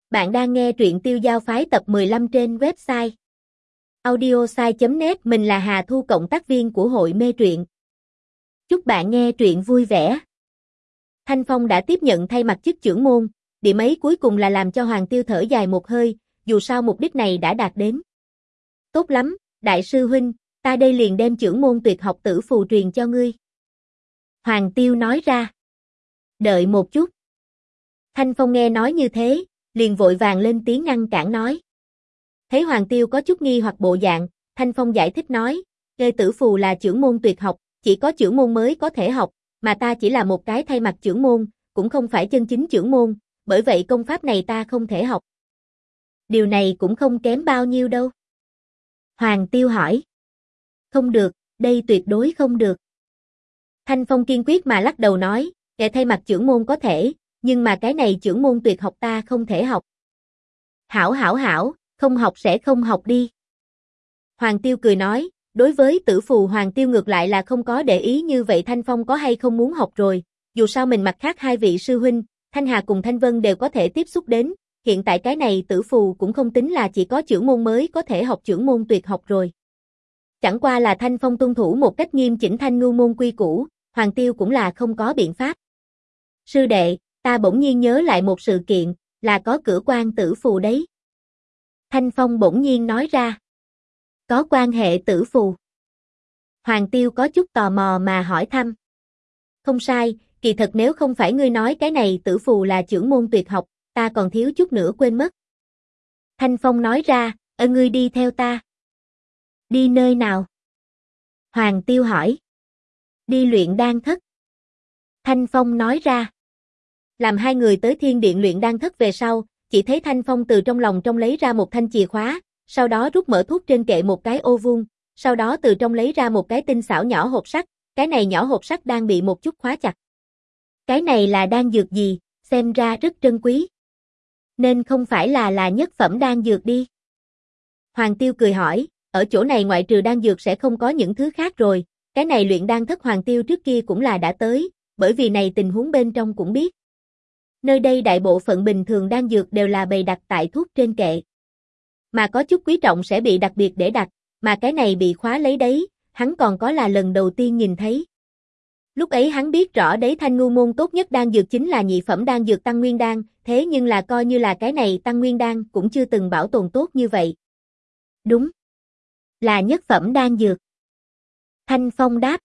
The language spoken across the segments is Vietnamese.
Bạn đang nghe truyện Tiêu Giao Phái tập 15 trên website audiosai.net. Mình là Hà Thu, cộng tác viên của hội mê truyện. Chúc bạn nghe truyện vui vẻ. Thanh Phong đã tiếp nhận thay mặt chức trưởng môn, điểm ấy cuối cùng là làm cho Hoàng Tiêu thở dài một hơi, dù sao mục đích này đã đạt đến. Tốt lắm, đại sư huynh, ta đây liền đem trưởng môn tuyệt học tử phù truyền cho ngươi. Hoàng Tiêu nói ra. Đợi một chút. Thanh Phong nghe nói như thế, liền vội vàng lên tiếng ngăn cản nói. Thấy Hoàng Tiêu có chút nghi hoặc bộ dạng, Thanh Phong giải thích nói, Kê tử phù là trưởng môn tuyệt học, chỉ có trưởng môn mới có thể học, mà ta chỉ là một cái thay mặt trưởng môn, cũng không phải chân chính trưởng môn, bởi vậy công pháp này ta không thể học. Điều này cũng không kém bao nhiêu đâu. Hoàng Tiêu hỏi. Không được, đây tuyệt đối không được. Thanh Phong kiên quyết mà lắc đầu nói, kẻ thay mặt trưởng môn có thể, nhưng mà cái này trưởng môn tuyệt học ta không thể học. Hảo, không học sẽ không học đi. Hoàng Tiêu cười nói, đối với tử phù Hoàng Tiêu ngược lại là không có để ý như vậy Thanh Phong có hay không muốn học rồi, dù sao mình mặt khác hai vị sư huynh, Thanh Hà cùng Thanh Vân đều có thể tiếp xúc đến, hiện tại cái này tử phù cũng không tính là chỉ có trưởng môn mới có thể học trưởng môn tuyệt học rồi. Chẳng qua là Thanh Phong tuân thủ một cách nghiêm chỉnh Thanh Ngưu môn quy củ, Hoàng Tiêu cũng là không có biện pháp. Sư đệ, ta bỗng nhiên nhớ lại một sự kiện, là có cửa quan tử phù đấy. Thanh Phong bỗng nhiên nói ra. Có quan hệ tử phù. Hoàng Tiêu có chút tò mò mà hỏi thăm. Không sai, kỳ thật nếu không phải ngươi nói cái này tử phù là trưởng môn tuyệt học, ta còn thiếu chút nữa quên mất. Thanh Phong nói ra, ngươi đi theo ta. Đi nơi nào? Hoàng Tiêu hỏi. Đi luyện đan thất. Thanh Phong nói ra. Làm hai người tới thiên điện luyện đan thất về sau, chỉ thấy Thanh Phong từ trong lòng trong lấy ra một thanh chìa khóa, sau đó rút mở thuốc trên kệ một cái ô vuông, sau đó từ trong lấy ra một cái tinh xảo nhỏ hộp sắt, cái này nhỏ hộp sắt đang bị một chút khóa chặt. Cái này là đan dược gì, xem ra rất trân quý. Nên không phải là nhất phẩm đan dược đi. Hoàng Tiêu cười hỏi, ở chỗ này ngoại trừ đan dược sẽ không có những thứ khác rồi, cái này luyện đan thất Hoàng Tiêu trước kia cũng là đã tới, bởi vì này tình huống bên trong cũng biết. Nơi đây đại bộ phận bình thường đan dược đều là bày đặt tại thuốc trên kệ. Mà có chút quý trọng sẽ bị đặc biệt để đặt, mà cái này bị khóa lấy đấy, hắn còn có là lần đầu tiên nhìn thấy. Lúc ấy hắn biết rõ đấy Thanh Ngưu môn tốt nhất đan dược chính là nhị phẩm đan dược tăng nguyên đan, thế nhưng là coi như là cái này tăng nguyên đan cũng chưa từng bảo tồn tốt như vậy. Đúng. Là nhất phẩm đan dược. Thanh Phong đáp.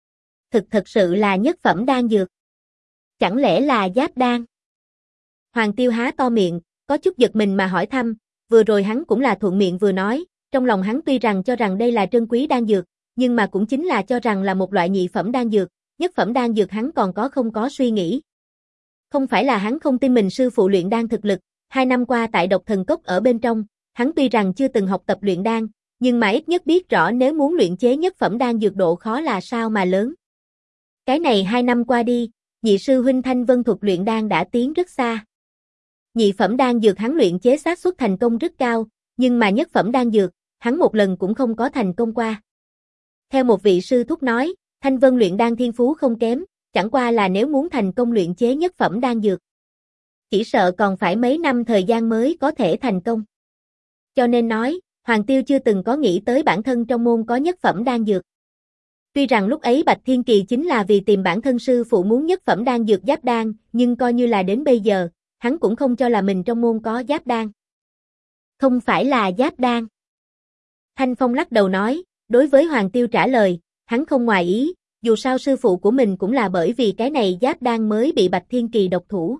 Thật sự là nhất phẩm đan dược. Chẳng lẽ là giáp đan? Hoàng Tiêu há to miệng, có chút giật mình mà hỏi thăm, vừa rồi hắn cũng là thuận miệng vừa nói, trong lòng hắn tuy rằng cho rằng đây là trân quý đan dược, nhưng mà cũng chính là cho rằng là một loại nhị phẩm đan dược, nhất phẩm đan dược hắn còn không có suy nghĩ. Không phải là hắn không tin mình sư phụ luyện đan thực lực, 2 năm qua tại Độc Thần Cốc ở bên trong, hắn tuy rằng chưa từng học tập luyện đan, nhưng mà ít nhất biết rõ nếu muốn luyện chế nhất phẩm đan dược độ khó là sao mà lớn. Cái này 2 năm qua đi, nhị sư huynh Thanh Vân thuật luyện đan đã tiến rất xa. Nhị phẩm đan dược hắn luyện chế xác suất thành công rất cao, nhưng mà nhất phẩm đan dược, hắn một lần cũng không có thành công qua. Theo một vị sư thúc nói, Thanh Vân luyện đan thiên phú không kém, chẳng qua là nếu muốn thành công luyện chế nhất phẩm đan dược, chỉ sợ còn phải mấy năm thời gian mới có thể thành công. Cho nên nói, Hoàng Tiêu chưa từng có nghĩ tới bản thân trong môn có nhất phẩm đan dược. Tuy rằng lúc ấy Bạch Thiên Kỳ chính là vì tìm bản thân sư phụ muốn nhất phẩm đan dược giáp đan, nhưng coi như là đến bây giờ, hắn cũng không cho là mình trong môn có giáp đan. Không phải là giáp đan. Thanh Phong lắc đầu nói, đối với Hoàng Tiêu trả lời, hắn không ngoài ý, dù sao sư phụ của mình cũng là bởi vì cái này giáp đan mới bị Bạch Thiên Kỳ độc thủ.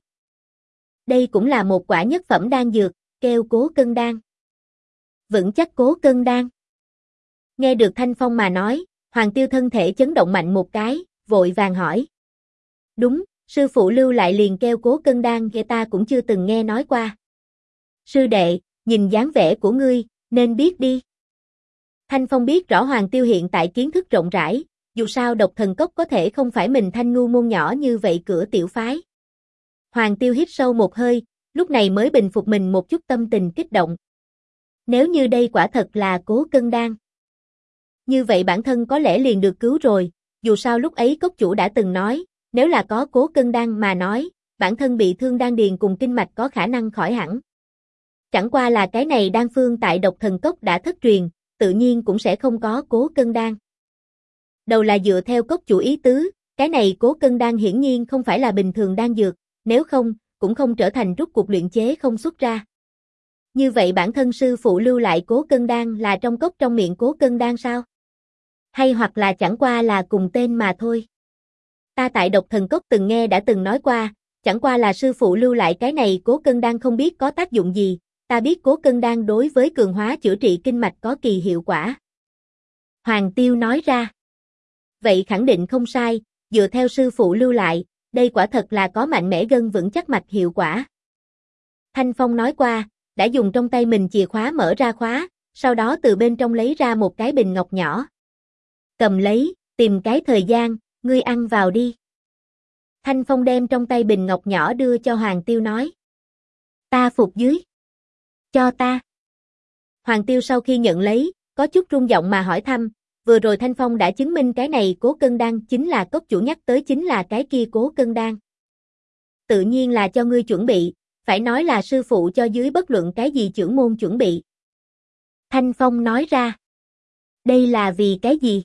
Đây cũng là một quả nhất phẩm đan dược, kêu Cố Cân Đan. Vững chắc Cố Cân Đan. Nghe được Thanh Phong mà nói, Hoàng Tiêu thân thể chấn động mạnh một cái, vội vàng hỏi. Đúng, sư phụ lưu lại liền kêu Cố Cân Đan, kia ta cũng chưa từng nghe nói qua. Sư đệ, nhìn dáng vẻ của ngươi, nên biết đi. Thanh Phong biết rõ Hoàng Tiêu hiện tại kiến thức rộng rãi, dù sao Độc Thần Cốc có thể không phải mình Thanh Ngưu môn nhỏ như vậy cửa tiểu phái. Hoàng Tiêu hít sâu một hơi, lúc này mới bình phục mình một chút tâm tình kích động. Nếu như đây quả thật là Cố Cân Đan, như vậy bản thân có lẽ liền được cứu rồi, dù sao lúc ấy cốc chủ đã từng nói, nếu là có Cố Cân Đan mà nói, bản thân bị thương đan điền cùng kinh mạch có khả năng khỏi hẳn. Chẳng qua là cái này đan phương tại Độc Thần Cốc đã thất truyền, tự nhiên cũng sẽ không có Cố Cân Đan. Đầu là dựa theo cốc chủ ý tứ, cái này Cố Cân Đan hiển nhiên không phải là bình thường đan dược, nếu không, cũng không trở thành rút cuộc luyện chế không xuất ra. Như vậy bản thân sư phụ lưu lại Cố Cân Đan là trong cốc trong miệng Cố Cân Đan sao? Hay hoặc là chẳng qua là cùng tên mà thôi? Ta tại Độc Thần Cốc từng nghe đã từng nói qua, chẳng qua là sư phụ lưu lại cái này Cố Cân Đan không biết có tác dụng gì, ta biết Cố Cân Đan đối với cường hóa chữa trị kinh mạch có kỳ hiệu quả. Hoàng Tiêu nói ra. Vậy khẳng định không sai, dựa theo sư phụ lưu lại, đây quả thật là có mạnh mẽ gân vững chắc mạch hiệu quả. Thanh Phong nói qua, đã dùng trong tay mình chìa khóa mở ra khóa, sau đó từ bên trong lấy ra một cái bình ngọc nhỏ. Cầm lấy, tìm cái thời gian, ngươi ăn vào đi. Thanh Phong đem trong tay bình ngọc nhỏ đưa cho Hoàng Tiêu nói. Ta phục dưới. Cho ta. Hoàng Tiêu sau khi nhận lấy, có chút run giọng mà hỏi thăm, vừa rồi Thanh Phong đã chứng minh cái này Cố Cân Đan chính là cốc chủ nhắc tới chính là cái kia Cố Cân Đan. Tự nhiên là cho ngươi chuẩn bị, phải nói là sư phụ cho dưới bất luận cái gì trưởng môn chuẩn bị. Thanh Phong nói ra. Đây là vì cái gì?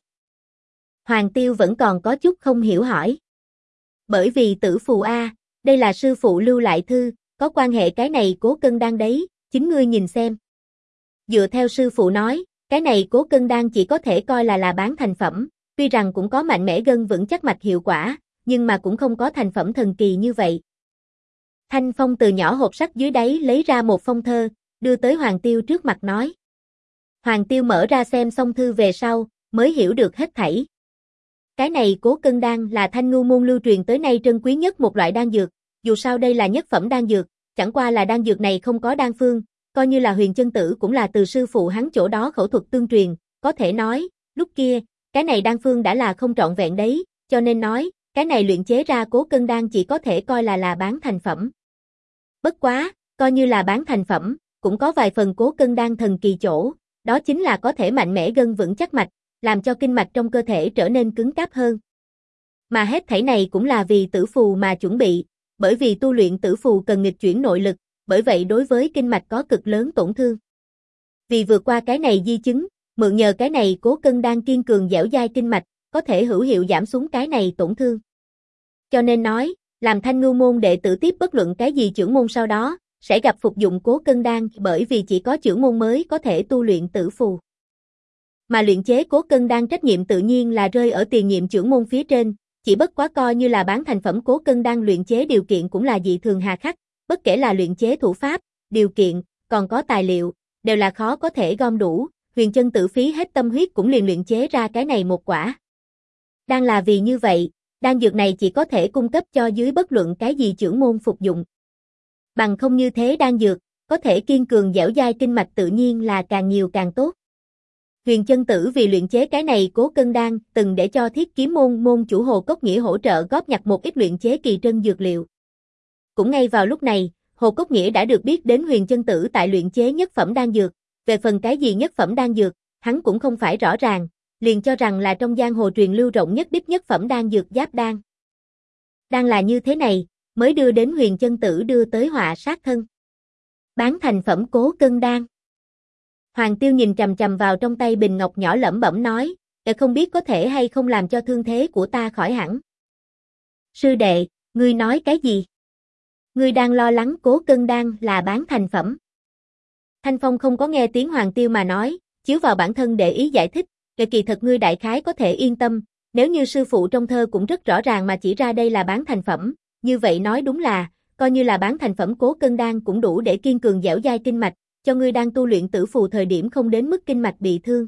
Hoàng Tiêu vẫn còn có chút không hiểu hỏi. Bởi vì tử phù A, đây là sư phụ lưu lại thư, có quan hệ cái này Cố Cân Đan đấy, chính ngươi nhìn xem. Dựa theo sư phụ nói, cái này Cố Cân Đan chỉ có thể coi là bán thành phẩm, tuy rằng cũng có mạnh mẽ gân vững chắc mạch hiệu quả, nhưng mà cũng không có thành phẩm thần kỳ như vậy. Thanh Phong từ nhỏ hộp sắt dưới đáy lấy ra một phong thơ, đưa tới Hoàng Tiêu trước mặt nói. Hoàng Tiêu mở ra xem xong thư về sau, mới hiểu được hết thảy. Cái này Cố Cân Đan là Thanh Ngưu môn lưu truyền tới nay trân quý nhất một loại đan dược, dù sao đây là nhất phẩm đan dược, chẳng qua là đan dược này không có đan phương, coi như là Huyền Chân Tử cũng là từ sư phụ hắn chỗ đó khẩu thuật tương truyền, có thể nói, lúc kia, cái này đan phương đã là không trọn vẹn đấy, cho nên nói, cái này luyện chế ra Cố Cân Đan chỉ có thể coi là bán thành phẩm. Bất quá, coi như là bán thành phẩm, cũng có vài phần Cố Cân Đan thần kỳ chỗ, đó chính là có thể mạnh mẽ gân vững chắc mạch, làm cho kinh mạch trong cơ thể trở nên cứng cáp hơn. Mà hết thảy này cũng là vì tử phù mà chuẩn bị, bởi vì tu luyện tử phù cần nghịch chuyển nội lực, bởi vậy đối với kinh mạch có cực lớn tổn thương. Vì vượt qua cái này di chứng, mượn nhờ cái này Cố Cân Đan kiên cường dẻo dai kinh mạch, có thể hữu hiệu giảm xuống cái này tổn thương. Cho nên nói, làm Thanh Ngưu môn đệ tử tiếp bất luận cái gì trưởng môn sau đó, sẽ gặp phục dụng Cố Cân Đan bởi vì chỉ có trưởng môn mới có thể tu luyện tử phù. Mà luyện chế Cố Cân Đan trách nhiệm tự nhiên là rơi ở tiền nhiệm trưởng môn phía trên, chỉ bất quá coi như là bán thành phẩm Cố Cân Đan luyện chế điều kiện cũng là dị thường hà khắc, bất kể là luyện chế thủ pháp, điều kiện, còn có tài liệu, đều là khó có thể gom đủ, Huyền Chân Tử phí hết tâm huyết cũng liền luyện chế ra cái này một quả. Đang là vì như vậy, đan dược này chỉ có thể cung cấp cho dưới bất luận cái gì trưởng môn phục dụng. Bằng không như thế đan dược, có thể kiên cường dẻo dai kinh mạch tự nhiên là càng nhiều càng tốt. Huyền Chân Tử vì luyện chế cái này Cố Cân Đan, từng để cho Thiết Kiếm môn môn chủ Hồ Cốc Nghĩa hỗ trợ góp nhặt một ít luyện chế kỳ trân dược liệu. Cũng ngay vào lúc này, Hồ Cốc Nghĩa đã được biết đến Huyền Chân Tử tại luyện chế nhất phẩm đan dược, về phần cái gì nhất phẩm đan dược, hắn cũng không phải rõ ràng, liền cho rằng là trong giang hồ truyền lưu rộng nhất đích nhất phẩm đan dược Giáp đan. Đang là như thế này, mới đưa đến Huyền Chân Tử đưa tới họa sát thân. Bán thành phẩm Cố Cân Đan. Hoàng Tiêu nhìn chằm chằm vào trong tay bình ngọc nhỏ lẩm bẩm nói, không biết có thể hay không làm cho thương thế của ta khỏi hẳn. Sư đệ, ngươi nói cái gì? Ngươi đang lo lắng Cố Cân Đan là bán thành phẩm. Thanh Phong không có nghe tiếng Hoàng Tiêu mà nói, chiếu vào bản thân để ý giải thích, kỳ thật ngươi đại khái có thể yên tâm, nếu như sư phụ trong thơ cũng rất rõ ràng mà chỉ ra đây là bán thành phẩm, như vậy nói đúng là, coi như là bán thành phẩm Cố Cân Đan cũng đủ để kiên cường dẻo dai kinh mạch, cho ngươi đang tu luyện tử phù thời điểm không đến mức kinh mạch bị thương.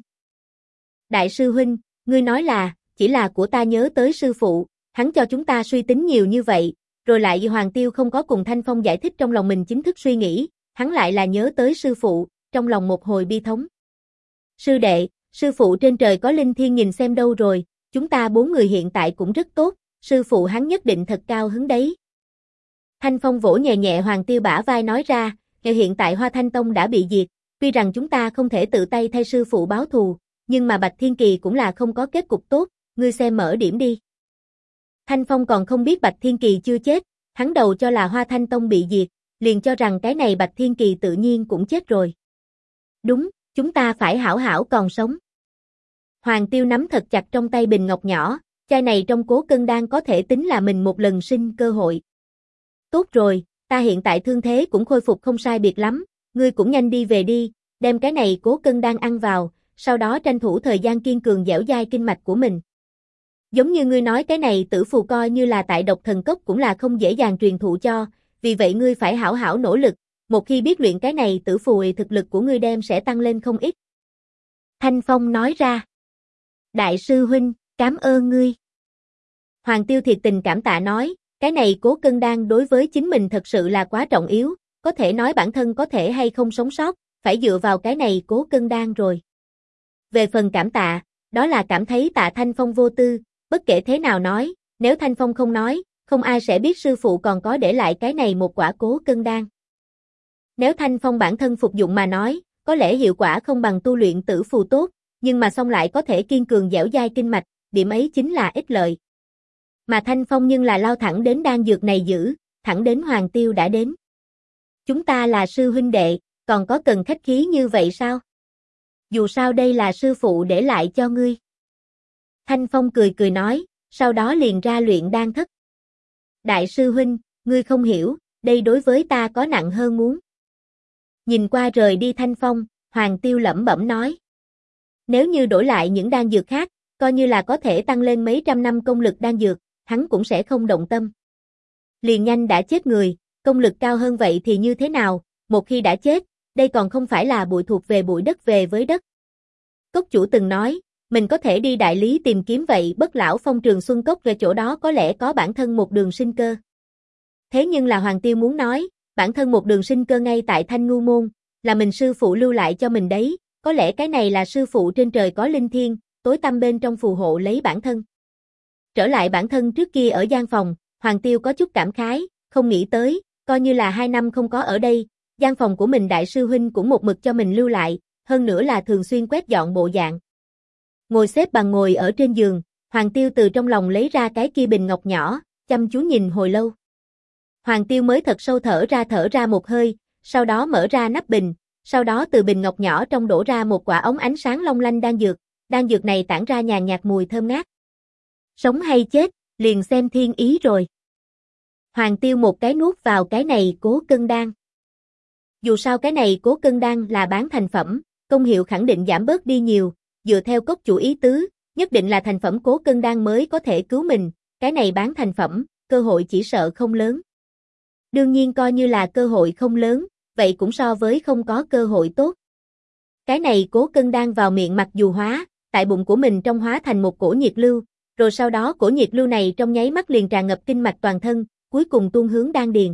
Đại sư huynh, ngươi nói là, chỉ là của ta nhớ tới sư phụ, hắn cho chúng ta suy tính nhiều như vậy, rồi lại Hoàng Tiêu không có cùng Thanh Phong giải thích trong lòng mình chính thức suy nghĩ, hắn lại là nhớ tới sư phụ, trong lòng một hồi bi thống. Sư đệ, sư phụ trên trời có linh thiêng nhìn xem đâu rồi, chúng ta 4 người hiện tại cũng rất tốt, sư phụ hắn nhất định thật cao hứng đấy. Thanh Phong vỗ nhẹ nhẹ Hoàng Tiêu bả vai nói ra, hiện tại Hoa Thanh Tông đã bị diệt, tuy rằng chúng ta không thể tự tay thay sư phụ báo thù, nhưng mà Bạch Thiên Kỳ cũng là không có kết cục tốt, ngươi xem mở điểm đi. Thanh Phong còn không biết Bạch Thiên Kỳ chưa chết, hắn đầu cho là Hoa Thanh Tông bị diệt, liền cho rằng cái này Bạch Thiên Kỳ tự nhiên cũng chết rồi. Đúng, chúng ta phải hảo hảo còn sống. Hoàng Tiêu nắm thật chặt trong tay bình ngọc nhỏ, chai này trong Cố Cân Đan có thể tính là mình một lần sinh cơ hội. Tốt rồi, ta hiện tại thương thế cũng khôi phục không sai biệt lắm, ngươi cũng nhanh đi về đi, đem cái này Cố Cân Đan ăn vào, sau đó tranh thủ thời gian kiên cường dẻo dai kinh mạch của mình. Giống như ngươi nói cái này tử phù coi như là tại Độc Thần Cốc cũng là không dễ dàng truyền thụ cho, vì vậy ngươi phải hảo hảo nỗ lực, một khi biết luyện cái này tử phù thì thực lực của ngươi đem sẽ tăng lên không ít. Thanh Phong nói ra. Đại sư huynh, cảm ơn ngươi. Hoàng Tiêu thiệt tình cảm tạ nói, cái này Cố Cân Đan đối với chính mình thật sự là quá trọng yếu, có thể nói bản thân có thể hay không sống sót, phải dựa vào cái này Cố Cân Đan rồi. Về phần cảm tạ, đó là cảm thấy tạ Thanh Phong vô tư, bất kể thế nào nói, nếu Thanh Phong không nói, không ai sẽ biết sư phụ còn có để lại cái này một quả Cố Cân Đan. Nếu Thanh Phong bản thân phục dụng mà nói, có lẽ hiệu quả không bằng tu luyện tử phù tốt, nhưng mà xong lại có thể kiên cường dẻo dai kinh mạch, điểm ấy chính là ích lợi. Mà Thanh Phong nhưng là lao thẳng đến đan dược này giữ, thẳng đến Hoàng Tiêu đã đến. Chúng ta là sư huynh đệ, còn có cần khách khí như vậy sao? Dù sao đây là sư phụ để lại cho ngươi. Thanh Phong cười cười nói, sau đó liền ra luyện đan thất. Đại sư huynh, ngươi không hiểu, đây đối với ta có nặng hơn muốn. Nhìn qua rời đi Thanh Phong, Hoàng Tiêu lẩm bẩm nói. Nếu như đổi lại những đan dược khác, coi như là có thể tăng lên mấy trăm năm công lực đan dược, hắn cũng sẽ không động tâm. Liền nhanh đã chết người, công lực cao hơn vậy thì như thế nào, một khi đã chết, đây còn không phải là bụi thuộc về bụi đất về với đất. Cốc chủ từng nói, mình có thể đi đại lý tìm kiếm vậy Bất Lão Phong Trường Xuân Cốc về chỗ đó có lẽ có bản thân một đường sinh cơ. Thế nhưng là Hoàng Tiêu muốn nói, bản thân một đường sinh cơ ngay tại Thanh Ngu Môn, là mình sư phụ lưu lại cho mình đấy, có lẽ cái này là sư phụ trên trời có linh thiêng, tối tăm bên trong phù hộ lấy bản thân. Trở lại bản thân trước kia ở gian phòng, Hoàng Tiêu có chút cảm khái, không nghĩ tới, coi như là 2 năm không có ở đây, gian phòng của mình đại sư huynh cũng một mực cho mình lưu lại, hơn nữa là thường xuyên quét dọn bộ dạng. Ngồi xếp bằng ngồi ở trên giường, Hoàng Tiêu từ trong lòng lấy ra cái kia bình ngọc nhỏ, chăm chú nhìn hồi lâu. Hoàng Tiêu mới thật sâu thở ra một hơi, sau đó mở ra nắp bình, sau đó từ bình ngọc nhỏ trong đổ ra một quả ống ánh sáng long lanh đan dược này tản ra nhàn nhạt mùi thơm ngát. Sống hay chết, liền xem thiên ý rồi. Hoàng Tiêu một cái nuốt vào cái này Cố Cân Đan. Dù sao cái này Cố Cân Đan là bán thành phẩm, công hiệu khẳng định giảm bớt đi nhiều, dựa theo cốc chủ ý tứ, nhất định là thành phẩm Cố Cân Đan mới có thể cứu mình, cái này bán thành phẩm, cơ hội chỉ sợ không lớn. Đương nhiên coi như là cơ hội không lớn, vậy cũng so với không có cơ hội tốt. Cái này Cố Cân Đan vào miệng mặc dù hóa, tại bụng của mình trong hóa thành một cổ nhiệt lưu, rồi sau đó cổ nhiệt lưu này trong nháy mắt liền tràn ngập kinh mạch toàn thân, cuối cùng tuôn hướng đan điền.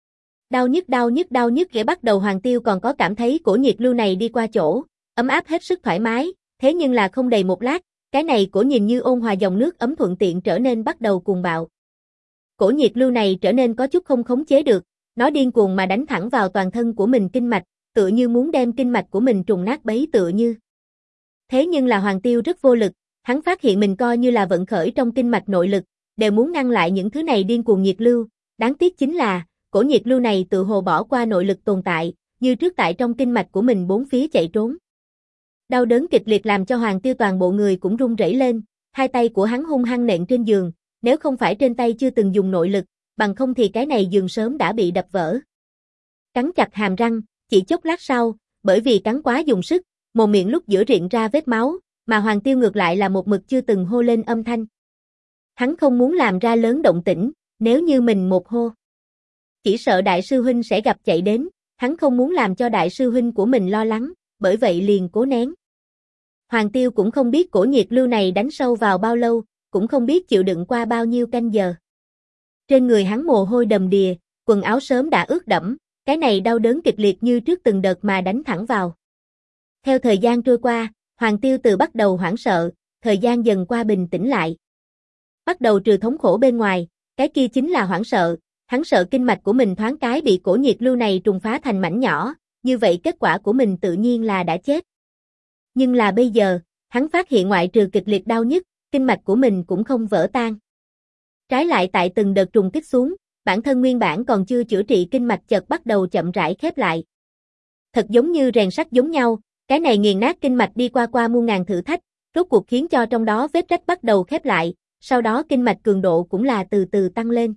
Đau nhức ghẻ bắt đầu Hoàng Tiêu còn có cảm thấy cổ nhiệt lưu này đi qua chỗ, ấm áp hết sức thoải mái, thế nhưng là không đầy một lát, cái này cổ nhìn như ôn hòa dòng nước ấm thuận tiện trở nên bắt đầu cuồng bạo. Cổ nhiệt lưu này trở nên có chút không khống chế được, nó điên cuồng mà đánh thẳng vào toàn thân của mình kinh mạch, tựa như muốn đem kinh mạch của mình trùng nát bấy tựa như. Thế nhưng là Hoàng Tiêu rất vô lực, hắn phát hiện mình coi như là vận khởi trong kinh mạch nội lực, đều muốn ngăn lại những thứ này điên cuồng nhiệt lưu, đáng tiếc chính là, cổ nhiệt lưu này tự hồ bỏ qua nội lực tồn tại, như trước tại trong kinh mạch của mình bốn phía chạy trốn. Đau đớn kịch liệt làm cho Hoàng Tiêu toàn bộ người cũng run rẩy lên, hai tay của hắn hung hăng nện trên giường, nếu không phải trên tay chưa từng dùng nội lực, bằng không thì cái này giường sớm đã bị đập vỡ. Cắn chặt hàm răng, chỉ chốc lát sau, bởi vì cắn quá dùng sức, mồm miệng lúc giữa rịn ra vết máu, mà Hoàng Tiêu ngược lại là một mực chưa từng hô lên âm thanh. Hắn không muốn làm ra lớn động tĩnh, nếu như mình một hô, chỉ sợ đại sư huynh sẽ gặp chạy đến, hắn không muốn làm cho đại sư huynh của mình lo lắng, bởi vậy liền cố nén. Hoàng Tiêu cũng không biết cổ nhiệt lưu này đánh sâu vào bao lâu, cũng không biết chịu đựng qua bao nhiêu canh giờ. Trên người hắn mồ hôi đầm đìa, quần áo sớm đã ướt đẫm, cái này đau đớn kịch liệt như trước từng đợt mà đánh thẳng vào. Theo thời gian trôi qua, Hoàng Tiêu từ bắt đầu hoảng sợ, thời gian dần qua bình tĩnh lại. Bắt đầu trừ thống khổ bên ngoài, cái kia chính là hoảng sợ, hắn sợ kinh mạch của mình thoáng cái bị cổ nhiệt lưu này trùng phá thành mảnh nhỏ, như vậy kết quả của mình tự nhiên là đã chết. Nhưng là bây giờ, hắn phát hiện ngoại trừ kịch liệt đau nhức, kinh mạch của mình cũng không vỡ tan. Trái lại tại từng đợt trùng kích xuống, bản thân nguyên bản còn chưa chữa trị kinh mạch chợt bắt đầu chậm rãi khép lại. Thật giống như rèn sắt giống nhau, cái này nghiền nát kinh mạch đi qua muôn ngàn thử thách, rốt cuộc khiến cho trong đó vết rách bắt đầu khép lại, sau đó kinh mạch cường độ cũng là từ từ tăng lên.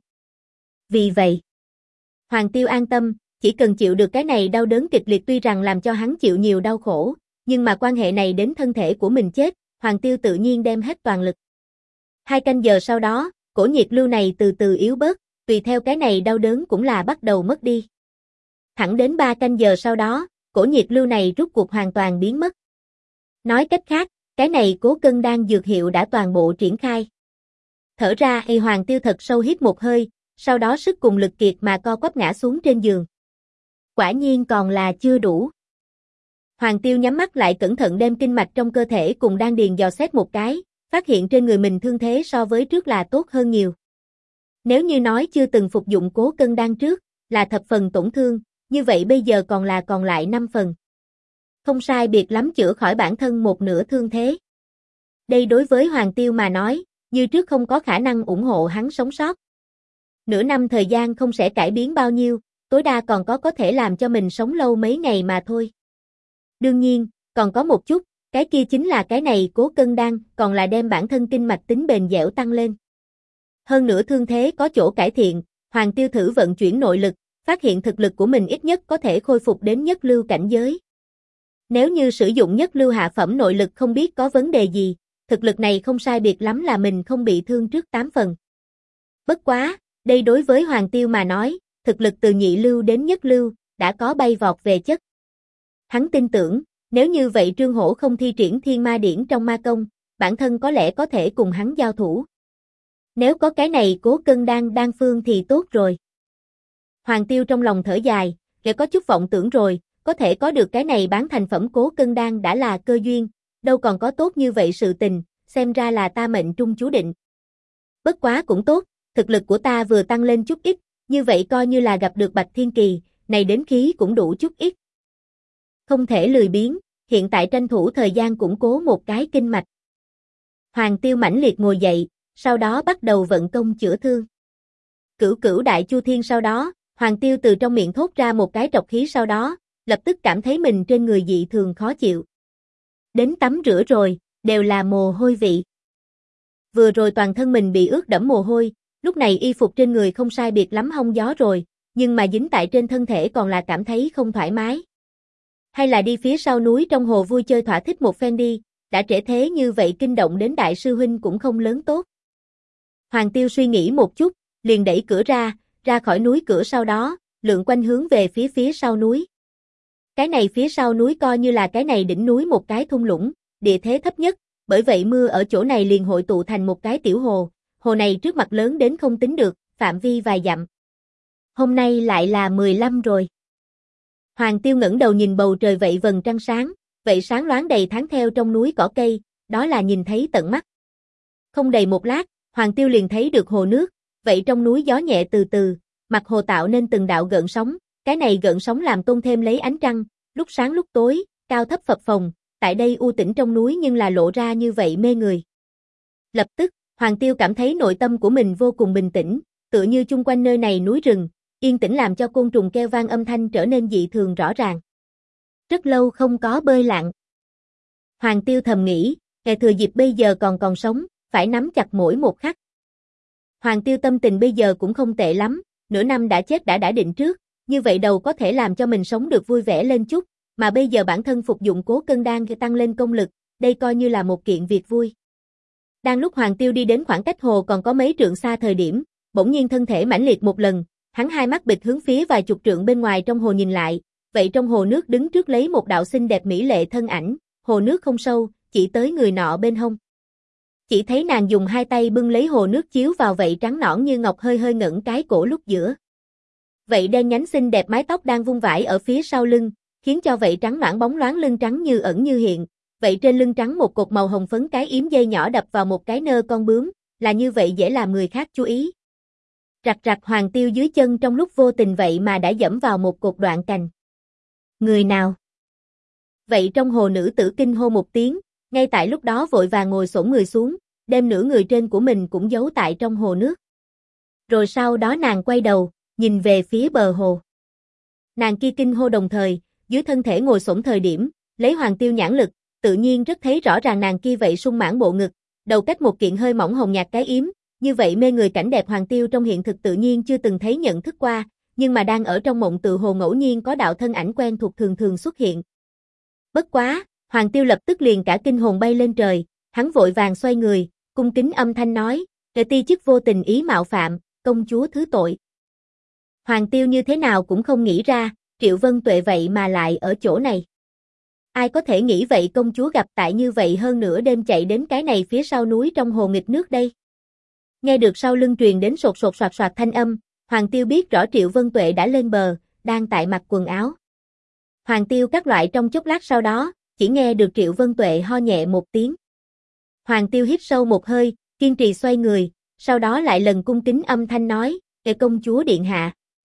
Vì vậy, Hoàng Tiêu an tâm, chỉ cần chịu được cái này đau đớn kịch liệt tuy rằng làm cho hắn chịu nhiều đau khổ, nhưng mà quan hệ này đến thân thể của mình chết, Hoàng Tiêu tự nhiên đem hết toàn lực. 2 canh giờ sau đó, cổ nhiệt lưu này từ từ yếu bớt, tùy theo cái này đau đớn cũng là bắt đầu mất đi. Thẳng đến 3 canh giờ sau đó, cổ nhiệt lưu này rút cuộc hoàn toàn biến mất. Nói cách khác, cái này Cố Cân Đan dược hiệu đã toàn bộ triển khai. Thở ra, Hoàng Tiêu thật sâu hít một hơi, sau đó sức cùng lực kiệt mà co quắp ngã xuống trên giường. Quả nhiên còn là chưa đủ. Hoàng Tiêu nhắm mắt lại cẩn thận đem kinh mạch trong cơ thể cùng đan điền dò xét một cái, phát hiện trên người mình thương thế so với trước là tốt hơn nhiều. Nếu như nói chưa từng phục dụng Cố Cân Đan trước, là thập phần tổn thương, như vậy bây giờ còn lại 5 phần. Không sai biệt lắm chữa khỏi bản thân một nửa thương thế. Đây đối với Hoàng Tiêu mà nói, như trước không có khả năng ủng hộ hắn sống sót. Nửa năm thời gian không sẽ cải biến bao nhiêu, tối đa còn có thể làm cho mình sống lâu mấy ngày mà thôi. Đương nhiên, còn có một chút, cái kia chính là cái này Cố Cân Đan, còn là đem bản thân kinh mạch tính bền dẻo tăng lên. Hơn nữa thương thế có chỗ cải thiện, Hoàng Tiêu thử vận chuyển nội lực, phát hiện thực lực của mình ít nhất có thể khôi phục đến nhất lưu cảnh giới. Nếu như sử dụng nhất lưu hạ phẩm nội lực không biết có vấn đề gì, thực lực này không sai biệt lắm là mình không bị thương trước 8 phần. Bất quá, đây đối với Hoàng Tiêu mà nói, thực lực từ nhị lưu đến nhất lưu, đã có bay vọt về chất. Hắn tin tưởng, nếu như vậy Trương Hổ không thi triển Thiên Ma Điển trong ma công, bản thân có lẽ có thể cùng hắn giao thủ. Nếu có cái này Cố Cân Đan phương thì tốt rồi. Hoàng Tiêu trong lòng thở dài, kẻ có chút vọng tưởng rồi, có thể có được cái này bán thành phẩm Cố Cân Đan đã là cơ duyên, đâu còn có tốt như vậy sự tình, xem ra là ta mệnh trung chú định. Bất quá cũng tốt, thực lực của ta vừa tăng lên chút ít, như vậy coi như là gặp được Bạch Thiên Kỳ, này đến khí cũng đủ chút ít. Không thể lười biếng, hiện tại tranh thủ thời gian củng cố một cái kinh mạch. Hoàng Tiêu mãnh liệt ngồi dậy, sau đó bắt đầu vận công chữa thương. Cửu cửu đại chu thiên sau đó, Hoàng Tiêu từ trong miệng thốt ra một cái trọc khí sau đó, lập tức cảm thấy mình trên người dị thường khó chịu. Đến tắm rửa rồi, đều là mồ hôi vị. Vừa rồi toàn thân mình bị ướt đẫm mồ hôi, lúc này y phục trên người không sai biệt lắm hong gió rồi, nhưng mà dính tại trên thân thể còn là cảm thấy không thoải mái. Hay là đi phía sau núi trong hồ vui chơi thỏa thích một phen đi, đã trễ thế như vậy kinh động đến đại sư huynh cũng không lớn tốt. Hoàng Tiêu suy nghĩ một chút, liền đẩy cửa ra khỏi núi cửa sau đó, lượn quanh hướng về phía sau núi. Cái này phía sau núi coi như là cái này đỉnh núi một cái thung lũng, địa thế thấp nhất, bởi vậy mưa ở chỗ này liền hội tụ thành một cái tiểu hồ, hồ này trước mặt lớn đến không tính được, phạm vi vài dặm. Hôm nay lại là 15 rồi. Hoàng Tiêu ngẩng đầu nhìn bầu trời vậy vầng trăng sáng, vậy sáng loáng đầy tháng theo trong núi cỏ cây, đó là nhìn thấy tận mắt. Không đầy một lát, Hoàng Tiêu liền thấy được hồ nước, vậy trong núi gió nhẹ từ từ, mặt hồ tạo nên từng đạo gợn sóng, cái này gợn sóng làm tôn thêm lấy ánh trăng, lúc sáng lúc tối, cao thấp phập phồng, tại đây u tĩnh trong núi nhưng là lộ ra như vậy mê người. Lập tức, Hoàng Tiêu cảm thấy nội tâm của mình vô cùng bình tĩnh, tựa như chung quanh nơi này núi rừng, yên tĩnh làm cho côn trùng kêu vang âm thanh trở nên dị thường rõ ràng. Rất lâu không có bơi lặn. Hoàng Tiêu thầm nghĩ, kẻ thừa dịp bây giờ còn sống, phải nắm chặt mỗi một khắc. Hoàng Tiêu tâm tình bây giờ cũng không tệ lắm, nửa năm đã chết đã định trước, như vậy đầu có thể làm cho mình sống được vui vẻ lên chút, mà bây giờ bản thân phục dụng Cố Cân Đan tăng lên công lực, đây coi như là một kiện việc vui. Đang lúc Hoàng Tiêu đi đến khoảng cách hồ còn có mấy trượng xa thời điểm, bỗng nhiên thân thể mãnh liệt một lần, hắn hai mắt bịch hướng phía vài chục trượng bên ngoài trong hồ nhìn lại, vậy trong hồ nước đứng trước lấy một đạo xinh đẹp mỹ lệ thân ảnh, hồ nước không sâu, chỉ tới người nọ bên hông. Chỉ thấy nàng dùng hai tay bưng lấy hồ nước chiếu vào vậy trắng nõn như ngọc hơi ngẩng cái cổ lúc giữa. Vậy đen nhánh xinh đẹp mái tóc đang vung vãi ở phía sau lưng, khiến cho vậy trắng nõn bóng loáng lưng trắng như ẩn như hiện, vậy trên lưng trắng một cột màu hồng phấn cái yếm dây nhỏ đập vào một cái nơ con bướm, là như vậy dễ làm người khác chú ý. Rạch rạch Hoàng Tiêu dưới chân trong lúc vô tình vậy mà đã dẫm vào một cột đoạn cành. Người nào? Vậy trong hồ nữ tử kinh hô một tiếng, ngay tại lúc đó vội vàng ngồi xổm người xuống, đem nửa người trên của mình cũng giấu tại trong hồ nước. Rồi sau đó nàng quay đầu, nhìn về phía bờ hồ. Nàng kia kinh hô đồng thời, dưới thân thể ngồi xổm thời điểm, lấy Hoàng Tiêu nhãn lực, tự nhiên rất thấy rõ ràng nàng kia vậy sung mãn bộ ngực, đầu cách một kiện hơi mỏng hồng nhạt cái yếm, như vậy mê người cảnh đẹp Hoàng Tiêu trong hiện thực tự nhiên chưa từng thấy nhận thức qua, nhưng mà đang ở trong mộng tự hồ ngẫu nhiên có đạo thân ảnh quen thuộc thường thường xuất hiện. Bất quá, Hoàng Tiêu lập tức liền cả kinh hồn bay lên trời, hắn vội vàng xoay người, cung kính âm thanh nói, "Đệ ti chức vô tình ý mạo phạm, công chúa thứ tội." Hoàng Tiêu như thế nào cũng không nghĩ ra, Triệu Vân Tuệ vậy mà lại ở chỗ này. Ai có thể nghĩ vậy công chúa gặp tại như vậy hơn nửa đêm chạy đến cái này phía sau núi trong hồ nghịch nước đây. Nghe được sau lưng truyền đến sột sột soạt soạt thanh âm, Hoàng Tiêu biết rõ Triệu Vân Tuệ đã lên bờ, đang tại mặc quần áo. Hoàng Tiêu các loại trong chốc lát sau đó, chỉ nghe được Triệu Vân Tuệ ho nhẹ một tiếng. Hoàng Tiêu hít sâu một hơi, kiên trì xoay người, sau đó lại lần cung kính âm thanh nói, "Kệ công chúa điện hạ.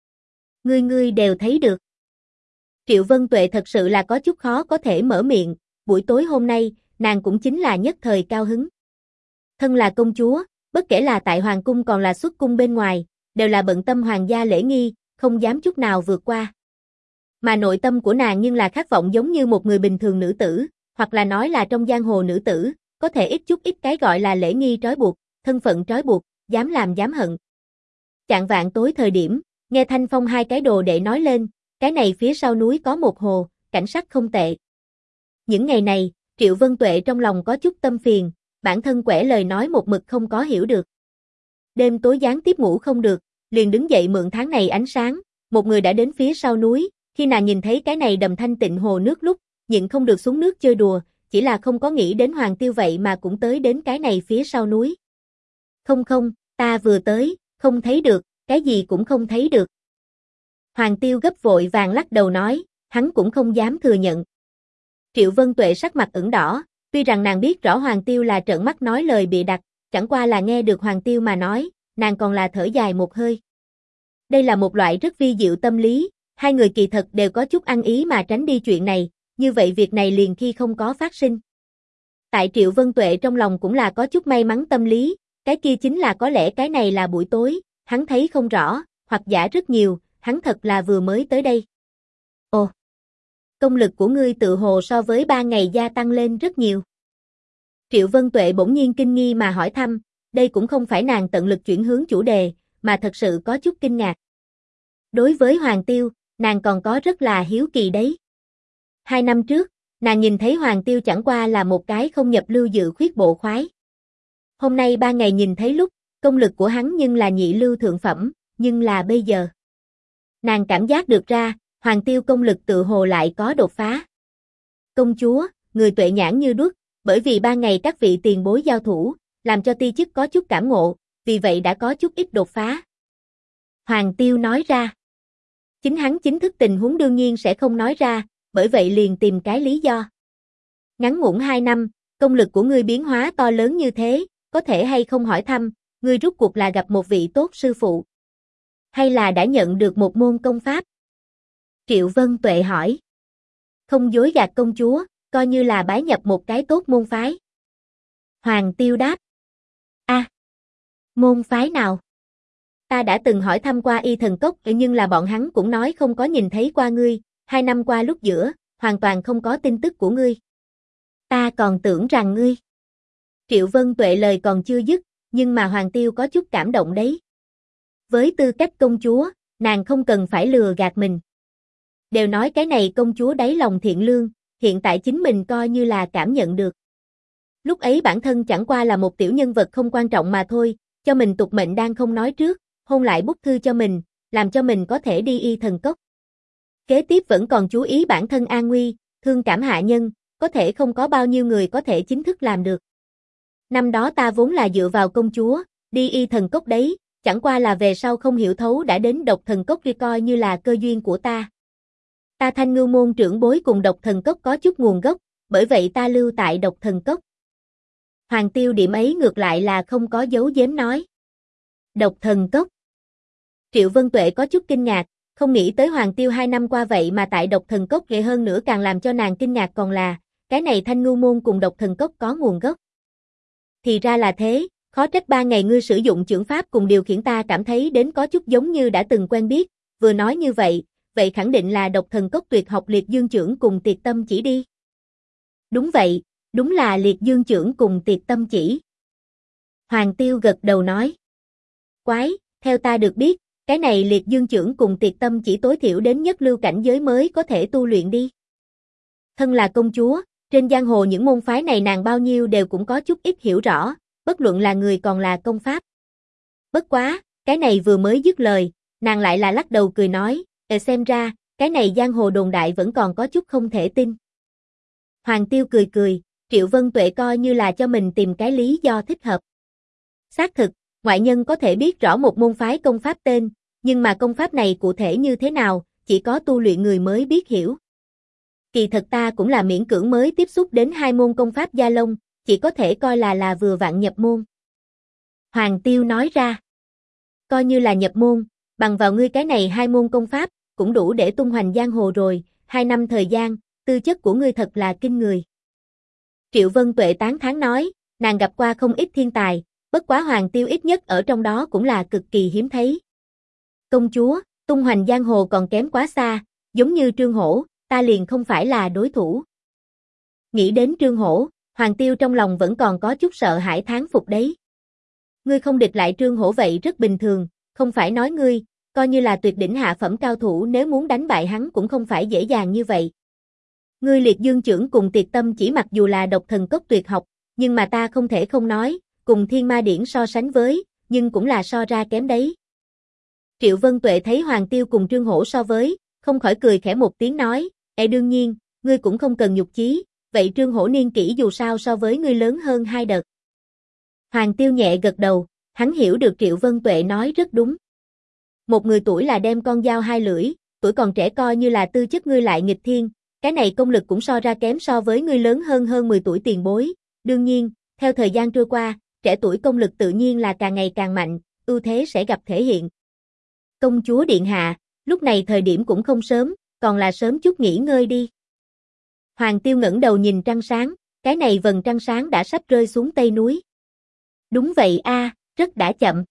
Ngươi đều thấy được." Triệu Vân Tuệ thật sự là có chút khó có thể mở miệng, buổi tối hôm nay, nàng cũng chính là nhất thời cao hứng. Thân là công chúa, bất kể là tại hoàng cung còn là xuất cung bên ngoài, đều là bận tâm hoàng gia lễ nghi, không dám chút nào vượt qua. Mà nội tâm của nàng nhưng là khát vọng giống như một người bình thường nữ tử, hoặc là nói là trong giang hồ nữ tử, có thể ít chút ít cái gọi là lễ nghi trói buộc, thân phận trói buộc, dám làm dám hận. Chạng vạng tối thời điểm, nghe Thanh Phong hai cái đồ đệ nói lên, cái này phía sau núi có một hồ, cảnh sắc không tệ. Những ngày này, Triệu Vân Tuệ trong lòng có chút tâm phiền, bản thân quẻ lời nói một mực không có hiểu được. Đêm tối gián tiếp ngủ không được, liền đứng dậy mượn tháng này ánh sáng, một người đã đến phía sau núi, khi nàng nhìn thấy cái này đầm thanh tịnh hồ nước lúc, nhịn không được xuống nước chơi đùa, chỉ là không có nghĩ đến Hoàng Tiêu vậy mà cũng tới đến cái này phía sau núi. Không, ta vừa tới, không thấy được, cái gì cũng không thấy được. Hoàng Tiêu gấp vội vàng lắc đầu nói, hắn cũng không dám thừa nhận. Triệu Vân Tuệ sắc mặt ửng đỏ, tuy rằng nàng biết rõ Hoàng Tiêu là trợn mắt nói lời bịa đặt, chẳng qua là nghe được Hoàng Tiêu mà nói, nàng còn là thở dài một hơi. Đây là một loại rất vi diệu tâm lý, hai người kỳ thật đều có chút ăn ý mà tránh đi chuyện này, như vậy việc này liền khi không có phát sinh. Tại Triệu Vân Tuệ trong lòng cũng là có chút may mắn tâm lý, cái kia chính là có lẽ cái này là buổi tối, hắn thấy không rõ, hoặc giả rất nhiều, hắn thật là vừa mới tới đây. Ồ, công lực của ngươi tự hồ so với 3 ngày gia tăng lên rất nhiều. Triệu Vân Tuệ bỗng nhiên kinh nghi mà hỏi thăm, đây cũng không phải nàng tận lực chuyển hướng chủ đề, mà thật sự có chút kinh ngạc. Đối với Hoàng Tiêu, nàng còn có rất là hiếu kỳ đấy. 2 năm trước, nàng nhìn thấy Hoàng Tiêu chẳng qua là một cái không nhập lưu dự khuyết bộ khoái. Hôm nay 3 ngày nhìn thấy lúc, công lực của hắn nhưng là nhị lưu thượng phẩm, nhưng là bây giờ. Nàng cảm giác được ra, Hoàng Tiêu công lực tự hồ lại có đột phá. Công chúa, người tuệ nhãn như đuốc, bởi vì 3 ngày các vị tiền bối giao thủ, làm cho ti chức có chút cảm ngộ, vì vậy đã có chút ít đột phá. Hoàng Tiêu nói ra. Chính hắn chính thức tình huống đương nhiên sẽ không nói ra, bởi vậy liền tìm cái lý do. Ngắn ngủn 2 năm, công lực của ngươi biến hóa to lớn như thế, có thể hay không hỏi thăm, ngươi rút cuộc là gặp một vị tốt sư phụ, hay là đã nhận được một môn công pháp? Triệu Vân Tuệ hỏi. Không dối gạt công chúa, coi như là bái nhập một cái tốt môn phái. Hoàng Tiêu đáp. Môn phái nào? Ta đã từng hỏi thăm qua Y Thần Cốc nhưng là bọn hắn cũng nói không có nhìn thấy qua ngươi, 2 năm qua lúc giữa, hoàn toàn không có tin tức của ngươi. Ta còn tưởng rằng ngươi. Triệu Vân Tuệ lời còn chưa dứt, nhưng mà Hoàng Tiêu có chút cảm động đấy. Với tư cách công chúa, nàng không cần phải lừa gạt mình. Đều nói cái này công chúa đáy lòng thiện lương, hiện tại chính mình coi như là cảm nhận được. Lúc ấy bản thân chẳng qua là một tiểu nhân vật không quan trọng mà thôi, cho mình tục mệnh đang không nói trước, hôn lại bút thư cho mình, làm cho mình có thể đi Y Thần Cốc. Kế tiếp vẫn còn chú ý bản thân an nguy, thương cảm hạ nhân, có thể không có bao nhiêu người có thể chính thức làm được. Năm đó ta vốn là dựa vào công chúa, đi Y Thần Cốc đấy, chẳng qua là về sau không hiểu thấu đã đến Độc Thần Cốc kia coi như là cơ duyên của ta. Ta Thanh Ngưu môn trưởng bối cùng Độc Thần Cốc có chút nguồn gốc, bởi vậy ta lưu tại Độc Thần Cốc. Hoàng Tiêu điểm ấy ngược lại là không có giấu giếm nói. Độc Thần Cốc. Triệu Vân Tuệ có chút kinh ngạc, không nghĩ tới Hoàng Tiêu 2 năm qua vậy mà tại Độc Thần Cốc ghê hơn nữa càng làm cho nàng kinh ngạc còn là, cái này Thanh Ngưu môn cùng Độc Thần Cốc có nguồn gốc. Thì ra là thế, Khó trách 3 ngày ngươi sử dụng chưởng pháp cùng điều khiển ta cảm thấy đến có chút giống như đã từng quen biết, vừa nói như vậy, vậy khẳng định là độc thần cốc tuyệt học liệt dương chưởng cùng tiệt tâm chỉ đi. Đúng vậy, đúng là liệt dương chưởng cùng tiệt tâm chỉ. Hoàng Tiêu gật đầu nói. Quái, theo ta được biết, cái này liệt dương chưởng cùng tiệt tâm chỉ tối thiểu đến nhất lưu cảnh giới mới có thể tu luyện đi. Thân là công chúa, trên giang hồ những môn phái này nàng bao nhiêu đều cũng có chút ít hiểu rõ, bất luận là người còn là công pháp. Bất quá, cái này vừa mới dứt lời, nàng lại là lắc đầu cười nói, xem ra, cái này giang hồ đồn đại vẫn còn có chút không thể tin. Hoàng Tiêu cười cười, Triệu Vân Tuệ coi như là cho mình tìm cái lý do thích hợp. Xác thực, ngoại nhân có thể biết rõ một môn phái công pháp tên, nhưng mà công pháp này cụ thể như thế nào, chỉ có tu luyện người mới biết hiểu. Kỳ thật ta cũng là miễn cưỡng mới tiếp xúc đến 2 môn công pháp gia lông, chỉ có thể coi là vừa vặn nhập môn. Hoàng Tiêu nói ra. Coi như là nhập môn, bằng vào ngươi cái này 2 môn công pháp, cũng đủ để tung hoành giang hồ rồi, 2 năm thời gian, tư chất của ngươi thật là kinh người. Triệu Vân Tuệ tán thán nói, nàng gặp qua không ít thiên tài, bất quá Hoàng Tiêu ít nhất ở trong đó cũng là cực kỳ hiếm thấy. Công chúa, tung hoành giang hồ còn kém quá xa, giống như Trương Hổ, ta liền không phải là đối thủ. Nghĩ đến Trương Hổ, Hoàng Tiêu trong lòng vẫn còn có chút sợ hãi thán phục đấy. Ngươi không địch lại Trương Hổ vậy rất bình thường, không phải nói ngươi, coi như là tuyệt đỉnh hạ phẩm cao thủ nếu muốn đánh bại hắn cũng không phải dễ dàng như vậy. Ngươi liệt dương chưởng cùng tiệt tâm chỉ mặc dù là độc thần cốc tuyệt học, nhưng mà ta không thể không nói, cùng thiên ma điển so sánh với, nhưng cũng là so ra kém đấy. Triệu Vân Tuệ thấy Hoàng Tiêu cùng Trương Hổ so với, không khỏi cười khẽ một tiếng nói, đương nhiên, ngươi cũng không cần nhục chí, vậy Trương Hổ niên kỷ dù sao so với ngươi lớn hơn 2 đợt. Hoàng Tiêu nhẹ gật đầu, hắn hiểu được Triệu Vân Tuệ nói rất đúng. Một người tuổi là đem con dao 2 lưỡi, tuổi còn trẻ coi như là tư chất ngươi lại nghịch thiên, cái này công lực cũng so ra kém so với ngươi lớn hơn 10 tuổi tiền bối. Đương nhiên, theo thời gian trôi qua, trẻ tuổi công lực tự nhiên là càng ngày càng mạnh, ưu thế sẽ gặp thể hiện. Công chúa điện hạ, lúc này thời điểm cũng không sớm, còn là sớm chút nghỉ ngơi đi. Hoàng Tiêu ngẩng đầu nhìn trăng sáng, cái này vầng trăng sáng đã sắp rơi xuống tây núi. Đúng vậy a, rất đã chậm.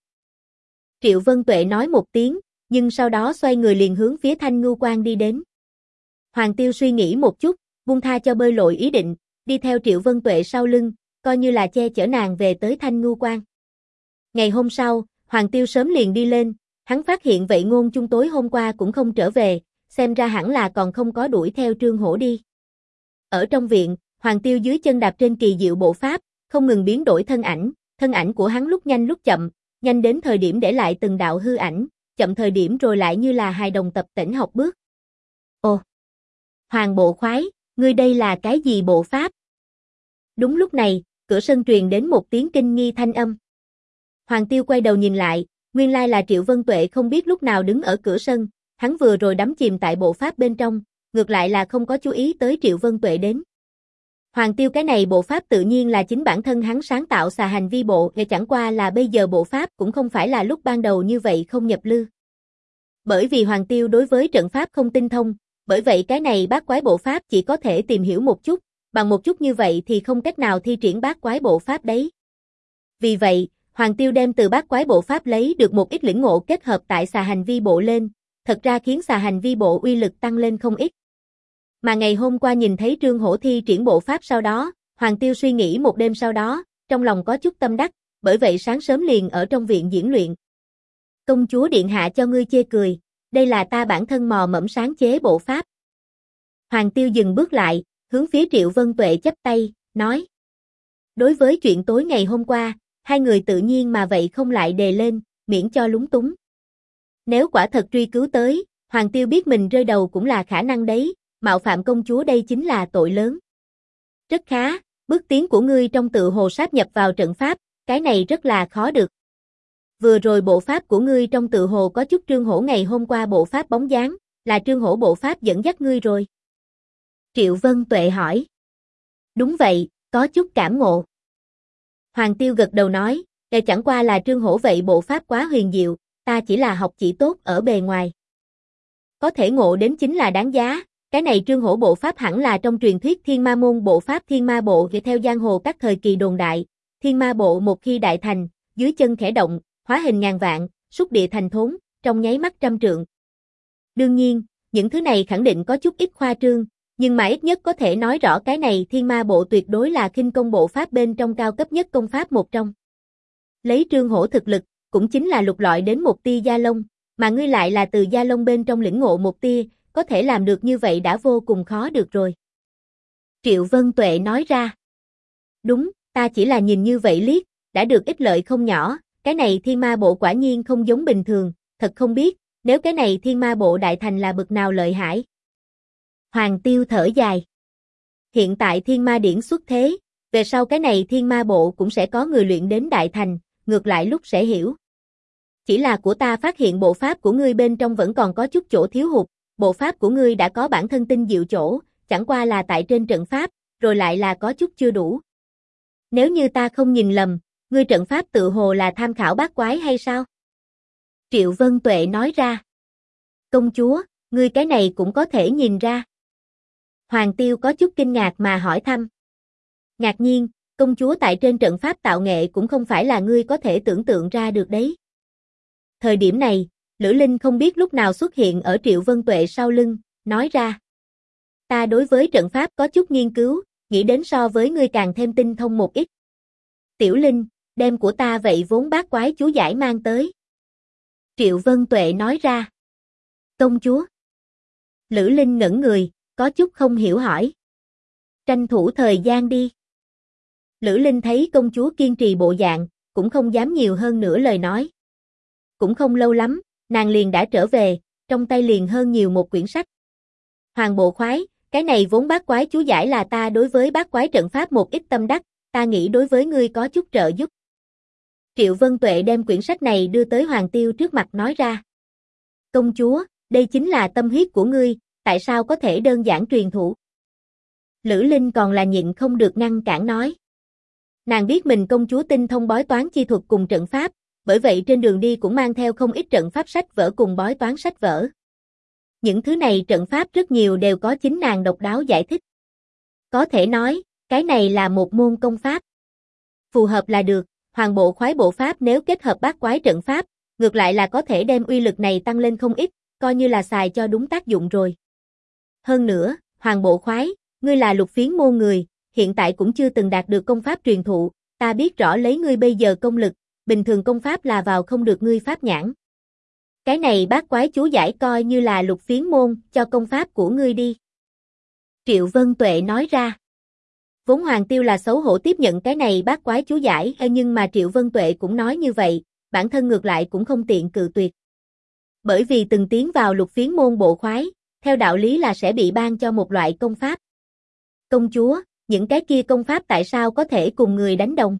Triệu Vân Tuệ nói một tiếng, nhưng sau đó xoay người liền hướng phía Thanh Ngưu Quan đi đến. Hoàng Tiêu suy nghĩ một chút, buông tha cho bơi lội ý định, đi theo Triệu Vân Tuệ sau lưng, coi như là che chở nàng về tới Thanh Ngưu Quan. Ngày hôm sau, Hoàng Tiêu sớm liền đi lên, hắn phát hiện Vệ Ngôn Chung tối hôm qua cũng không trở về, xem ra hẳn là còn không có đuổi theo Trương Hổ đi. Ở trong viện, Hoàng Tiêu dưới chân đạp trên kỳ diệu bộ pháp, không ngừng biến đổi thân ảnh của hắn lúc nhanh lúc chậm, nhanh đến thời điểm để lại từng đạo hư ảnh, chậm thời điểm rồi lại như là hài đồng tập tễnh học bước. Ồ! Hoàng bộ khoái, ngươi đây là cái gì bộ pháp? Đúng lúc này, cửa sân truyền đến một tiếng kinh nghi thanh âm. Hoàng Tiêu quay đầu nhìn lại, nguyên lai là Triệu Vân Tuệ không biết lúc nào đứng ở cửa sân, hắn vừa rồi đắm chìm tại bộ pháp bên trong, ngược lại là không có chú ý tới Triệu Vân Tuệ đến. Hoàng Tiêu cái này bộ pháp tự nhiên là chính bản thân hắn sáng tạo xà hành vi bộ, chẳng qua là bây giờ bộ pháp cũng không phải là lúc ban đầu như vậy không nhập lư. Bởi vì Hoàng Tiêu đối với trận pháp không tinh thông, bởi vậy cái này bát quái bộ pháp chỉ có thể tìm hiểu một chút, bằng một chút như vậy thì không cách nào thi triển bát quái bộ pháp đấy. Vì vậy, Hoàng Tiêu đem từ bát quái bộ pháp lấy được một ít lĩnh ngộ kết hợp tại xà hành vi bộ lên, thật ra khiến xà hành vi bộ uy lực tăng lên không ít. Mà ngày hôm qua nhìn thấy Trương Hổ thi triển bộ pháp sau đó, Hoàng Tiêu suy nghĩ một đêm sau đó, trong lòng có chút tâm đắc, bởi vậy sáng sớm liền ở trong viện diễn luyện. Công chúa điện hạ cho ngươi chê cười, đây là ta bản thân mò mẫm sáng chế bộ pháp. Hoàng Tiêu dừng bước lại, hướng phía Triệu Vân Tuệ chắp tay, nói. Đối với chuyện tối ngày hôm qua, hai người tự nhiên mà vậy không lại đề lên, miễn cho lúng túng. Nếu quả thật truy cứu tới, Hoàng Tiêu biết mình rơi đầu cũng là khả năng đấy, mạo phạm công chúa đây chính là tội lớn. Rất khá, bước tiến của ngươi trong tự hồ sáp nhập vào trận pháp, cái này rất là khó được. Vừa rồi bộ pháp của ngươi trong tự hồ có chút Trương Hổ ngày hôm qua bộ pháp bóng dáng, là Trương Hổ bộ pháp dẫn dắt ngươi rồi. Triệu Vân Tuệ hỏi. Đúng vậy, có chút cảm ngộ. Hoàng Tiêu gật đầu nói, chẳng qua là Trương Hổ vậy bộ pháp quá huyền diệu, ta chỉ là học chỉ tốt ở bề ngoài. Có thể ngộ đến chính là đáng giá, cái này Trương Hổ bộ pháp hẳn là trong truyền thuyết Thiên Ma môn bộ pháp Thiên Ma bộ, theo giang hồ các thời kỳ đồn đại, Thiên Ma Bộ một khi đại thành, dưới chân khẽ động, hóa hình ngàn vạn, xúc địa thành thốn, trong nháy mắt trăm trượng. Đương nhiên, những thứ này khẳng định có chút ít khoa trương, nhưng mà ít nhất có thể nói rõ cái này Thiên Ma Bộ tuyệt đối là khinh công bộ pháp bên trong cao cấp nhất công pháp một trong. Lấy Trương Hổ thực lực, cũng chính là lục lọi đến một tia da lông, mà ngươi lại là từ da lông bên trong lĩnh ngộ một tia, có thể làm được như vậy đã vô cùng khó được rồi. Triệu Vân Tuệ nói ra. Đúng, ta chỉ là nhìn như vậy liếc, đã được ích lợi không nhỏ, cái này Thiên Ma Bộ quả nhiên không giống bình thường, thật không biết, nếu cái này Thiên Ma Bộ đại thành là bực nào lợi hại. Hoàng Tiêu thở dài. Hiện tại Thiên Ma Điển xuất thế, về sau cái này Thiên Ma Bộ cũng sẽ có người luyện đến đại thành, ngược lại lúc sẽ hiểu. Chỉ là của ta phát hiện bộ pháp của ngươi bên trong vẫn còn có chút chỗ thiếu hụt, bộ pháp của ngươi đã có bản thân tinh diệu chỗ, chẳng qua là tại trên trận pháp, rồi lại là có chút chưa đủ. Nếu như ta không nhìn lầm, ngươi trận pháp tự hồ là tham khảo bát quái hay sao? Triệu Vân Tuệ nói ra. Công chúa, ngươi cái này cũng có thể nhìn ra. Hoàng Tiêu có chút kinh ngạc mà hỏi thăm. Ngạc nhiên, công chúa tại trên trận pháp tạo nghệ cũng không phải là ngươi có thể tưởng tượng ra được đấy. Thời điểm này, Lữ Linh không biết lúc nào xuất hiện ở Triệu Vân Tuệ sau lưng, nói ra. Ta đối với trận pháp có chút nghiên cứu, nghĩ đến so với ngươi càng thêm tinh thông một ít. Tiểu Linh, đem của ta vậy vốn bát quái chú giải mang tới. Triệu Vân Tuệ nói ra. Công chúa. Lữ Linh ngẩn người, có chút không hiểu hỏi. Tranh thủ thời gian đi. Lữ Linh thấy công chúa kiên trì bộ dạng, cũng không dám nhiều hơn nữa lời nói. Cũng không lâu lắm, nàng liền đã trở về, trong tay liền hơn nhiều một quyển sách. Hoàng bộ khoái, cái này vốn bát quái chú giải là ta đối với bát quái trận pháp một ít tâm đắc, ta nghĩ đối với ngươi có chút trợ giúp. Triệu Vân Tuệ đem quyển sách này đưa tới Hoàng Tiêu trước mặt nói ra. Công chúa, đây chính là tâm huyết của ngươi, tại sao có thể đơn giản truyền thụ? Lữ Linh còn là nhịn không được ngăn cản nói. Nàng biết mình công chúa tinh thông bói toán chi thuật cùng trận pháp, bởi vậy trên đường đi cũng mang theo không ít trận pháp sách vở cùng bói toán sách vở. Những thứ này trận pháp rất nhiều đều có chính nàng độc đáo giải thích. Có thể nói, cái này là một môn công pháp. Phù hợp là được, hoàng bộ khoái bộ pháp nếu kết hợp bát quái trận pháp, ngược lại là có thể đem uy lực này tăng lên không ít, coi như là xài cho đúng tác dụng rồi. Hơn nữa, hoàng bộ khoái, ngươi là lục phiến môn người, hiện tại cũng chưa từng đạt được công pháp truyền thụ, ta biết rõ lấy ngươi bây giờ công lực, bình thường công pháp là vào không được ngươi pháp nhãn. Cái này bát quái chú giải coi như là lục phiến môn, cho công pháp của ngươi đi. Triệu Vân Tuệ nói ra. Vốn Hoàng Tiêu là xấu hổ tiếp nhận cái này bát quái chú giải, nhưng mà Triệu Vân Tuệ cũng nói như vậy, bản thân ngược lại cũng không tiện cự tuyệt. Bởi vì từng tiến vào lục phiến môn bộ khoái, theo đạo lý là sẽ bị ban cho một loại công pháp. Công chúa, những cái kia công pháp tại sao có thể cùng người đánh đồng?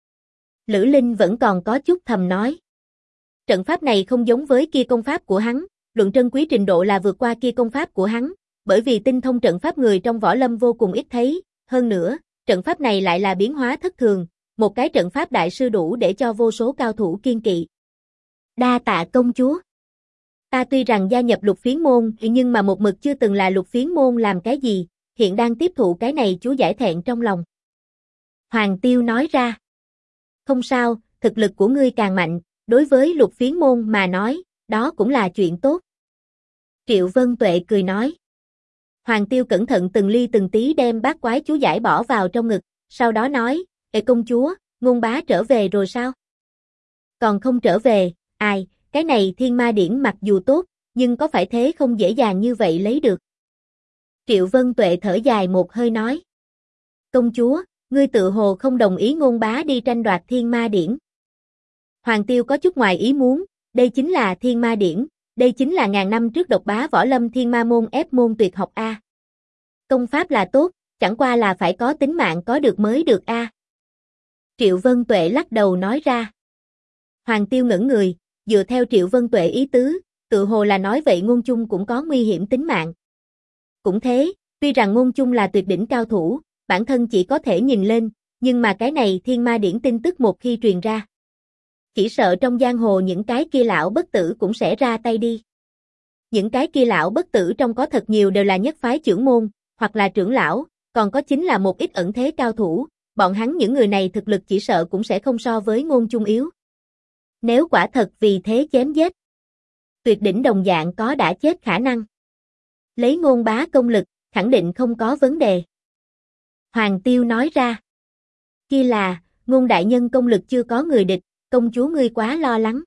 Lữ Linh vẫn còn có chút thầm nói. Trận pháp này không giống với kia công pháp của hắn, luận trân quý trình độ là vượt qua kia công pháp của hắn, bởi vì tinh thông trận pháp người trong võ lâm vô cùng ít thấy, hơn nữa, trận pháp này lại là biến hóa thất thường, một cái trận pháp đại sư đủ để cho vô số cao thủ kiên kỵ. Đa tạ công chúa. Ta tuy rằng gia nhập lục phiến môn, nhưng mà một mực chưa từng là lục phiến môn làm cái gì, hiện đang tiếp thụ cái này chú giải thẹn trong lòng. Hoàng Tiêu nói ra. Không sao, thực lực của ngươi càng mạnh, đối với lục phiến môn mà nói, đó cũng là chuyện tốt. Triệu Vân Tuệ cười nói. Hoàng Tiêu cẩn thận từng ly từng tí đem bát quái chú giải bỏ vào trong ngực, sau đó nói, Ê công chúa, ngôn bá trở về rồi sao? Còn không trở về, ai, cái này thiên ma điển mặc dù tốt, nhưng có phải thế không dễ dàng như vậy lấy được. Triệu Vân Tuệ thở dài một hơi nói. Công chúa, ngươi tự hồ không đồng ý ngôn bá đi tranh đoạt thiên ma điển. Hoàng Tiêu có chút ngoài ý muốn, đây chính là thiên ma điển, đây chính là ngàn năm trước độc bá võ lâm thiên ma môn ép môn tuyệt học A. Công pháp là tốt, chẳng qua là phải có tính mạng có được mới được A. Triệu Vân Tuệ lắc đầu nói ra. Hoàng Tiêu ngẩn người, dựa theo Triệu Vân Tuệ ý tứ, tự hồ là nói vậy Ngôn Chung cũng có nguy hiểm tính mạng. Cũng thế, tuy rằng Ngôn Chung là tuyệt đỉnh cao thủ, bản thân chỉ có thể nhìn lên, nhưng mà cái này thiên ma điển tin tức một khi truyền ra. Chỉ sợ trong giang hồ những cái kia lão bất tử cũng sẽ ra tay đi. Những cái kia lão bất tử trong có thật nhiều đều là nhất phái trưởng môn, hoặc là trưởng lão, còn có chính là một ít ẩn thế cao thủ, bọn hắn những người này thực lực chỉ sợ cũng sẽ không so với Ngôn Chung yếu. Nếu quả thật vì thế chém giết, tuyệt đỉnh đồng dạng có đã chết khả năng. Lấy Ngôn bá công lực, khẳng định không có vấn đề. Hoàng Tiêu nói ra. Kia là, Ngôn đại nhân công lực chưa có người địch, công chúa ngươi quá lo lắng.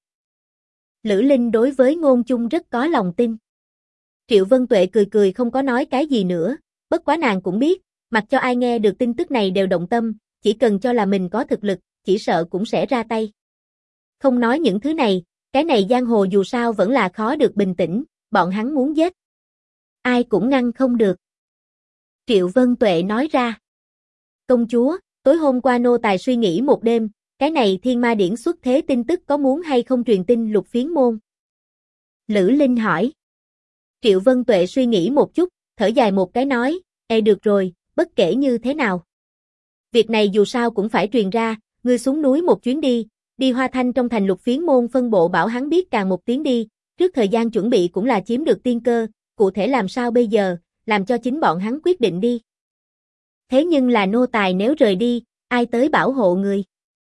Lữ Linh đối với Ngôn Chung rất có lòng tin. Triệu Vân Tuệ cười cười không có nói cái gì nữa, bất quá nàng cũng biết, mặc cho ai nghe được tin tức này đều động tâm, chỉ cần cho là mình có thực lực, chỉ sợ cũng sẽ ra tay. Không nói những thứ này, cái này giang hồ dù sao vẫn là khó được bình tĩnh, bọn hắn muốn giết. Ai cũng ngăn không được. Triệu Vân Tuệ nói ra. Công chúa, tối hôm qua nô tài suy nghĩ một đêm, cái này thiên ma điển xuất thế tin tức có muốn hay không truyền tin Lục Phiến môn? Lữ Linh hỏi. Triệu Vân Tuệ suy nghĩ một chút, thở dài một cái nói, được rồi, bất kể như thế nào. Việc này dù sao cũng phải truyền ra, ngươi xuống núi một chuyến đi Hoa Thanh trong thành Lục Phiến môn phân bộ bảo hắn biết càng một tiếng đi, trước thời gian chuẩn bị cũng là chiếm được tiên cơ, cụ thể làm sao bây giờ, làm cho chính bọn hắn quyết định đi. Thế nhưng là nô tài nếu rời đi, ai tới bảo hộ người?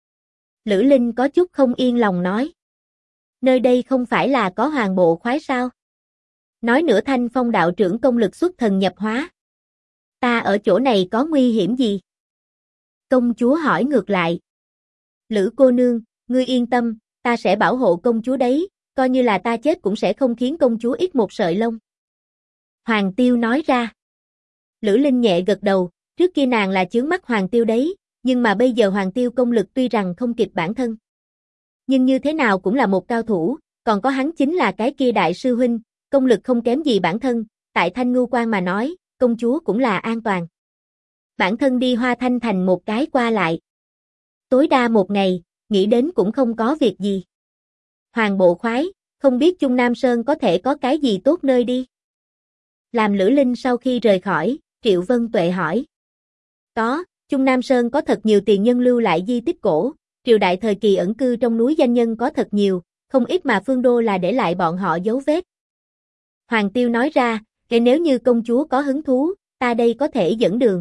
Lữ Linh có chút không yên lòng nói. Nơi đây không phải là có Hoàng bộ khoái sao? Nói nữa Thanh Phong đạo trưởng công lực xuất thần nhập hóa. Ta ở chỗ này có nguy hiểm gì? Công chúa hỏi ngược lại. Lữ cô nương, ngươi yên tâm, ta sẽ bảo hộ công chúa đấy, coi như là ta chết cũng sẽ không khiến công chúa ít một sợi lông. Hoàng Tiêu nói ra. Lữ Linh nhẹ gật đầu, trước kia nàng là chướng mắt Hoàng Tiêu đấy, nhưng mà bây giờ Hoàng Tiêu công lực tuy rằng không kịp bản thân. Nhưng như thế nào cũng là một cao thủ, còn có hắn chính là cái kia đại sư huynh, công lực không kém gì bản thân, tại Thanh Ngưu Quan mà nói, công chúa cũng là an toàn. Bản thân đi Hoa Thanh thành một cái qua lại. Tối đa một ngày, nghĩ đến cũng không có việc gì. Hoàng bộ khoái, không biết Trung Nam Sơn có thể có cái gì tốt nơi đi. Làm Lữ Linh sau khi rời khỏi, Triệu Vân Tuệ hỏi. Có, Trung Nam Sơn có thật nhiều tiền nhân lưu lại di tích cổ, triều đại thời kỳ ẩn cư trong núi danh nhân có thật nhiều, không ít mà Phương Đô là để lại bọn họ dấu vết. Hoàng Tiêu nói ra, nếu như công chúa có hứng thú, ta đây có thể dẫn đường.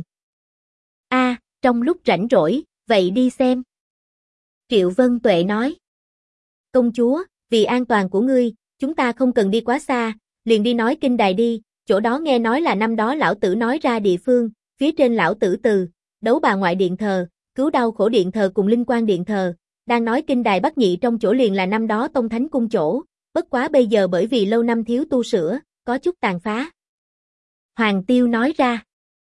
Trong lúc rảnh rỗi, vậy đi xem. Triệu Vân Tuệ nói. Công chúa, vì an toàn của ngươi, chúng ta không cần đi quá xa, liền đi nói kinh đài đi, chỗ đó nghe nói là năm đó lão tử nói ra địa phương, phía trên lão tử từ, đấu bà ngoại điện thờ, cứu đau khổ điện thờ cùng linh quan điện thờ, đang nói kinh đài Bắc Nhị trong chỗ liền là năm đó Tông Thánh cung chỗ, bất quá bây giờ bởi vì lâu năm thiếu tu sửa, có chút tàn phá. Hoàng Tiêu nói ra.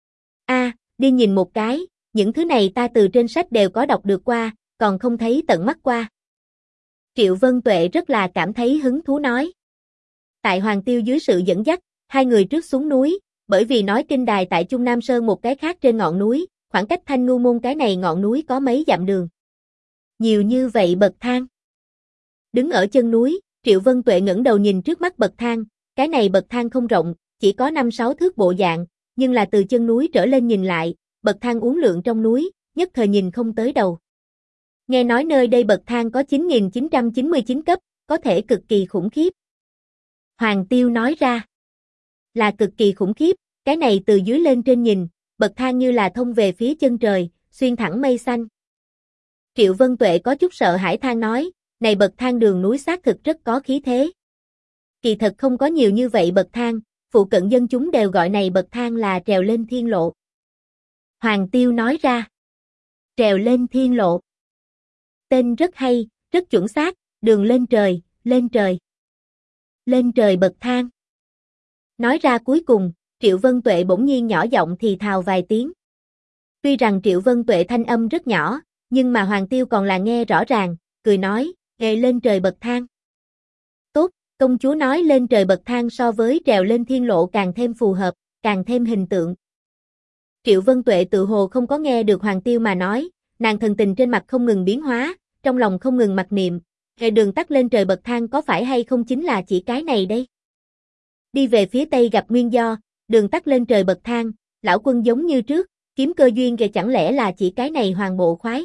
Đi nhìn một cái, những thứ này ta từ trên sách đều có đọc được qua, còn không thấy tận mắt qua. Triệu Vân Tuệ rất là cảm thấy hứng thú nói. Tại Hoàng Tiêu dưới sự dẫn dắt, hai người trước xuống núi, bởi vì nói kinh đài tại Trung Nam Sơn một cái khác trên ngọn núi, khoảng cách Thanh Ngưu môn cái này ngọn núi có mấy dặm đường. Nhiều như vậy bậc thang. Đứng ở chân núi, Triệu Vân Tuệ ngẩng đầu nhìn trước mắt bậc thang, cái này bậc thang không rộng, chỉ có 5-6 thước bộ dạng, nhưng là từ chân núi trở lên nhìn lại, bậc thang uốn lượn trong núi, nhất thời nhìn không tới đầu. Nghe nói nơi đây bậc thang có 9.999 cấp, có thể cực kỳ khủng khiếp. Hoàng Tiêu nói ra. Là cực kỳ khủng khiếp, cái này từ dưới lên trên nhìn, bậc thang như là thông về phía chân trời, xuyên thẳng mây xanh. Triệu Vân Tuệ có chút sợ hãi than nói, này bậc thang đường núi xác thực rất có khí thế. Kỳ thật không có nhiều như vậy bậc thang, phụ cận dân chúng đều gọi này bậc thang là trèo lên thiên lộ. Hoàng Tiêu nói ra. Trèo lên thiên lộ. Tên rất hay, rất chuẩn xác, đường lên trời, lên trời. Lên trời bậc thang. Nói ra cuối cùng, Triệu Vân Tuệ bỗng nhiên nhỏ giọng thì thào vài tiếng. Tuy rằng Triệu Vân Tuệ thanh âm rất nhỏ, nhưng mà Hoàng Tiêu còn là nghe rõ ràng, cười nói, lên trời bậc thang. Tốt, công chúa nói lên trời bậc thang so với trèo lên thiên lộ càng thêm phù hợp, càng thêm hình tượng. Triệu Vân Tuệ tự hồ không có nghe được Hoàng Tiêu mà nói, nàng thần tình trên mặt không ngừng biến hóa, trong lòng không ngừng mặc niệm, đường tắt lên trời bậc thang có phải hay không chính là chỉ cái này đây. Đi về phía tây gặp nguyên do, đường tắt lên trời bậc thang, lão quân giống như trước, kiếm cơ duyên kìa chẳng lẽ là chỉ cái này Hoàng bộ khoái.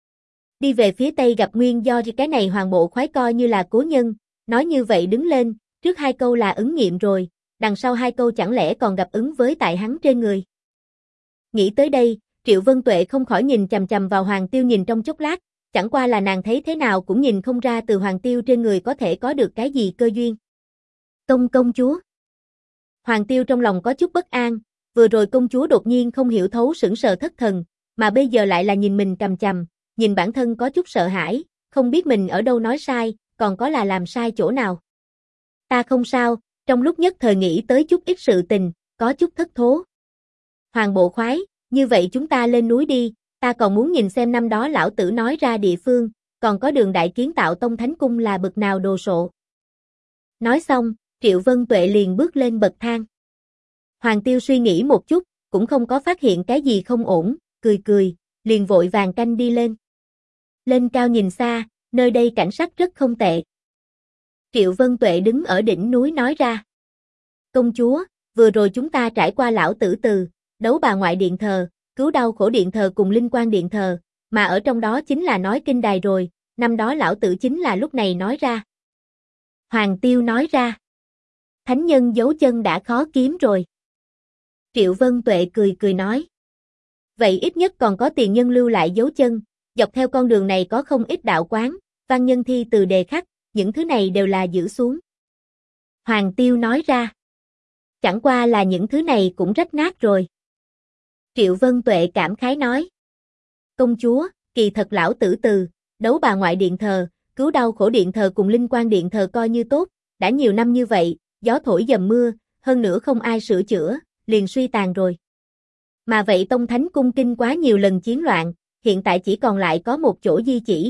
Đi về phía tây gặp nguyên do thì cái này Hoàng bộ khoái coi như là cố nhân, nói như vậy đứng lên, trước hai câu là ứng nghiệm rồi, đằng sau hai câu chẳng lẽ còn gặp ứng với tại hắn trên người. Nghĩ tới đây, Triệu Vân Tuệ không khỏi nhìn chằm chằm vào Hoàng Tiêu nhìn trong chốc lát, chẳng qua là nàng thấy thế nào cũng nhìn không ra từ Hoàng Tiêu trên người có thể có được cái gì cơ duyên. Công chúa. Hoàng Tiêu trong lòng có chút bất an, vừa rồi công chúa đột nhiên không hiểu thấu sững sờ thất thần, mà bây giờ lại là nhìn mình chằm chằm, nhìn bản thân có chút sợ hãi, không biết mình ở đâu nói sai, còn có là làm sai chỗ nào. Ta không sao, trong lúc nhất thời nghĩ tới chút ít sự tình, có chút thất thố. Hoàng bộ khoái, như vậy chúng ta lên núi đi, ta còn muốn nhìn xem năm đó lão tử nói ra địa phương, còn có đường đại kiến tạo Tông Thánh Cung là bậc nào đồ sộ. Nói xong, Triệu Vân Tuệ liền bước lên bậc thang. Hoàng Tiêu suy nghĩ một chút, cũng không có phát hiện cái gì không ổn, cười, liền vội vàng canh đi lên. Lên cao nhìn xa, nơi đây cảnh sắc rất không tệ. Triệu Vân Tuệ đứng ở đỉnh núi nói ra. Công chúa, vừa rồi chúng ta trải qua lão tử từ, đấu bà ngoại điện thờ, cứu đau khổ điện thờ cùng linh quan điện thờ, mà ở trong đó chính là nói kinh đài rồi, năm đó lão tử chính là lúc này nói ra. Hoàng Tiêu nói ra. Thánh nhân dấu chân đã khó kiếm rồi. Triệu Vân Tuệ cười nói. Vậy ít nhất còn có tiền nhân lưu lại dấu chân, dọc theo con đường này có không ít đạo quán, văn nhân thi từ đề khắc, những thứ này đều là giữ xuống. Hoàng Tiêu nói ra. Chẳng qua là những thứ này cũng rách nát rồi. Triệu Vân Tuệ cảm khái nói. Công chúa, kỳ thật lão tử từ, đấu bà ngoại điện thờ, cứu đau khổ điện thờ cùng linh quan điện thờ coi như tốt, đã nhiều năm như vậy, gió thổi dầm mưa, hơn nữa không ai sửa chữa, liền suy tàn rồi. Mà vậy Tông Thánh Cung kinh quá nhiều lần chiến loạn, hiện tại chỉ còn lại có một chỗ di chỉ.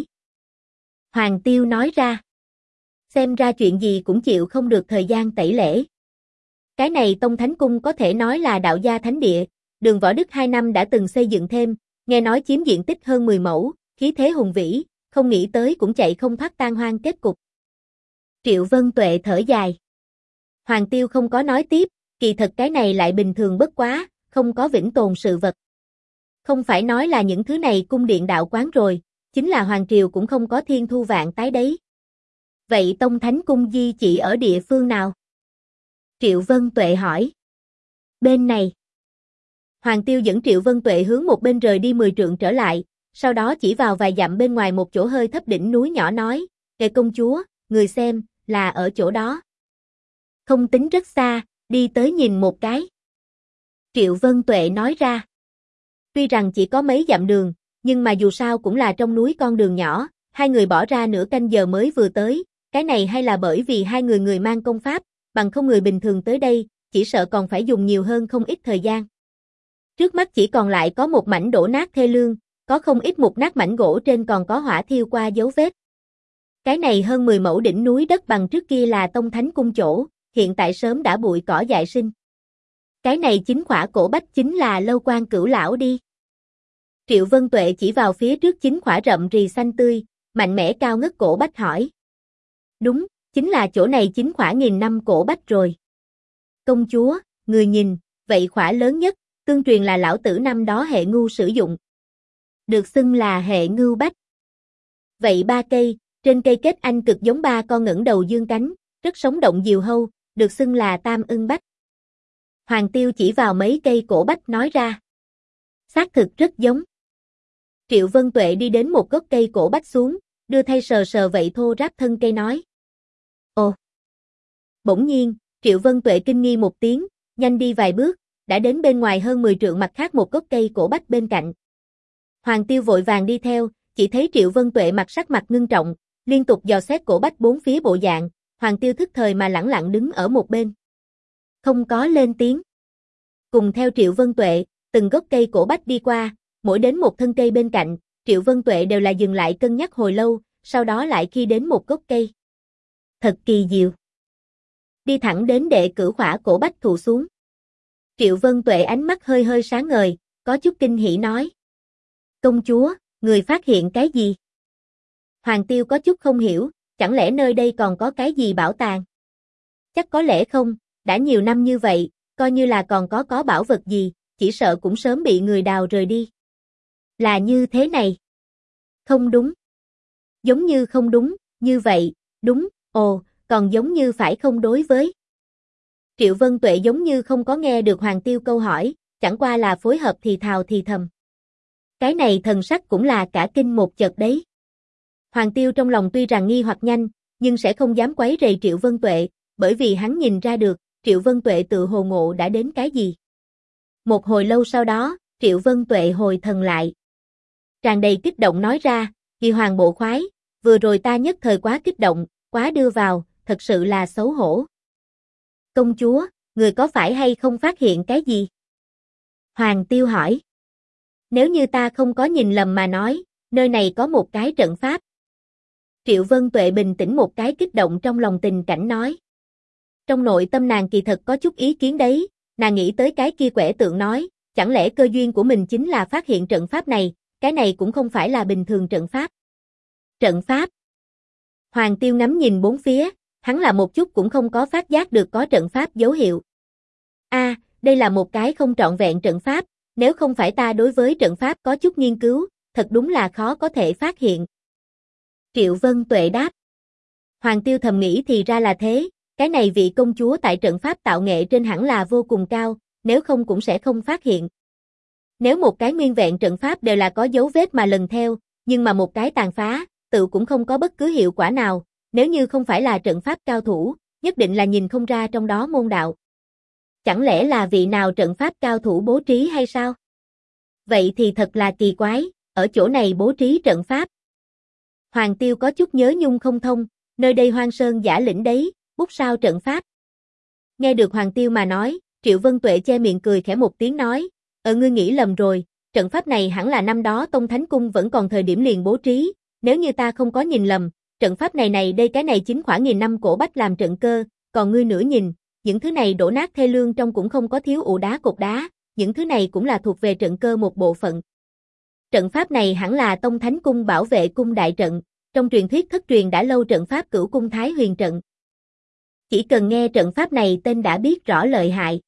Hoàng Tiêu nói ra. Xem ra chuyện gì cũng chịu không được thời gian tẩy lễ. Cái này Tông Thánh Cung có thể nói là đạo gia thánh địa, Đường Võ Đức 2 năm đã từng xây dựng thêm, nghe nói chiếm diện tích hơn 10 mẫu, khí thế hùng vĩ, không nghĩ tới cũng chạy không thoát tan hoang kết cục. Triệu Vân Tuệ thở dài. Hoàng Tiêu không có nói tiếp, kỳ thật cái này lại bình thường bất quá, không có vĩnh tồn sự vật. Không phải nói là những thứ này cung điện đạo quán rồi, chính là Hoàng Triều cũng không có thiên thu vạn tái đấy. Vậy Tông Thánh Cung di chỉ ở địa phương nào? Triệu Vân Tuệ hỏi. Bên này. Hoàng Tiêu dẫn Triệu Vân Tuệ hướng một bên rời đi 10 trượng trở lại, sau đó chỉ vào vài dặm bên ngoài một chỗ hơi thấp đỉnh núi nhỏ nói, Kệ công chúa, người xem, là ở chỗ đó. Không tính rất xa, đi tới nhìn một cái. Triệu Vân Tuệ nói ra. Tuy rằng chỉ có mấy dặm đường, nhưng mà dù sao cũng là trong núi con đường nhỏ, hai người bỏ ra nửa canh giờ mới vừa tới, cái này hay là bởi vì hai người mang công pháp, bằng không người bình thường tới đây, chỉ sợ còn phải dùng nhiều hơn không ít thời gian. Trước mắt chỉ còn lại có một mảnh đổ nát thê lương, có không ít mục nát mảnh gỗ trên còn có hỏa thiêu qua dấu vết. Cái này hơn 10 mẫu đỉnh núi đất bằng trước kia là Tông Thánh Cung chỗ, hiện tại sớm đã bụi cỏ dại sinh. Cái này chính khỏa cổ bách chính là Lâu Quan Cửu lão đi. Triệu Vân Tuệ chỉ vào phía trước chính khỏa rậm rì xanh tươi, mạnh mẽ cao ngất cổ bách hỏi. Đúng, chính là chỗ này chính khỏa nghìn năm cổ bách rồi. Công chúa, người nhìn, vậy khỏa lớn nhất, tương truyền là lão tử năm đó hệ ngưu sử dụng. Được xưng là hệ ngưu bách. Vậy 3 cây, trên cây kết anh cực giống 3 con ngẩng đầu dương cánh, rất sống động diều hâu, được xưng là tam ưng bách. Hoàng Tiêu chỉ vào mấy cây cổ bách nói ra. Xác thực rất giống. Triệu Vân Tuệ đi đến một gốc cây cổ bách xuống, đưa tay sờ sờ vậy thô ráp thân cây nói. Ồ! Bỗng nhiên, Triệu Vân Tuệ kinh nghi một tiếng, nhanh đi vài bước, đã đến bên ngoài hơn 10 trượng mặt khác một gốc cây cổ bách bên cạnh. Hoàng Tiêu vội vàng đi theo, chỉ thấy Triệu Vân Tuệ sắc mặt ngưng trọng, liên tục dò xét cổ bách bốn phía bộ dạng, Hoàng Tiêu thức thời mà lẳng lặng đứng ở một bên. Không có lên tiếng. Cùng theo Triệu Vân Tuệ, từng gốc cây cổ bách đi qua, mỗi đến một thân cây bên cạnh, Triệu Vân Tuệ đều là dừng lại cân nhắc hồi lâu, sau đó lại khi đến một gốc cây. Thật kỳ diệu. Đi thẳng đến đệ cửu khỏa cổ bách thụ xuống. Triệu Vân Tuệ ánh mắt hơi hơi sáng ngời, có chút kinh hỉ nói. Công chúa, người phát hiện cái gì? Hoàng Tiêu có chút không hiểu, chẳng lẽ nơi đây còn có cái gì bảo tàng? Chắc có lẽ không, đã nhiều năm như vậy, coi như là còn có bảo vật gì, chỉ sợ cũng sớm bị người đào rời đi. Là như thế này. Không đúng. Giống như không đúng, như vậy, đúng, ồ, còn giống như phải không đối với. Triệu Vân Tuệ giống như không có nghe được Hoàng Tiêu câu hỏi, chẳng qua là phối hợp thì thào thì thầm. Cái này thần sắc cũng là cả kinh một chợt đấy. Hoàng Tiêu trong lòng tuy rằng nghi hoặc nhanh, nhưng sẽ không dám quấy rầy Triệu Vân Tuệ, bởi vì hắn nhìn ra được, Triệu Vân Tuệ tự hồ ngộ đã đến cái gì. Một hồi lâu sau đó, Triệu Vân Tuệ hồi thần lại. Tràn đầy kích động nói ra, Kỳ Hoàng bộ khoái, vừa rồi ta nhất thời quá kích động, quá đưa vào, thật sự là xấu hổ. Công chúa, người có phải hay không phát hiện cái gì? Hoàng Tiêu hỏi. Nếu như ta không có nhìn lầm mà nói, nơi này có một cái trận pháp. Triệu Vân Tuệ bình tĩnh một cái kích động trong lòng tình cảnh nói. Trong nội tâm nàng kỳ thật có chút ý kiến đấy, nàng nghĩ tới cái kia quẻ tượng nói, chẳng lẽ cơ duyên của mình chính là phát hiện trận pháp này, cái này cũng không phải là bình thường trận pháp. Trận pháp. Hoàng Tiêu ngắm nhìn bốn phía, hắn là một chút cũng không có phát giác được có trận pháp dấu hiệu. Đây là một cái không trọn vẹn trận pháp, nếu không phải ta đối với trận pháp có chút nghiên cứu, thật đúng là khó có thể phát hiện. Triệu Vân Tuệ đáp. Hoàng Tiêu thầm nghĩ thì ra là thế, cái này vị công chúa tại trận pháp tạo nghệ trên hẳn là vô cùng cao, nếu không cũng sẽ không phát hiện. Nếu một cái nguyên vẹn trận pháp đều là có dấu vết mà lần theo, nhưng mà một cái tàn phá, tự cũng không có bất cứ hiệu quả nào, nếu như không phải là trận pháp cao thủ, nhất định là nhìn không ra trong đó môn đạo. Chẳng lẽ là vị nào trận pháp cao thủ bố trí hay sao? Vậy thì thật là kỳ quái, ở chỗ này bố trí trận pháp. Hoàng Tiêu có chút nhớ nhung không thông, nơi đây hoang sơn giả lĩnh đấy, bút sao trận pháp. Nghe được Hoàng Tiêu mà nói, Triệu Vân Tuệ che miệng cười khẽ một tiếng nói, ngươi nghĩ lầm rồi, trận pháp này hẳn là năm đó Tông Thánh Cung vẫn còn thời điểm liền bố trí, nếu như ta không có nhìn lầm, trận pháp này đây cái này chính khoảng nghìn năm cổ bách làm trận cơ, còn ngươi nữa nhìn, những thứ này đổ nát thê lương trong cũng không có thiếu ụ đá cột đá, những thứ này cũng là thuộc về trận cơ một bộ phận. Trận pháp này hẳn là Tông Thánh Cung bảo vệ cung đại trận, trong truyền thuyết thất truyền đã lâu trận pháp Cửu Cung Thái Huyền trận. Chỉ cần nghe trận pháp này tên đã biết rõ lợi hại.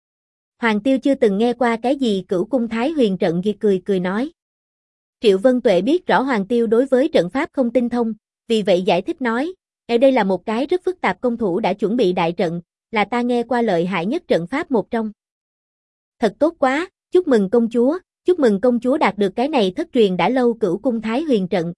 Hoàng Tiêu chưa từng nghe qua cái gì Cửu Cung Thái Huyền trận gì cười nói. Triệu Vân Tuệ biết rõ Hoàng Tiêu đối với trận pháp không tinh thông, vì vậy giải thích nói, ở đây là một cái rất phức tạp công thủ đã chuẩn bị đại trận, là ta nghe qua lợi hại nhất trận pháp một trong. Thật tốt quá, chúc mừng công chúa đạt được cái này thất truyền đã lâu Cửu Cung Thái Huyền trận.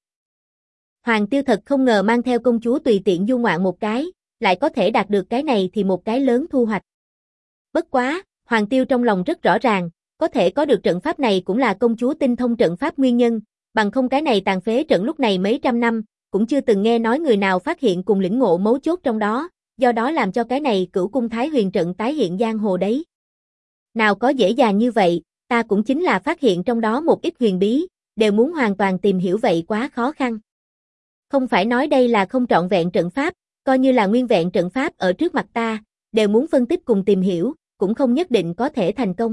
Hoàng Tiêu thật không ngờ mang theo công chúa tùy tiện du ngoạn một cái, lại có thể đạt được cái này thì một cái lớn thu hoạch. Bất quá, Hoàng Tiêu trong lòng rất rõ ràng, có thể có được trận pháp này cũng là công chúa tinh thông trận pháp nguyên nhân, bằng không cái này tàn phế trận lúc này mấy trăm năm, cũng chưa từng nghe nói người nào phát hiện cùng lĩnh ngộ mấu chốt trong đó, do đó làm cho cái này Cửu Cung Thái Huyền trận tái hiện giang hồ đấy. Nào có dễ dàng như vậy, ta cũng chính là phát hiện trong đó một ít huyền bí, đều muốn hoàn toàn tìm hiểu vậy quá khó khăn. Không phải nói đây là không trọn vẹn trận pháp, coi như là nguyên vẹn trận pháp ở trước mặt ta, đều muốn phân tích cùng tìm hiểu, cũng không nhất định có thể thành công.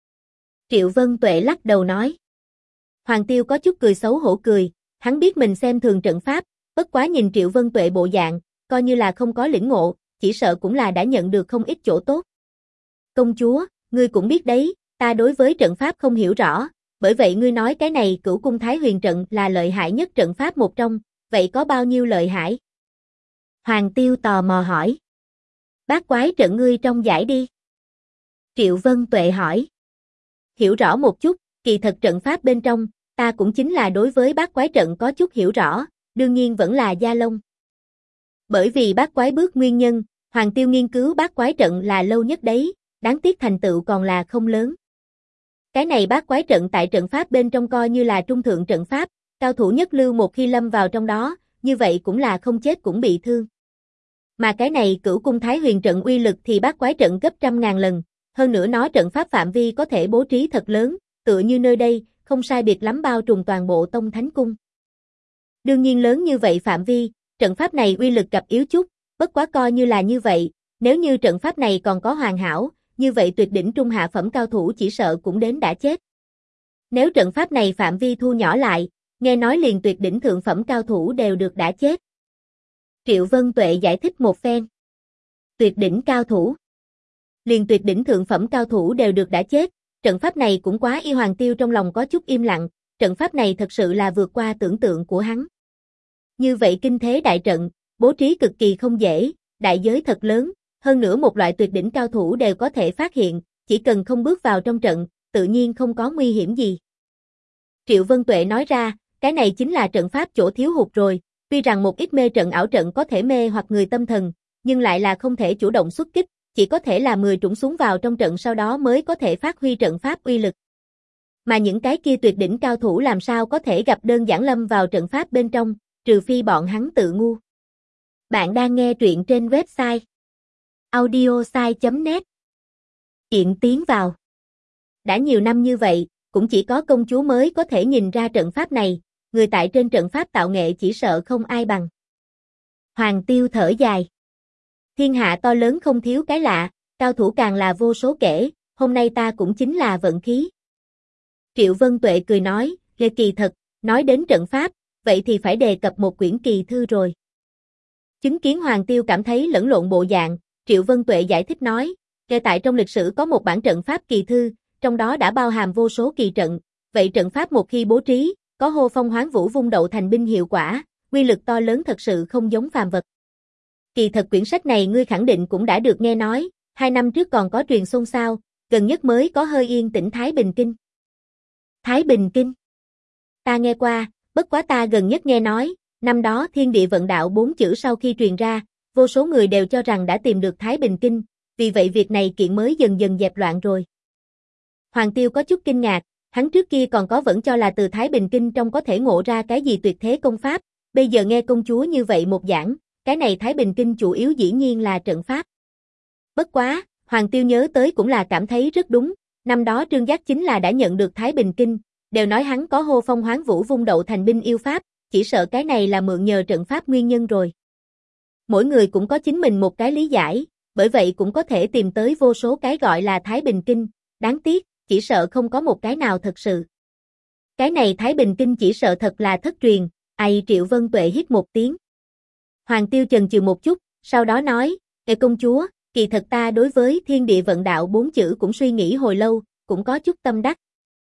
Triệu Vân Tuệ lắc đầu nói. Hoàng Tiêu có chút cười xấu hổ cười, hắn biết mình xem thường trận pháp, bất quá nhìn Triệu Vân Tuệ bộ dạng, coi như là không có lĩnh ngộ, chỉ sợ cũng là đã nhận được không ít chỗ tốt. Công chúa, ngươi cũng biết đấy, ta đối với trận pháp không hiểu rõ, bởi vậy ngươi nói cái này Cửu Cung Thái Huyền trận là lợi hại nhất trận pháp một trong, vậy có bao nhiêu lợi hại? Hoàng Tiêu tò mò hỏi. Bát quái trận ngươi trong giải đi. Triệu Vân Tuệ hỏi. Hiểu rõ một chút, kỳ thật trận pháp bên trong, ta cũng chính là đối với bát quái trận có chút hiểu rõ, đương nhiên vẫn là Gia Long. Bởi vì bát quái bước nguyên nhân, Hoàng Tiêu nghiên cứu bát quái trận là lâu nhất đấy, đáng tiếc thành tựu còn là không lớn. Cái này bát quái trận tại trận pháp bên trong coi như là trung thượng trận pháp, cao thủ nhất lưu một khi lâm vào trong đó, như vậy cũng là không chết cũng bị thương. Mà cái này Cửu Cung Thái Huyền trận uy lực thì bát quái trận gấp 100.000 lần, hơn nữa nó trận pháp phạm vi có thể bố trí thật lớn, tựa như nơi đây, không sai biệt lắm bao trùm toàn bộ Tông Thánh Cung. Đương nhiên lớn như vậy phạm vi, trận pháp này uy lực gặp yếu chút, bất quá coi như là như vậy, nếu như trận pháp này còn có hoàn hảo, như vậy tuyệt đỉnh trung hạ phẩm cao thủ chỉ sợ cũng đến đã chết. Nếu trận pháp này phạm vi thu nhỏ lại, nghe nói liền tuyệt đỉnh thượng phẩm cao thủ đều được đã chết. Triệu Vân Tuệ giải thích một phen. Tuyệt đỉnh cao thủ. Liền tuyệt đỉnh thượng phẩm cao thủ đều được đã chết, trận pháp này cũng quá y. Hoàng Tiêu trong lòng có chút im lặng, trận pháp này thật sự là vượt qua tưởng tượng của hắn. Như vậy kinh thế đại trận, bố trí cực kỳ không dễ, đại giới thật lớn, hơn nữa một loại tuyệt đỉnh cao thủ đều có thể phát hiện, chỉ cần không bước vào trong trận, tự nhiên không có nguy hiểm gì. Triệu Vân Tuệ nói ra, cái này chính là trận pháp chỗ thiếu hụt rồi, tuy rằng một ít mê trận ảo trận có thể mê hoặc người tâm thần, nhưng lại là không thể chủ động xuất kích, chỉ có thể là 10 trũng xuống vào trong trận sau đó mới có thể phát huy trận pháp uy lực. Mà những cái kia tuyệt đỉnh cao thủ làm sao có thể gặp đơn giản lâm vào trận pháp bên trong, trừ phi bọn hắn tự ngu. Bạn đang nghe truyện trên website audiosai.net. Chuyện tiến vào. Đã nhiều năm như vậy, cũng chỉ có công chúa mới có thể nhìn ra trận pháp này, người tại trên trận pháp tạo nghệ chỉ sợ không ai bằng. Hoàng Tiêu thở dài. Thiên hạ to lớn không thiếu cái lạ, cao thủ càng là vô số kể, hôm nay ta cũng chính là vận khí. Triệu Vân Tuệ cười nói, ghê kỳ thật, nói đến trận pháp, vậy thì phải đề cập một quyển kỳ thư rồi. Chứng kiến Hoàng Tiêu cảm thấy lẫn lộn bộ dạng, Triệu Vân Tuệ giải thích nói, ghê tại trong lịch sử có một bản trận pháp kỳ thư, trong đó đã bao hàm vô số kỳ trận, vậy trận pháp một khi bố trí, có hô phong hoán vũ vung đậu thành binh hiệu quả, uy lực to lớn thật sự không giống phàm vật. Kỳ thật quyển sách này ngươi khẳng định cũng đã được nghe nói, 2 năm trước còn có truyền xôn xao, gần nhất mới có hơi yên tĩnh Thái Bình Kinh. Thái Bình Kinh? Ta nghe qua, bất quá ta gần nhất nghe nói, năm đó thiên địa vận đạo 4 chữ sau khi truyền ra, vô số người đều cho rằng đã tìm được Thái Bình Kinh, vì vậy việc này kiện mới dần dần dẹp loạn rồi. Hoàng Tiêu có chút kinh ngạc, hắn trước kia còn có vẫn cho là từ Thái Bình Kinh trong có thể ngộ ra cái gì tuyệt thế công pháp, bây giờ nghe công chúa như vậy một giảng, cái này Thái Bình Kinh chủ yếu dĩ nhiên là trận pháp. Bất quá, Hoàng Tiêu nhớ tới cũng là cảm thấy rất đúng, năm đó Trương Giác chính là đã nhận được Thái Bình Kinh, đều nói hắn có hô phong hoán vũ vung đậu thành binh yêu pháp, chỉ sợ cái này là mượn nhờ trận pháp nguyên nhân rồi. Mỗi người cũng có chính mình một cái lý giải, bởi vậy cũng có thể tìm tới vô số cái gọi là Thái Bình Kinh, đáng tiếc, chỉ sợ không có một cái nào thật sự. Cái này Thái Bình Kinh chỉ sợ thật là thất truyền, ai Triệu Vân Tuệ hít một tiếng. Hoàng Tiêu chần chừ một chút, sau đó nói, Ê công chúa, kỳ thật ta đối với thiên địa vận đạo 4 chữ cũng suy nghĩ hồi lâu, cũng có chút tâm đắc.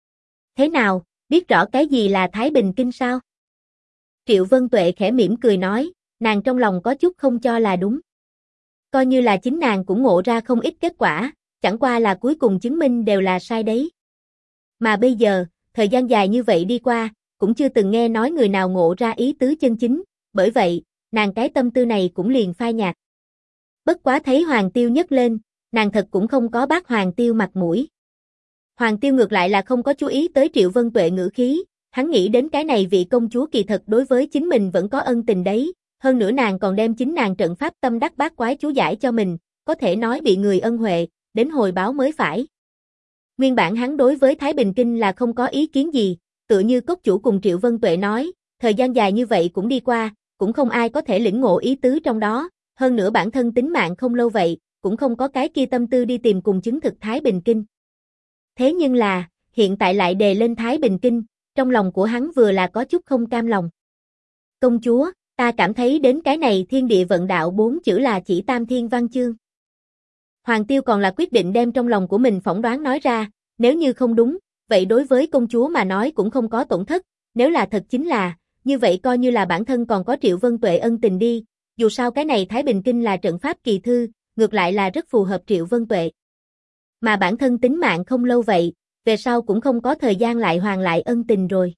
Thế nào, biết rõ cái gì là Thái Bình Kinh sao? Triệu Vân Tuệ khẽ mỉm cười nói, nàng trong lòng có chút không cho là đúng. Coi như là chính nàng cũng ngộ ra không ít kết quả, chẳng qua là cuối cùng chứng minh đều là sai đấy. Mà bây giờ, thời gian dài như vậy đi qua, cũng chưa từng nghe nói người nào ngộ ra ý tứ chân chính, bởi vậy, nàng cái tâm tư này cũng liền phai nhạt. Bất quá thấy Hoàng Tiêu nhấc lên, nàng thật cũng không có bác Hoàng Tiêu mặt mũi. Hoàng Tiêu ngược lại là không có chú ý tới Triệu Vân Tuệ ngữ khí, hắn nghĩ đến cái này vị công chúa kỳ thật đối với chính mình vẫn có ân tình đấy, hơn nữa nàng còn đem chính nàng trận pháp tâm đắc bát quái chú giải cho mình, có thể nói bị người ân huệ, đến hồi báo mới phải. Nguyên bản hắn đối với Thái Bình Kinh là không có ý kiến gì, tựa như cốc chủ cùng Triệu Vân Tuệ nói, thời gian dài như vậy cũng đi qua, cũng không ai có thể lĩnh ngộ ý tứ trong đó, hơn nữa bản thân tính mạng không lâu vậy, cũng không có cái kia tâm tư đi tìm cùng chứng thực Thái Bình Kinh. Thế nhưng là, hiện tại lại đề lên Thái Bình Kinh, trong lòng của hắn vừa là có chút không cam lòng. Công chúa, ta cảm thấy đến cái này thiên địa vận đạo 4 chữ là chỉ Tam Thiên Văn Chương. Hoàng Tiêu còn là quyết định đem trong lòng của mình phỏng đoán nói ra, nếu như không đúng, vậy đối với công chúa mà nói cũng không có tổn thất, nếu là thật chính là, như vậy coi như là bản thân còn có Triệu Vân Tuệ ân tình đi, dù sao cái này Thái Bình Kinh là trận pháp kỳ thư, ngược lại là rất phù hợp Triệu Vân Tuệ. Mà bản thân tính mạng không lâu vậy, về sau cũng không có thời gian lại hoàn lại ân tình rồi.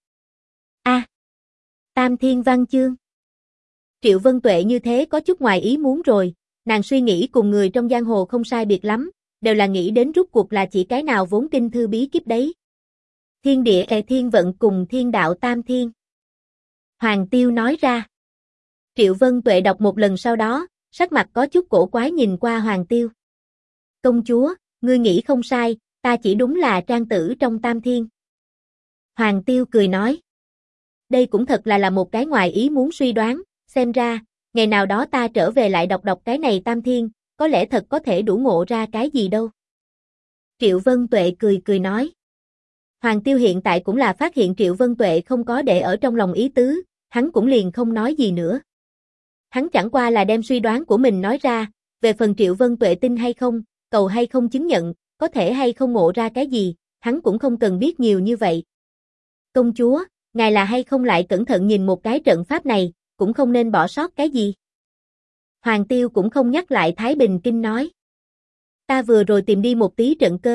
Tam Thiên Văn Chương. Triệu Vân Tuệ như thế có chút ngoài ý muốn rồi, nàng suy nghĩ cùng người trong giang hồ không sai biệt lắm, đều là nghĩ đến rút cuộc là chỉ cái nào vốn kinh thư bí kíp đấy. Thiên địa thiên vận cùng thiên đạo tam thiên. Hoàng Tiêu nói ra. Triệu Vân Tuệ đọc một lần sau đó, sắc mặt có chút cổ quái nhìn qua Hoàng Tiêu. Công chúa, ngươi nghĩ không sai, ta chỉ đúng là trang tử trong tam thiên. Hoàng Tiêu cười nói. Đây cũng thật là một cái ngoài ý muốn suy đoán, xem ra, ngày nào đó ta trở về lại đọc cái này tam thiên, có lẽ thật có thể đủ ngộ ra cái gì đâu. Triệu Vân Tuệ cười nói. Hoàng Tiêu hiện tại cũng là phát hiện Triệu Vân Tuệ không có để ở trong lòng ý tứ, hắn cũng liền không nói gì nữa. Hắn chẳng qua là đem suy đoán của mình nói ra, về phần Triệu Vân Tuệ tin hay không, cầu hay không chứng nhận, có thể hay không ngộ ra cái gì, hắn cũng không cần biết nhiều như vậy. Công chúa, ngài là hay không lại cẩn thận nhìn một cái trận pháp này, cũng không nên bỏ sót cái gì. Hoàng Tiêu cũng không nhắc lại Thái Bình Kinh nói. Ta vừa rồi tìm đi một tí trận cơ,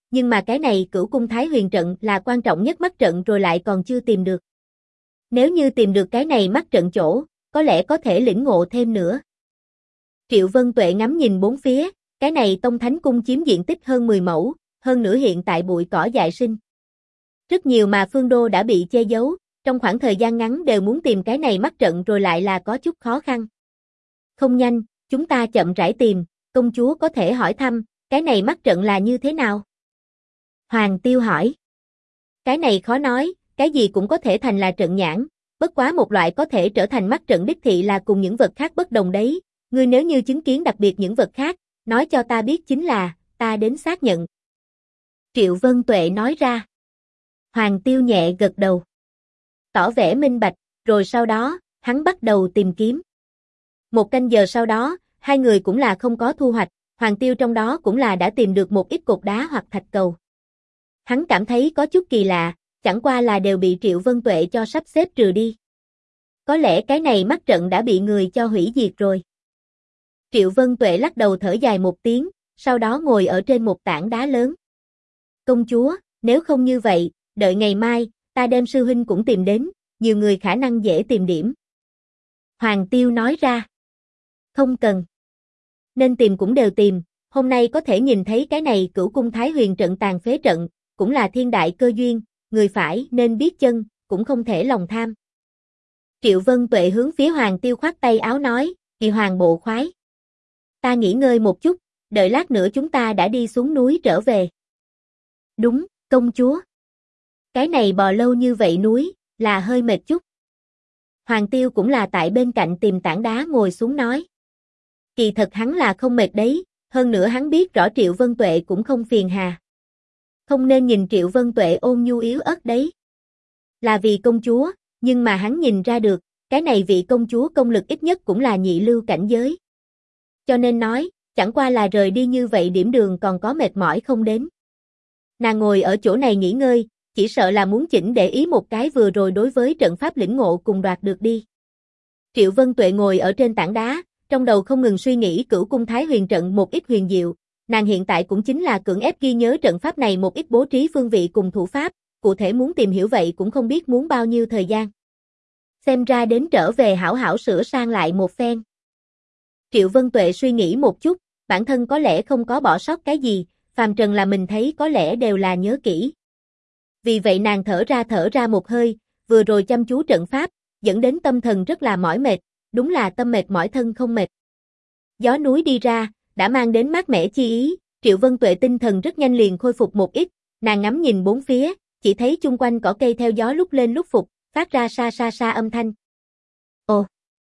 nhưng mà cái này Cửu Cung Thái Huyền trận là quan trọng nhất mắt trận rồi lại còn chưa tìm được. Nếu như tìm được cái này mắt trận chỗ, có lẽ có thể lĩnh ngộ thêm nữa. Triệu Vân Tuệ ngắm nhìn bốn phía, cái này Tông Thánh Cung chiếm diện tích hơn 10 mẫu, hơn nữa hiện tại bụi cỏ dại sinh. Rất nhiều mà Phương Đô đã bị che giấu, trong khoảng thời gian ngắn đều muốn tìm cái này mắt trận rồi lại là có chút khó khăn. Không nhanh, chúng ta chậm rãi tìm, công chúa có thể hỏi thăm, cái này mắt trận là như thế nào? Hoàng Tiêu hỏi. Cái này khó nói, cái gì cũng có thể thành là trận nhãn, bất quá một loại có thể trở thành mắt trận đích thị là cùng những vật khác bất đồng đấy, ngươi nếu như chứng kiến đặc biệt những vật khác, nói cho ta biết chính là, ta đến xác nhận. Triệu Vân Tuệ nói ra. Hoàng Tiêu nhẹ gật đầu. Tỏ vẻ minh bạch, rồi sau đó, hắn bắt đầu tìm kiếm. Một canh giờ sau đó, hai người cũng là không có thu hoạch, Hoàng Tiêu trong đó cũng là đã tìm được một ít cột đá hoặc thạch cầu. Hắn cảm thấy có chút kỳ lạ, chẳng qua là đều bị Triệu Vân Tuệ cho sắp xếp trừ đi. Có lẽ cái này mắt trận đã bị người cho hủy diệt rồi. Triệu Vân Tuệ lắc đầu thở dài một tiếng, sau đó ngồi ở trên một tảng đá lớn. Công chúa, nếu không như vậy, đợi ngày mai, ta đem sư huynh cũng tìm đến, nhiều người khả năng dễ tìm điểm. Hoàng Tiêu nói ra. Không cần. Nên tìm cũng đều tìm, hôm nay có thể nhìn thấy cái này Cửu Cung Thái Huyền trận tàn phế trận, cũng là thiên đại cơ duyên, người phải nên biết chân, cũng không thể lòng tham. Triệu Vân Tuệ hướng phía Hoàng Tiêu khoát tay áo nói, Kỳ Hoàng bộ khoái. Ta nghỉ ngơi một chút, đợi lát nữa chúng ta đã đi xuống núi trở về. Đúng, công chúa. Cái này bò lâu như vậy núi, là hơi mệt chút. Hoàng Tiêu cũng là tại bên cạnh tìm tảng đá ngồi xuống nói. Kỳ thật hắn là không mệt đấy, hơn nữa hắn biết rõ Triệu Vân Tuệ cũng không phiền hà. Không nên nhìn Triệu Vân Tuệ ôn nhu yếu ớt đấy. Là vì công chúa, nhưng mà hắn nhìn ra được, cái này vị công chúa công lực ít nhất cũng là nhị lưu cảnh giới. Cho nên nói, chẳng qua là rời đi như vậy điểm đường còn có mệt mỏi không đến. Nàng ngồi ở chỗ này nghỉ ngơi, chỉ sợ là muốn chỉnh để ý một cái vừa rồi đối với trận pháp lĩnh ngộ cùng đoạt được đi. Triệu Vân Tuệ ngồi ở trên tảng đá, trong đầu không ngừng suy nghĩ Cửu Cung Thái Huyền trận một ít huyền diệu, nàng hiện tại cũng chính là cưỡng ép ghi nhớ trận pháp này một ít bố trí phương vị cùng thủ pháp, cụ thể muốn tìm hiểu vậy cũng không biết muốn bao nhiêu thời gian. Xem ra đến trở về hảo hảo sửa sang lại một phen. Triệu Vân Tuệ suy nghĩ một chút, bản thân có lẽ không có bỏ sót cái gì, phàm trần là mình thấy có lẽ đều là nhớ kỹ. Vì vậy nàng thở ra một hơi, vừa rồi chăm chú trận pháp, dẫn đến tâm thần rất là mỏi mệt, đúng là tâm mệt mỏi thân không mệt. Gió núi đi ra, đã mang đến mát mẻ chi ý, Triệu Vân Tuệ tinh thần rất nhanh liền khôi phục một ít, nàng ngắm nhìn bốn phía, chỉ thấy chung quanh cỏ cây theo gió lúc lên lúc phục, phát ra sa âm thanh. Ồ!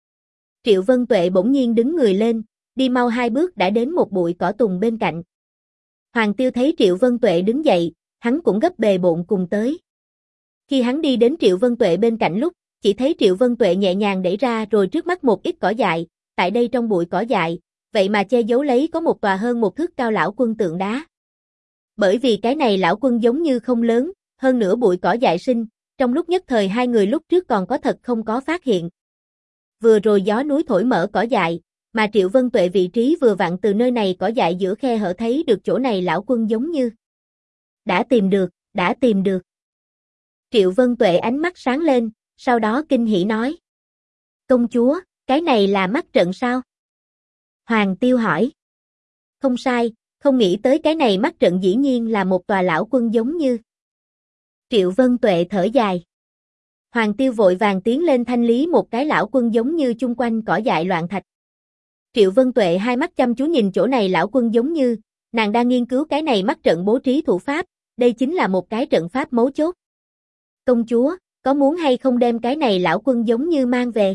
Triệu Vân Tuệ bỗng nhiên đứng người lên, đi mau 2 bước đã đến một bụi cỏ tùng bên cạnh. Hoàng Tiêu thấy Triệu Vân Tuệ đứng dậy, hắn cũng gấp bề bộn cùng tới. Khi hắn đi đến Triệu Vân Tuệ bên cạnh lúc, chỉ thấy Triệu Vân Tuệ nhẹ nhàng đẩy ra rồi trước mắt một ít cỏ dại, tại đây trong bụi cỏ dại, vậy mà che giấu lấy có một tòa hơn một thước cao lão quân tượng đá. Bởi vì cái này lão quân giống như không lớn, hơn nữa bụi cỏ dại sinh, trong lúc nhất thời hai người lúc trước còn có thật không có phát hiện. Vừa rồi gió núi thổi mở cỏ dại, mà Triệu Vân Tuệ vị trí vừa vặn từ nơi này cỏ dại giữa khe hở thấy được chỗ này lão quân giống như. Đã tìm được. Triệu Vân Tuệ ánh mắt sáng lên, sau đó kinh hỉ nói. Công chúa, cái này là mắt trận sao? Hoàng Tiêu hỏi. Không sai, không nghĩ tới cái này mắt trận dĩ nhiên là một tòa lão quân giống như. Triệu Vân Tuệ thở dài. Hoàng Tiêu vội vàng tiến lên thanh lý một cái lão quân giống như chung quanh cỏ dại loạn thạch. Triệu Vân Tuệ hai mắt chăm chú nhìn chỗ này lão quân giống như, nàng đang nghiên cứu cái này mắt trận bố trí thủ pháp, đây chính là một cái trận pháp mấu chốt. Công chúa, có muốn hay không đem cái này lão quân giống như mang về?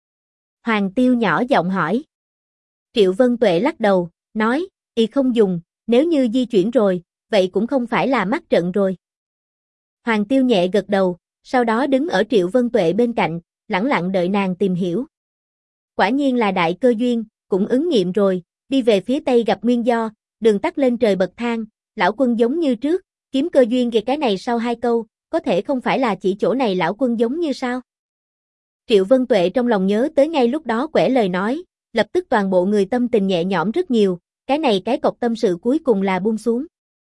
Hoàng Tiêu nhỏ giọng hỏi. Triệu Vân Tuệ lắc đầu, nói, không dùng, nếu như di chuyển rồi, vậy cũng không phải là mắt trận rồi. Hoàng Tiêu nhẹ gật đầu, sau đó đứng ở Triệu Vân Tuệ bên cạnh, lẳng lặng đợi nàng tìm hiểu. Quả nhiên là đại cơ duyên, cũng ứng nghiệm rồi, đi về phía tây gặp nguyên do, đường tắt lên trời bậc thang, lão quân giống như trước, kiếm cơ duyên về cái này sau 2 câu, có thể không phải là chỉ chỗ này lão quân giống như sao? Triệu Vân Tuệ trong lòng nhớ tới ngay lúc đó quẻ lời nói, lập tức toàn bộ người tâm tình nhẹ nhõm rất nhiều, cái này cái cọc tâm sự cuối cùng là buông xuống.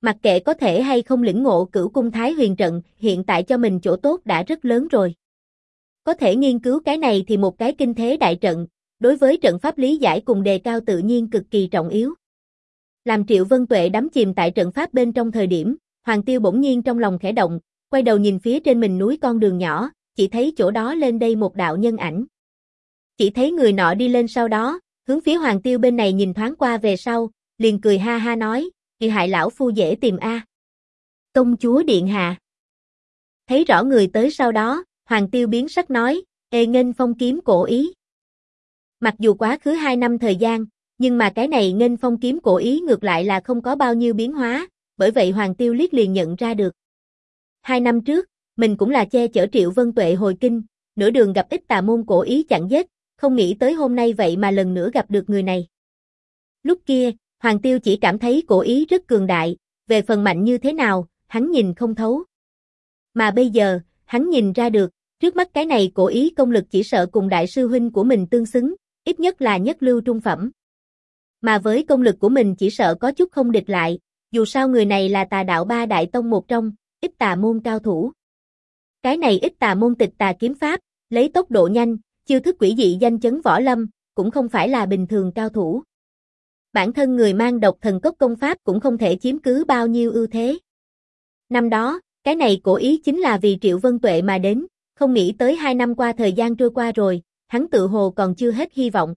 Mặc kệ có thể hay không lĩnh ngộ Cửu Cung Thái Huyền trận, hiện tại cho mình chỗ tốt đã rất lớn rồi. Có thể nghiên cứu cái này thì một cái kinh thế đại trận, đối với trận pháp lý giải cùng đề cao tự nhiên cực kỳ trọng yếu. Làm Triệu Vân Tuệ đắm chìm tại trận pháp bên trong thời điểm, Hoàng Tiêu bỗng nhiên trong lòng khẽ động, quay đầu nhìn phía trên mình núi con đường nhỏ, chỉ thấy chỗ đó lên đây một đạo nhân ảnh. Chỉ thấy người nọ đi lên sau đó, hướng phía Hoàng Tiêu bên này nhìn thoáng qua về sau, liền cười ha ha nói, "Kỳ hại lão phu dễ tìm a." "Công chúa điện hạ." Thấy rõ người tới sau đó, Hoàng Tiêu biến sắc nói, "Ê nghênh phong kiếm cổ ý." Mặc dù quá khứ 2 năm thời gian, nhưng mà cái này nghênh phong kiếm cổ ý ngược lại là không có bao nhiêu biến hóa, bởi vậy Hoàng Tiêu liếc liền nhận ra được. 2 năm trước, mình cũng là che chở Triệu Vân Tuệ hồi kinh, nửa đường gặp ít tà môn cổ ý chặn giết, không nghĩ tới hôm nay vậy mà lần nữa gặp được người này. Lúc kia, Hoàng Tiêu chỉ cảm thấy cổ ý rất cường đại, về phần mạnh như thế nào, hắn nhìn không thấu. Mà bây giờ, hắn nhìn ra được, trước mắt cái này cổ ý công lực chỉ sợ cùng đại sư huynh của mình tương xứng, ít nhất là nhất lưu trung phẩm. Mà với công lực của mình chỉ sợ có chút không địch lại, dù sao người này là Tà đạo 3 đại tông một trong, ít tà môn cao thủ. Cái này ít tà môn tịch tà kiếm pháp, lấy tốc độ nhanh, chiêu thức quỷ dị danh chấn võ lâm, cũng không phải là bình thường cao thủ. Bản thân người mang độc thần cốc công pháp cũng không thể chiếm cứ bao nhiêu ưu thế. Năm đó, cái này cổ ý chính là vì Triệu Vân Tuệ mà đến, không nghĩ tới 2 năm qua thời gian trôi qua rồi, hắn tự hồ còn chưa hết hy vọng.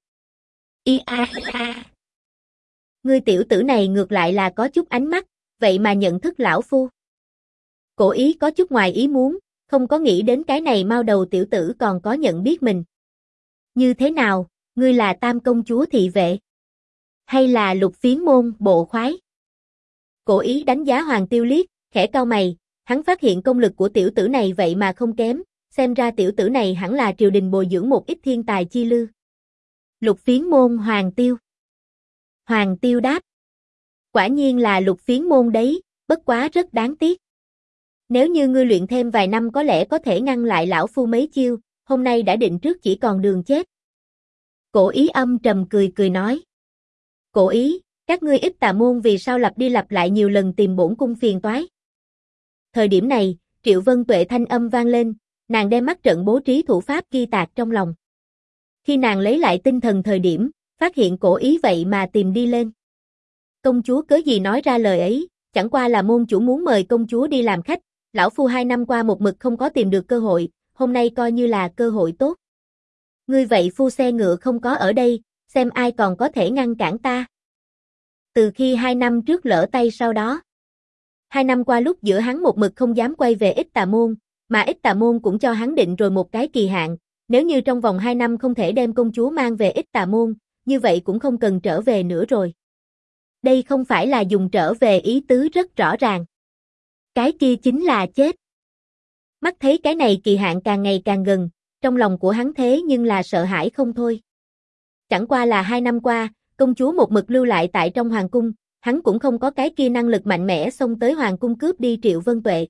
Ngươi tiểu tử này ngược lại là có chút ánh mắt, vậy mà nhận thức lão phu. Cổ ý có chút ngoài ý muốn, không có nghĩ đến cái này mau đầu tiểu tử còn có nhận biết mình. Như thế nào, ngươi là Tam công chúa thị vệ? Hay là Lục Phiến môn bộ khoái? Cổ ý đánh giá Hoàng Tiêu liếc, khẽ cau mày, hắn phát hiện công lực của tiểu tử này vậy mà không kém, xem ra tiểu tử này hẳn là triều đình bồi dưỡng một ít thiên tài chi lư. Lục Phiến môn Hoàng Tiêu. Hoàng Tiêu đáp. Quả nhiên là Lục Phiến môn đấy, bất quá rất đáng tiếc. Nếu như ngươi luyện thêm vài năm có lẽ có thể ngăn lại lão phu mấy chiêu, hôm nay đã định trước chỉ còn đường chết. Cổ ý âm trầm cười cười nói. Cổ ý, các ngươi ít tà môn vì sao lặp đi lặp lại nhiều lần tìm bổn cung phiền toái. Thời điểm này, Triệu Vân Tuệ thanh âm vang lên, nàng đem mắt trận bố trí thủ pháp ghi tạc trong lòng. Khi nàng lấy lại tinh thần thời điểm, phát hiện cổ ý vậy mà tìm đi lên. Công chúa cớ gì nói ra lời ấy, chẳng qua là môn chủ muốn mời công chúa đi làm khách, lão phu 2 năm qua một mực không có tìm được cơ hội, hôm nay coi như là cơ hội tốt. Ngươi vậy phu xe ngựa không có ở đây, xem ai còn có thể ngăn cản ta. Từ khi 2 năm trước lỡ tay sau đó. 2 năm qua lúc giữa hắn một mực không dám quay về ít tà môn, mà ít tà môn cũng cho hắn định rồi một cái kỳ hạn, nếu như trong vòng 2 năm không thể đem công chúa mang về ít tà môn, như vậy cũng không cần trở về nữa rồi. Đây không phải là dùng trở về ý tứ rất rõ ràng. Cái kia chính là chết. Mắt thấy cái này kỳ hạn càng ngày càng gần, trong lòng của hắn thế nhưng là sợ hãi không thôi. Chẳng qua là 2 năm qua, công chúa một mực lưu lại tại trong hoàng cung, hắn cũng không có cái kia năng lực mạnh mẽ xông tới hoàng cung cướp đi Triệu Vân Tuệ.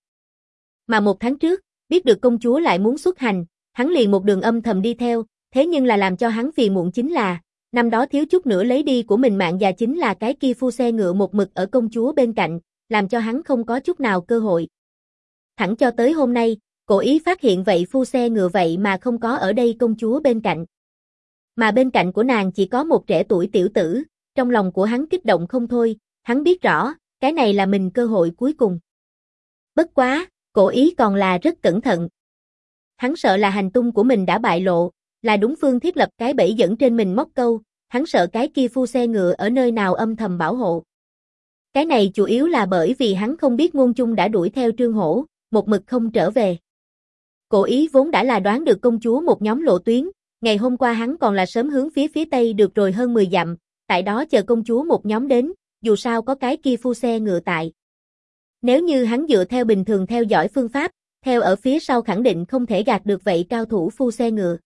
Mà 1 tháng trước, biết được công chúa lại muốn xuất hành, hắn liền một đường âm thầm đi theo, thế nhưng là làm cho hắn phiền muộn chính là, năm đó thiếu chút nữa lấy đi của mình mạng già chính là cái kia phu xe ngựa một mực ở công chúa bên cạnh, làm cho hắn không có chút nào cơ hội. Thẳng cho tới hôm nay, cổ ý phát hiện vậy phu xe ngựa vậy mà không có ở đây công chúa bên cạnh. Mà bên cạnh của nàng chỉ có một trẻ tuổi tiểu tử, trong lòng của hắn kích động không thôi, hắn biết rõ, cái này là mình cơ hội cuối cùng. Bất quá, cổ ý còn là rất cẩn thận. Hắn sợ là hành tung của mình đã bại lộ, là đúng phương thiết lập cái bẫy dẫn trên mình móc câu, hắn sợ cái kia phu xe ngựa ở nơi nào âm thầm bảo hộ. Cái này chủ yếu là bởi vì hắn không biết Ngôn Chung đã đuổi theo Trương Hổ, một mực không trở về. Cổ ý vốn đã là đoán được công chúa một nhóm lộ tuyến, ngày hôm qua hắn còn là sớm hướng phía tây được rồi hơn 10 dặm, tại đó chờ công chúa một nhóm đến, dù sao có cái kia phu xe ngựa tại. Nếu như hắn dựa theo bình thường theo dõi phương pháp, theo ở phía sau khẳng định không thể gạt được vậy cao thủ phu xe ngựa.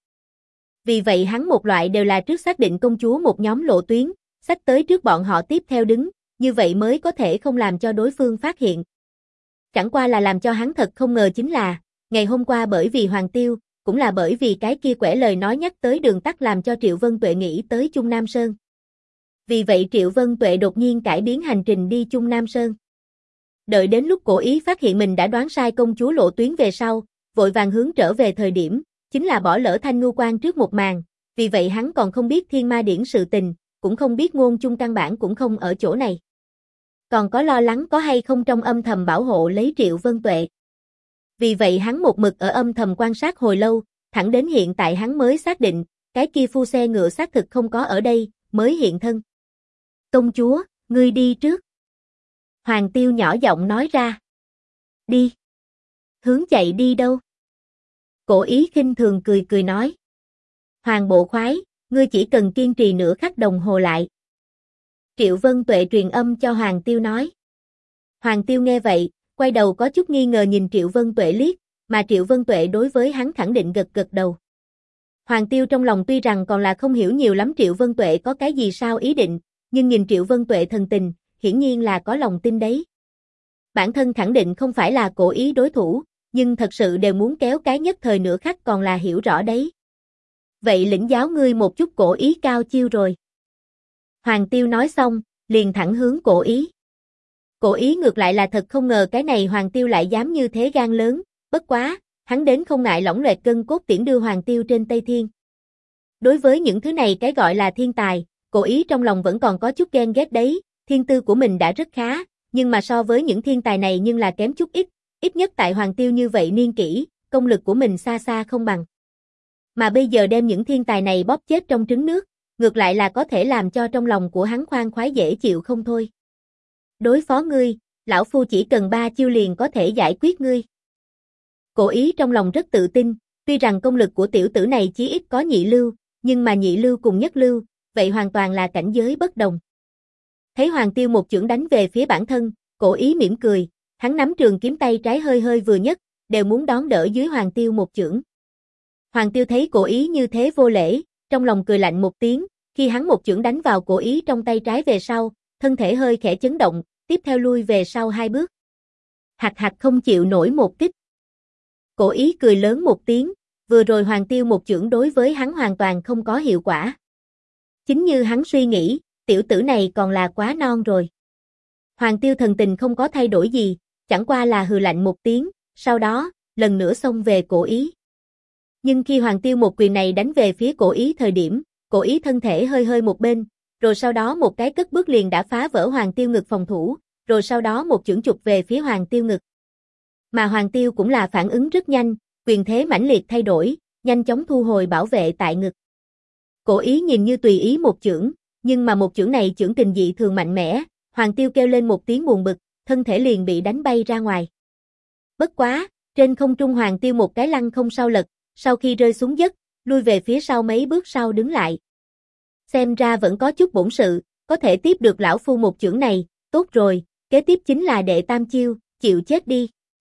Vì vậy hắn một loại đều là trước xác định công chúa một nhóm lộ tuyến, xách tới trước bọn họ tiếp theo đứng, như vậy mới có thể không làm cho đối phương phát hiện. Chẳng qua là làm cho hắn thật không ngờ chính là, ngày hôm qua bởi vì Hoàng Tiêu, cũng là bởi vì cái kia quẻ lời nói nhắc tới đường tắt làm cho Triệu Vân Tuệ nghĩ tới Trung Nam Sơn. Vì vậy Triệu Vân Tuệ đột nhiên cải biến hành trình đi Trung Nam Sơn. đợi đến lúc Cổ Ý phát hiện mình đã đoán sai công chúa lộ tuyến về sau, vội vàng hướng trở về thời điểm, chính là bỏ lỡ Thanh Ngưu Quan trước một màn, vì vậy hắn còn không biết Thiên Ma Điển sự tình, cũng không biết Ngôn Chung căn bản cũng không ở chỗ này. Còn có lo lắng có hay không trong âm thầm bảo hộ lấy Triệu Vân Tuệ. Vì vậy hắn một mực ở âm thầm quan sát hồi lâu, thẳng đến hiện tại hắn mới xác định, cái kia phu xe ngựa xác thực không có ở đây, mới hiện thân. Công chúa, ngươi đi trước. Hoàng Tiêu nhỏ giọng nói ra. Đi. Hướng chạy đi đâu? Cổ Ý khinh thường cười cười nói. Hoàng bộ khoái, ngươi chỉ cần kiên trì nửa khắc đồng hồ lại. Triệu Vân Tuệ truyền âm cho Hoàng Tiêu nói. Hoàng Tiêu nghe vậy, quay đầu có chút nghi ngờ nhìn Triệu Vân Tuệ liếc, mà Triệu Vân Tuệ đối với hắn khẳng định gật gật đầu. Hoàng Tiêu trong lòng tuy rằng còn là không hiểu nhiều lắm Triệu Vân Tuệ có cái gì sao ý định, nhưng nhìn Triệu Vân Tuệ thần tình, hiển nhiên là có lòng tin đấy. Bản thân khẳng định không phải là Cổ Ý đối thủ, nhưng thật sự đều muốn kéo cái nhất thời nửa khắc còn là hiểu rõ đấy. Vậy lĩnh giáo ngươi một chút Cổ Ý cao chiêu rồi. Hoàng Tiêu nói xong, liền thẳng hướng Cổ Ý. Cổ Ý ngược lại là thật không ngờ cái này Hoàng Tiêu lại dám như thế gan lớn, bất quá, hắn đến không ngại lỏng loẹt gân cốt tiễn đưa Hoàng Tiêu trên Tây Thiên. Đối với những thứ này cái gọi là thiên tài, Cổ Ý trong lòng vẫn còn có chút ghen ghét đấy, thiên tư của mình đã rất khá, nhưng mà so với những thiên tài này nhưng là kém chút ít nhất tại Hoàng Tiêu như vậy niên kỷ, công lực của mình xa xa không bằng. Mà bây giờ đem những thiên tài này bóp chết trong trứng nước, ngược lại là có thể làm cho trong lòng của hắn khoan khoái dễ chịu không thôi. Đối phó ngươi, lão phu chỉ cần 3 chiêu liền có thể giải quyết ngươi. Cổ Ý trong lòng rất tự tin, tuy rằng công lực của tiểu tử này chí ít có nhị lưu, nhưng mà nhị lưu cùng nhất lưu, vậy hoàn toàn là cảnh giới bất đồng. Thấy Hoàng Tiêu một chưởng đánh về phía bản thân, Cổ Ý mỉm cười, hắn nắm trường kiếm tay trái hơi hơi vừa nhất, đều muốn đón đỡ dưới Hoàng Tiêu một chưởng. Hoàng Tiêu thấy Cổ Ý như thế vô lễ, trong lòng cười lạnh một tiếng, khi hắn một chưởng đánh vào Cổ Ý trong tay trái về sau, thân thể hơi khẽ chấn động, tiếp theo lui về sau 2 bước. Hạc hạc không chịu nổi một kích. Cổ Ý cười lớn một tiếng, vừa rồi Hoàng Tiêu một chưởng đối với hắn hoàn toàn không có hiệu quả. Chính như hắn suy nghĩ, tiểu tử này còn là quá non rồi. Hoàng Tiêu thần tình không có thay đổi gì, chẳng qua là hừ lạnh một tiếng, sau đó, lần nữa xông về Cổ Ý. Nhưng khi Hoàng Tiêu một quyền này đánh về phía Cổ Ý thời điểm, Cổ Ý thân thể hơi hơi một bên, rồi sau đó một cái cất bước liền đã phá vỡ Hoàng Tiêu ngực phòng thủ, rồi sau đó một chưởng chụp về phía Hoàng Tiêu ngực. Mà Hoàng Tiêu cũng là phản ứng rất nhanh, quyền thế mãnh liệt thay đổi, nhanh chóng thu hồi bảo vệ tại ngực. Cổ Ý nhìn như tùy ý một chưởng, nhưng mà một chưởng này chưởng kình dị thường mạnh mẽ, Hoàng Tiêu kêu lên một tiếng buồn bực, thân thể liền bị đánh bay ra ngoài. Bất quá, trên không trung Hoàng Tiêu một cái lăn không sao lật, sau khi rơi xuống đất, lui về phía sau mấy bước sau đứng lại. Xem ra vẫn có chút bổn sự, có thể tiếp được lão phu một chưởng này, tốt rồi, kế tiếp chính là đệ tam chiêu, chịu chết đi.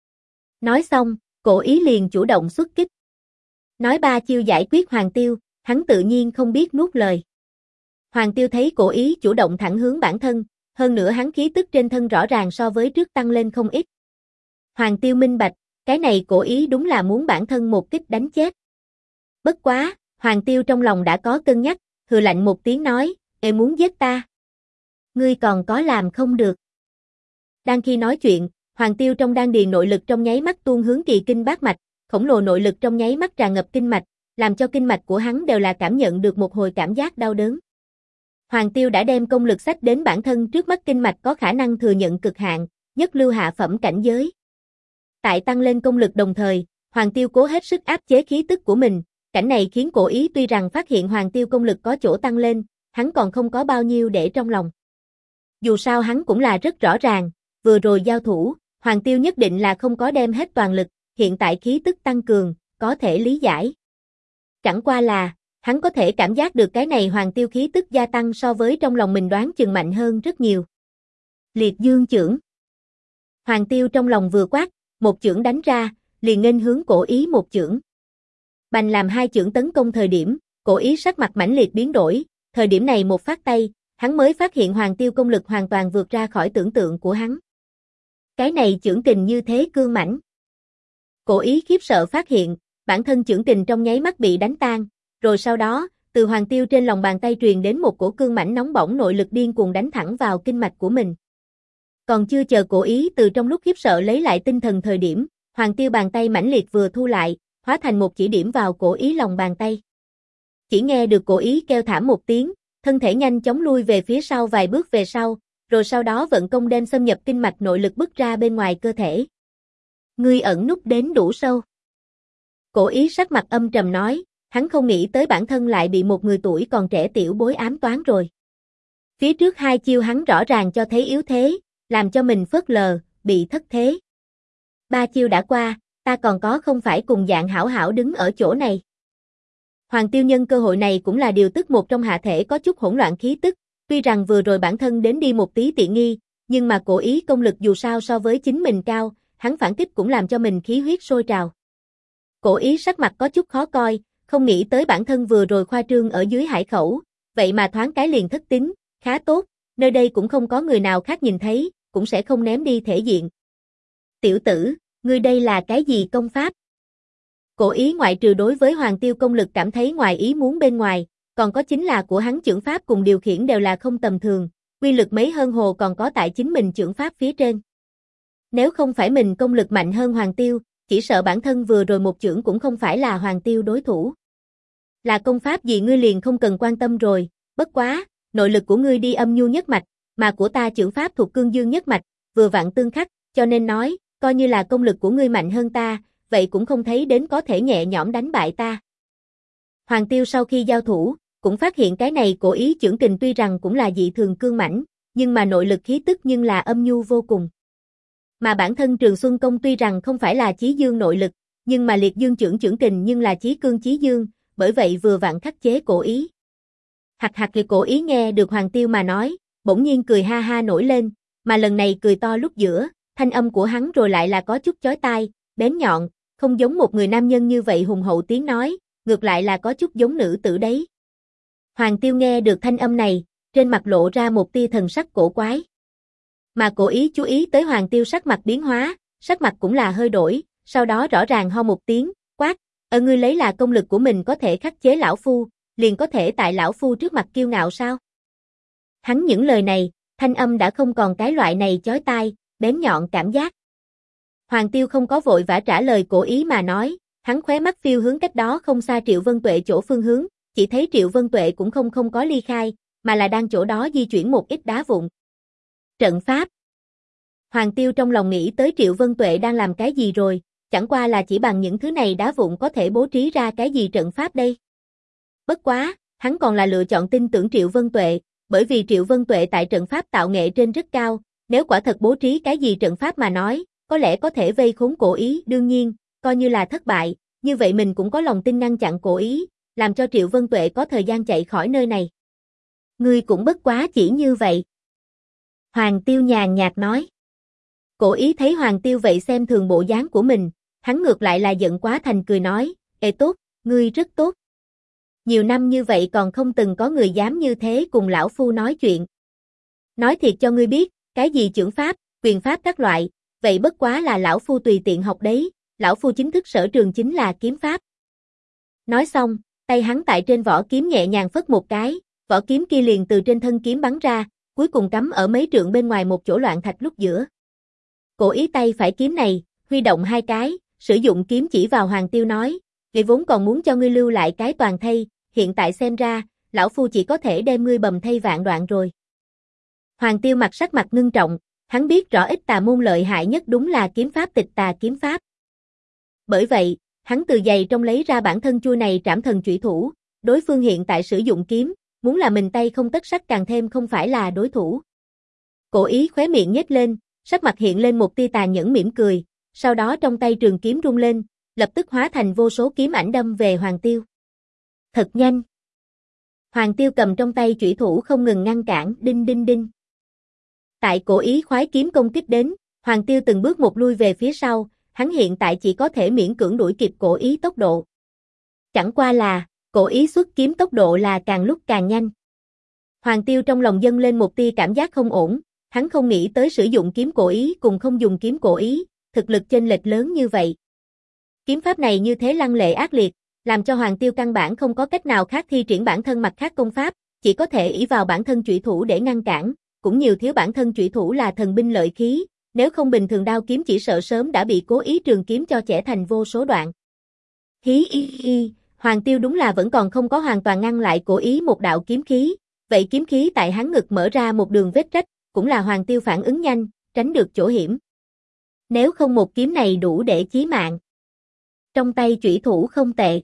Nói xong, Cổ Ý liền chủ động xuất kích. Nói 3 chiêu giải quyết Hoàng Tiêu, hắn tự nhiên không biết nuốt lời. Hoàng Tiêu thấy Cổ Ý chủ động thẳng hướng bản thân, hơn nữa hắn khí tức trên thân rõ ràng so với trước tăng lên không ít. Hoàng Tiêu minh bạch, cái này Cổ Ý đúng là muốn bản thân một kích đánh chết. Bất quá, Hoàng Tiêu trong lòng đã có cân nhắc, hừ lạnh một tiếng nói, "Ê muốn giết ta? Ngươi còn có làm không được." Đang khi nói chuyện, Hoàng Tiêu trong đan điền nội lực trong nháy mắt tuôn hướng kỳ kinh bát mạch, khổng lồ nội lực trong nháy mắt tràn ngập kinh mạch, làm cho kinh mạch của hắn đều là cảm nhận được một hồi cảm giác đau đớn. Hoàng Tiêu đã đem công lực xách đến bản thân trước mắt kinh mạch có khả năng thừa nhận cực hạn, nhất lưu hạ phẩm cảnh giới. Tại tăng lên công lực đồng thời, Hoàng Tiêu cố hết sức áp chế khí tức của mình, cảnh này khiến Cổ Ý tuy rằng phát hiện Hoàng Tiêu công lực có chỗ tăng lên, hắn còn không có bao nhiêu để trong lòng. Dù sao hắn cũng là rất rõ ràng, vừa rồi giao thủ, Hoàng Tiêu nhất định là không có đem hết toàn lực, hiện tại khí tức tăng cường, có thể lý giải. Chẳng qua là, hắn có thể cảm giác được cái này Hoàng Tiêu khí tức gia tăng so với trong lòng mình đoán chừng mạnh hơn rất nhiều. Liệt dương chưởng. Hoàng Tiêu trong lòng vừa quát, một chưởng đánh ra, liền nghênh hướng Cổ Ý một chưởng. Bành làm 2 chưởng tấn công thời điểm, Cổ Ý sắc mặt mãnh liệt biến đổi, thời điểm này một phát tay, hắn mới phát hiện Hoàng Tiêu công lực hoàn toàn vượt ra khỏi tưởng tượng của hắn. Cái này chưởng kình như thế cương mãnh. Cổ Ý khiếp sợ phát hiện, bản thân chưởng kình trong nháy mắt bị đánh tan, rồi sau đó, từ Hoàng Tiêu trên lòng bàn tay truyền đến một cổ cương mãnh nóng bỏng nội lực điên cuồng đánh thẳng vào kinh mạch của mình. Còn chưa chờ Cổ Ý từ trong lúc khiếp sợ lấy lại tinh thần thời điểm, Hoàng Tiêu bàn tay mãnh liệt vừa thu lại, hóa thành một chỉ điểm vào Cổ Ý lòng bàn tay. Chỉ nghe được Cổ Ý kêu thảm một tiếng, thân thể nhanh chóng lui về phía sau vài bước về sau, rồi sau đó vận công đem xâm nhập kinh mạch nội lực bứt ra bên ngoài cơ thể. Ngươi ẩn núp đến đủ sâu. Cổ Ý sắc mặt âm trầm nói, hắn không nghĩ tới bản thân lại bị một người tuổi còn trẻ tiểu bối ám toán rồi. Phía trước hai chiêu hắn rõ ràng cho thấy yếu thế, làm cho mình phớt lờ, bị thất thế. Ba chiêu đã qua, ta còn có không phải cùng dạng hảo hảo đứng ở chỗ này. Hoàng Tiêu nhân cơ hội này cũng là điều tức một trong hạ thể có chút hỗn loạn khí tức, tuy rằng vừa rồi bản thân đến đi một tí tiện nghi, nhưng mà Cổ Ý công lực dù sao so với chính mình cao, hắn phản kích cũng làm cho mình khí huyết sôi trào. Cổ Ý sắc mặt có chút khó coi, không nghĩ tới bản thân vừa rồi khoa trương ở dưới hải khẩu, vậy mà thoáng cái liền thất tín, khá tốt, nơi đây cũng không có người nào khác nhìn thấy, cũng sẽ không ném đi thể diện. Tiểu tử, ngươi đây là cái gì công pháp? Cổ Ý ngoại trừ đối với Hoàng Tiêu công lực cảm thấy ngoài ý muốn bên ngoài, còn có chính là của hắn chưởng pháp cùng điều khiển đều là không tầm thường, quy lực mấy hơn hồ còn có tại chính mình chưởng pháp phía trên. Nếu không phải mình công lực mạnh hơn Hoàng Tiêu, chỉ sợ bản thân vừa rồi một chưởng cũng không phải là Hoàng Tiêu đối thủ. Là công pháp gì ngươi liền không cần quan tâm rồi, bất quá, nội lực của ngươi đi âm nhu nhất mạch, mà của ta chưởng pháp thuộc cương dương nhất mạch, vừa vặn tương khắc, cho nên nói, coi như là công lực của ngươi mạnh hơn ta, vậy cũng không thấy đến có thể nhẹ nhõm đánh bại ta. Hoàng Tiêu sau khi giao thủ, cũng phát hiện cái này Cổ Ý chưởng kình tuy rằng cũng là dị thường cương mãnh, nhưng mà nội lực khí tức nhưng là âm nhu vô cùng. Mà bản thân Trường Xuân Công tuy rằng không phải là chí dương nội lực, nhưng mà liệt dương chưởng kình nhưng là chí cương chí dương, bởi vậy vừa vặn khắc chế Cổ Ý. Hạc hạc liệt Cổ Ý nghe được Hoàng Tiêu mà nói, bỗng nhiên cười ha ha nổi lên, mà lần này cười to lúc giữa, thanh âm của hắn rồi lại là có chút chói tai, bén nhọn, không giống một người nam nhân như vậy hùng hậu tiếng nói, ngược lại là có chút giống nữ tử đấy. Hoàng Tiêu nghe được thanh âm này, trên mặt lộ ra một tia thần sắc cổ quái. Mà Cổ Ý chú ý tới Hoàng Tiêu sắc mặt biến hóa, sắc mặt cũng là hơi đổi, sau đó rõ ràng ho một tiếng, quát, ngươi lấy là công lực của mình có thể khắc chế lão phu, liền có thể tại lão phu trước mặt kiêu ngạo sao? Hắn những lời này, thanh âm đã không còn cái loại này chói tai, bén nhọn cảm giác. Hoàng Tiêu không có vội vã trả lời Cổ Ý mà nói, hắn khóe mắt phiêu hướng cách đó không xa Triệu Vân Tuệ chỗ phương hướng, chỉ thấy Triệu Vân Tuệ cũng không có ly khai, mà là đang chỗ đó di chuyển một ít đá vụn. Trận pháp. Hoàng Tiêu trong lòng nghĩ tới Triệu Vân Tuệ đang làm cái gì rồi, chẳng qua là chỉ bằng những thứ này đá vụn có thể bố trí ra cái gì trận pháp đây. Bất quá, hắn còn là lựa chọn tin tưởng Triệu Vân Tuệ, bởi vì Triệu Vân Tuệ tại trận pháp tạo nghệ trên rất cao, nếu quả thật bố trí cái gì trận pháp mà nói, có lẽ có thể vây khốn Cổ Ý, đương nhiên, coi như là thất bại, như vậy mình cũng có lòng tin ngăn chặn Cổ Ý, làm cho Triệu Vân Tuệ có thời gian chạy khỏi nơi này. Ngươi cũng bất quá chỉ như vậy. Hoàng Tiêu nhàn nhạt nói. Cổ Ý thấy Hoàng Tiêu vậy xem thường bộ dáng của mình, hắn ngược lại là giận quá thành cười nói, ê tốt, ngươi rất tốt. Nhiều năm như vậy còn không từng có người dám như thế cùng lão phu nói chuyện. Nói thiệt cho ngươi biết, cái gì chưởng pháp, quyền pháp các loại, vậy bất quá là lão phu tùy tiện học đấy, lão phu chính thức sở trường chính là kiếm pháp. Nói xong, tay hắn tại trên vỏ kiếm nhẹ nhàng phất một cái, vỏ kiếm kia liền từ trên thân kiếm bắn ra, cuối cùng cắm ở mấy trượng bên ngoài một chỗ loạn thạch lúc giữa. Cổ Ý tay phải kiếm này, huy động hai cái, sử dụng kiếm chỉ vào Hoàng Tiêu nói, ngươi vốn còn muốn cho ngươi lưu lại cái toàn thây, hiện tại xem ra, lão phu chỉ có thể đem ngươi bầm thây vạn đoạn rồi. Hoàng Tiêu mặt sắc mặt ngưng trọng, hắn biết rõ ít tà môn lợi hại nhất đúng là kiếm pháp tịch tà kiếm pháp. Bởi vậy, hắn từ giày trong lấy ra bản thân chui này trảm thần chủy thủ, đối phương hiện tại sử dụng kiếm, muốn là mình tay không tất sắt càng thêm không phải là đối thủ. Cổ Ý khóe miệng nhếch lên, sắc mặt hiện lên một tia tà nhẫn mỉm cười, sau đó trong tay trường kiếm rung lên, lập tức hóa thành vô số kiếm ảnh đâm về Hoàng Tiêu. Thật nhanh. Hoàng Tiêu cầm trong tay chủy thủ không ngừng ngăn cản, đinh đinh đinh. Tại Cổ Ý khoái kiếm công kích đến, Hoàng Tiêu từng bước một lui về phía sau, hắn hiện tại chỉ có thể miễn cưỡng đuổi kịp Cổ Ý tốc độ. Chẳng qua là, Cổ Ý xuất kiếm tốc độ là càng lúc càng nhanh. Hoàng Tiêu trong lòng dâng lên một tia cảm giác không ổn, hắn không nghĩ tới sử dụng kiếm Cổ Ý cùng không dùng kiếm Cổ Ý, thực lực chênh lệch lớn như vậy. Kiếm pháp này như thế lăng lệ ác liệt, làm cho Hoàng Tiêu căn bản không có cách nào khác thi triển bản thân mặt khác công pháp, chỉ có thể ỷ vào bản thân chủy thủ để ngăn cản, cũng nhiều thiếu bản thân chủy thủ là thần binh lợi khí, nếu không bình thường đao kiếm chỉ sợ sớm đã bị cố ý trường kiếm cho chẻ thành vô số đoạn. Hí y y, Hoàng Tiêu đúng là vẫn còn không có hoàn toàn ngăn lại cố ý một đạo kiếm khí, vậy kiếm khí tại hắn ngực mở ra một đường vết rách, cũng là Hoàng Tiêu phản ứng nhanh, tránh được chỗ hiểm. Nếu không một kiếm này đủ để chí mạng. Trong tay chủy thủ không tệ.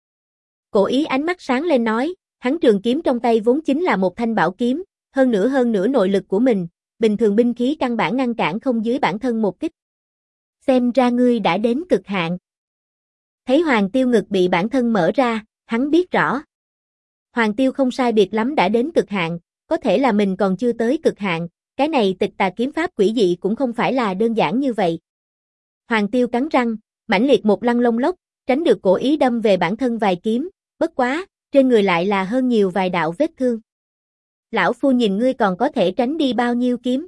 Cố ý ánh mắt sáng lên nói, hắn trường kiếm trong tay vốn chính là một thanh bảo kiếm, hơn nữa nội lực của mình, bình thường binh khí căn bản ngăn cản không dưới bản thân một kích. Xem ra ngươi đã đến cực hạn. Thấy Hoàng Tiêu ngực bị bản thân mở ra, hắn biết rõ. Hoàng Tiêu không sai biệt lắm đã đến cực hạn, có thể là mình còn chưa tới cực hạn, cái này tịch tà kiếm pháp quỷ dị cũng không phải là đơn giản như vậy. Hoàng Tiêu cắn răng, mãnh liệt một lăng lông lốc, tránh được cố ý đâm về bản thân vài kiếm, bất quá, trên người lại là hơn nhiều vài đạo vết thương. Lão phu nhìn ngươi còn có thể tránh đi bao nhiêu kiếm.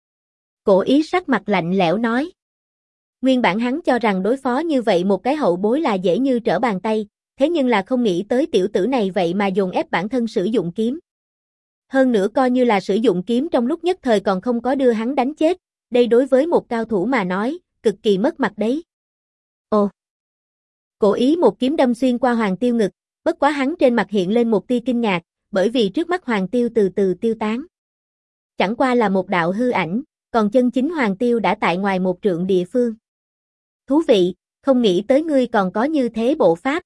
Cố ý sắc mặt lạnh lẽo nói. Nguyên bản hắn cho rằng đối phó như vậy một cái hậu bối là dễ như trở bàn tay, thế nhưng là không nghĩ tới tiểu tử này vậy mà dồn ép bản thân sử dụng kiếm. Hơn nữa coi như là sử dụng kiếm trong lúc nhất thời còn không có đưa hắn đánh chết, đây đối với một cao thủ mà nói, cực kỳ mất mặt đấy. Ồ! Cố ý một kiếm đâm xuyên qua Hoàng Tiêu ngực, bất quá hắn trên mặt hiện lên một tia kinh ngạc, bởi vì trước mắt Hoàng Tiêu từ từ tiêu tán. Chẳng qua là một đạo hư ảnh, còn chân chính Hoàng Tiêu đã tại ngoài một trượng địa phương. Thú vị, không nghĩ tới ngươi còn có như thế bộ pháp.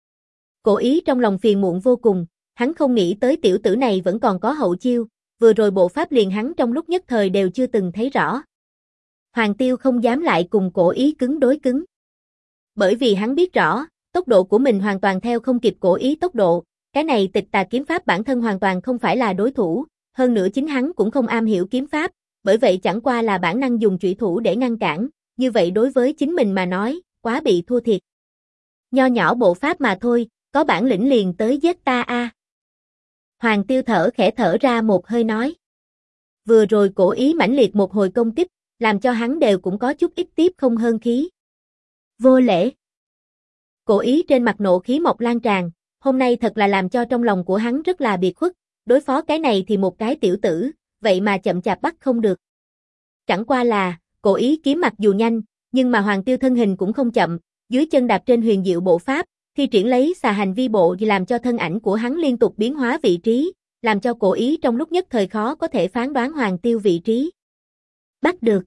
Cố ý trong lòng phiền muộn vô cùng, hắn không nghĩ tới tiểu tử này vẫn còn có hậu chiêu, vừa rồi bộ pháp liền hắn trong lúc nhất thời đều chưa từng thấy rõ. Hoàng Tiêu không dám lại cùng cố ý cứng đối cứng. Bởi vì hắn biết rõ, tốc độ của mình hoàn toàn theo không kịp cố ý tốc độ, cái này tịch tà kiếm pháp bản thân hoàn toàn không phải là đối thủ, hơn nữa chính hắn cũng không am hiểu kiếm pháp, bởi vậy chẳng qua là bản năng dùng chủy thủ để ngăn cản, như vậy đối với chính mình mà nói, quá bị thua thiệt. Nho nhỏ bộ pháp mà thôi, có bản lĩnh liền tới giết ta a. Hoàng Tiêu khẽ thở ra một hơi nói. Vừa rồi cố ý mãnh liệt một hồi công kích, làm cho hắn đều cũng có chút ít tiếp không hơn khí. Vô lễ. Cố ý trên mặt nộ khí mọc lan tràn, hôm nay thật là làm cho trong lòng của hắn rất là biệt khuất, đối phó cái này thì một cái tiểu tử, vậy mà chậm chạp bắt không được. Chẳng qua là, cố ý kiếm mặc dù nhanh, nhưng mà Hoàng Tiêu thân hình cũng không chậm, dưới chân đạp trên huyền diệu bộ pháp, thi triển lấy xà hành vi bộ làm cho thân ảnh của hắn liên tục biến hóa vị trí, làm cho cố ý trong lúc nhất thời khó có thể phán đoán Hoàng Tiêu vị trí. Bắt được.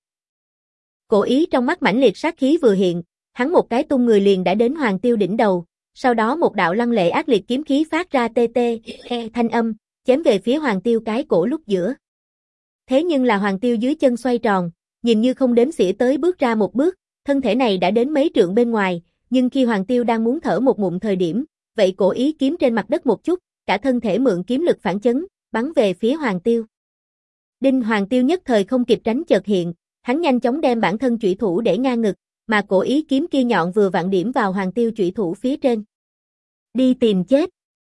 Cố ý trong mắt mãnh liệt sát khí vừa hiện, hắn một cái tung người liền đã đến Hoàng Tiêu đỉnh đầu, sau đó một đạo lăng lệ ác liệt kiếm khí phát ra tê tê, thanh âm, chém về phía Hoàng Tiêu cái cổ lúc giữa. Thế nhưng là Hoàng Tiêu dưới chân xoay tròn, nhìn như không đếm xỉa tới bước ra một bước, thân thể này đã đến mấy trượng bên ngoài, nhưng khi Hoàng Tiêu đang muốn thở một ngụm thời điểm, vậy cố ý kiếm trên mặt đất một chút, cả thân thể mượn kiếm lực phản chấn, bắn về phía Hoàng Tiêu. Đinh Hoàng Tiêu nhất thời không kịp tránh chợt hiện, hắn nhanh chóng đem bản thân chủy thủ để ngang ngực, mà cố ý kiếm kia nhọn vừa vặn điểm vào Hoàng Tiêu chủy thủ phía trên. Đi tìm chết.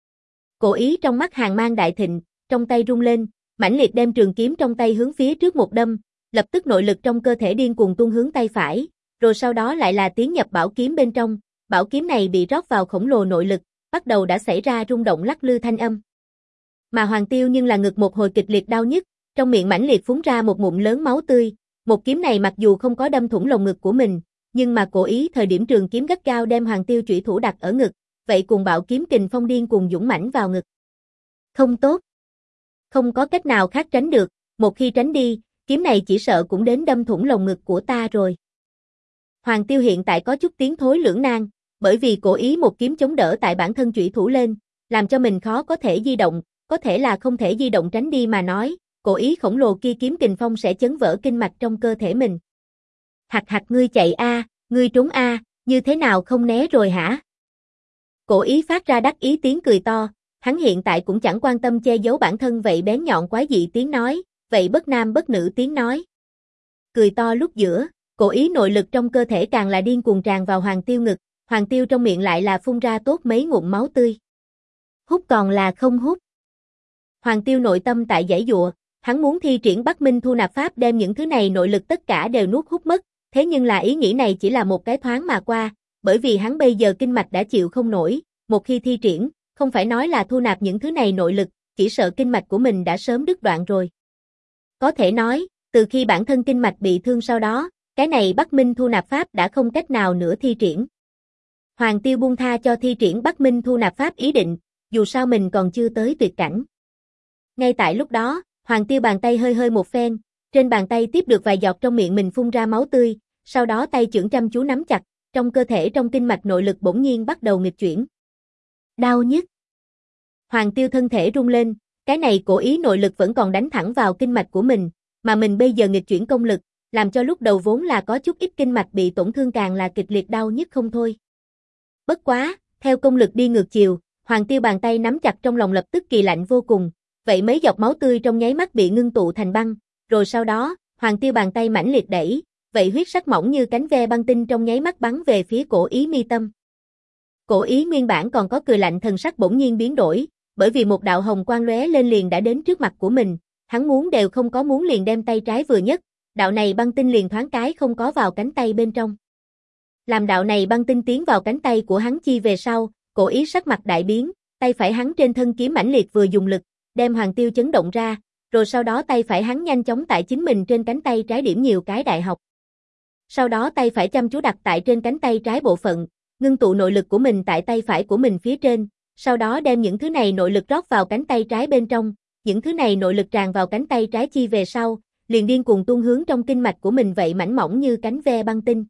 Cố ý trong mắt hàn mang đại thịnh, trong tay rung lên, mãnh liệt đem trường kiếm trong tay hướng phía trước một đâm, lập tức nội lực trong cơ thể điên cuồng tuôn hướng tay phải, rồi sau đó lại là tiến nhập bảo kiếm bên trong, bảo kiếm này bị rót vào khổng lồ nội lực, bắt đầu đã xảy ra rung động lắc lư thanh âm. Mà Hoàng Tiêu nhưng là ngực một hồi kịch liệt đau nhức, trong miệng mãnh liệt phun ra một ngụm lớn máu tươi, một kiếm này mặc dù không có đâm thủng lồng ngực của mình, nhưng mà cố ý thời điểm trường kiếm gắt gao đem Hoàng Tiêu chủy thủ đặt ở ngực, vậy cùng bạo kiếm kình phong điên cuồng dũng mãnh vào ngực. Không tốt. Không có cách nào khác tránh được, một khi tránh đi, kiếm này chỉ sợ cũng đến đâm thủng lồng ngực của ta rồi. Hoàng Tiêu hiện tại có chút tiến thối lưỡng nan, bởi vì cố ý một kiếm chống đỡ tại bản thân chủy thủ lên, làm cho mình khó có thể di động, có thể là không thể di động tránh đi mà nói, cố ý khổng lồ kia kiếm kình phong sẽ chấn vỡ kinh mạch trong cơ thể mình. Hạch hạch ngươi chạy a, ngươi trốn a, như thế nào không né rồi hả? Cố ý phát ra đắc ý tiếng cười to, hắn hiện tại cũng chẳng quan tâm che giấu bản thân vậy bén nhọn quái dị tiếng nói, vậy bất nam bất nữ tiếng nói. Cười to lúc giữa, cố ý nội lực trong cơ thể càng là điên cuồng tràn vào Hoàng Tiêu ngực, Hoàng Tiêu trong miệng lại là phun ra tốt mấy ngụm máu tươi. Hút còn là không hút. Hoàng Tiêu nội tâm tại giãy giụa, hắn muốn thi triển Bắc Minh Thu Nạp Pháp đem những thứ này nội lực tất cả đều nuốt hút mất, thế nhưng là ý nghĩ này chỉ là một cái thoáng mà qua, bởi vì hắn bây giờ kinh mạch đã chịu không nổi, một khi thi triển, không phải nói là thu nạp những thứ này nội lực, chỉ sợ kinh mạch của mình đã sớm đứt đoạn rồi. Có thể nói, từ khi bản thân kinh mạch bị thương sau đó, cái này Bắc Minh thu nạp pháp đã không cách nào nữa thi triển. Hoàng Tiêu buông tha cho thi triển Bắc Minh thu nạp pháp ý định, dù sao mình còn chưa tới tuyệt cảnh. Ngay tại lúc đó, Hoàng Tiêu bàn tay hơi hơi một phen, trên bàn tay tiếp được vài giọt trong miệng mình phun ra máu tươi, sau đó tay chưởng chăm chú nắm chặt, trong cơ thể trong kinh mạch nội lực bỗng nhiên bắt đầu nghịch chuyển. Đau nhức. Hoàng Tiêu thân thể rung lên, cái này cổ ý nội lực vẫn còn đánh thẳng vào kinh mạch của mình, mà mình bây giờ nghịch chuyển công lực, làm cho lúc đầu vốn là có chút ít kinh mạch bị tổn thương càng là kịch liệt đau nhức không thôi. Bất quá, theo công lực đi ngược chiều, Hoàng Tiêu bàn tay nắm chặt trong lòng lập tức kỳ lạnh vô cùng, vậy mấy giọt máu tươi trong nháy mắt bị ngưng tụ thành băng, rồi sau đó, Hoàng Tiêu bàn tay mãnh liệt đẩy, vậy huyết sắc mỏng như cánh ve băng tinh trong nháy mắt bắn về phía cổ ý mi tâm. Cổ ý nguyên bản còn có cười lạnh thần sắc bỗng nhiên biến đổi, bởi vì một đạo hồng quang lóe lên liền đã đến trước mặt của mình, hắn muốn đều không có muốn liền đem tay trái vừa nhấc, đạo này băng tinh liền thoáng cái không có vào cánh tay bên trong. Làm đạo này băng tinh tiến vào cánh tay của hắn chi về sau, cổ ý sắc mặt đại biến, tay phải hắn trên thân kiếm mãnh liệt vừa dùng lực, đem Hoàng Tiêu chấn động ra, rồi sau đó tay phải hắn nhanh chóng tại chính mình trên cánh tay trái điểm nhiều cái đại học. Sau đó tay phải chăm chú đặt tại trên cánh tay trái bộ phận, ngưng tụ nội lực của mình tại tay phải của mình phía trên, sau đó đem những thứ này nội lực rót vào cánh tay trái bên trong, những thứ này nội lực tràn vào cánh tay trái chi về sau, liền điên cuồng tuôn hướng trong kinh mạch của mình vậy mảnh mỏng như cánh ve băng tinh.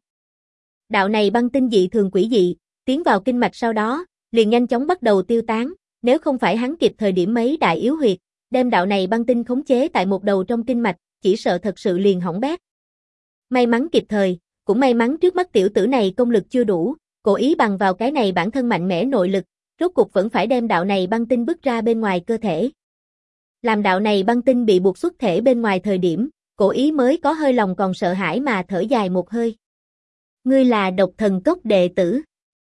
Đạo này băng tinh dị thường quỷ dị, tiến vào kinh mạch sau đó, liền nhanh chóng bắt đầu tiêu tán, nếu không phải hắn kịp thời điểm mấy đại yếu huyệt, đem đạo này băng tinh khống chế tại một đầu trong kinh mạch, chỉ sợ thật sự liền hỏng bét. May mắn kịp thời, cũng may mắn trước mắt tiểu tử này công lực chưa đủ, cố ý bằng vào cái này bản thân mạnh mẽ nội lực, rốt cuộc vẫn phải đem đạo này băng tinh bứt ra bên ngoài cơ thể. Làm đạo này băng tinh bị buộc xuất thể bên ngoài thời điểm, cố ý mới có hơi lòng còn sợ hãi mà thở dài một hơi. Ngươi là Độc Thần Cốc đệ tử.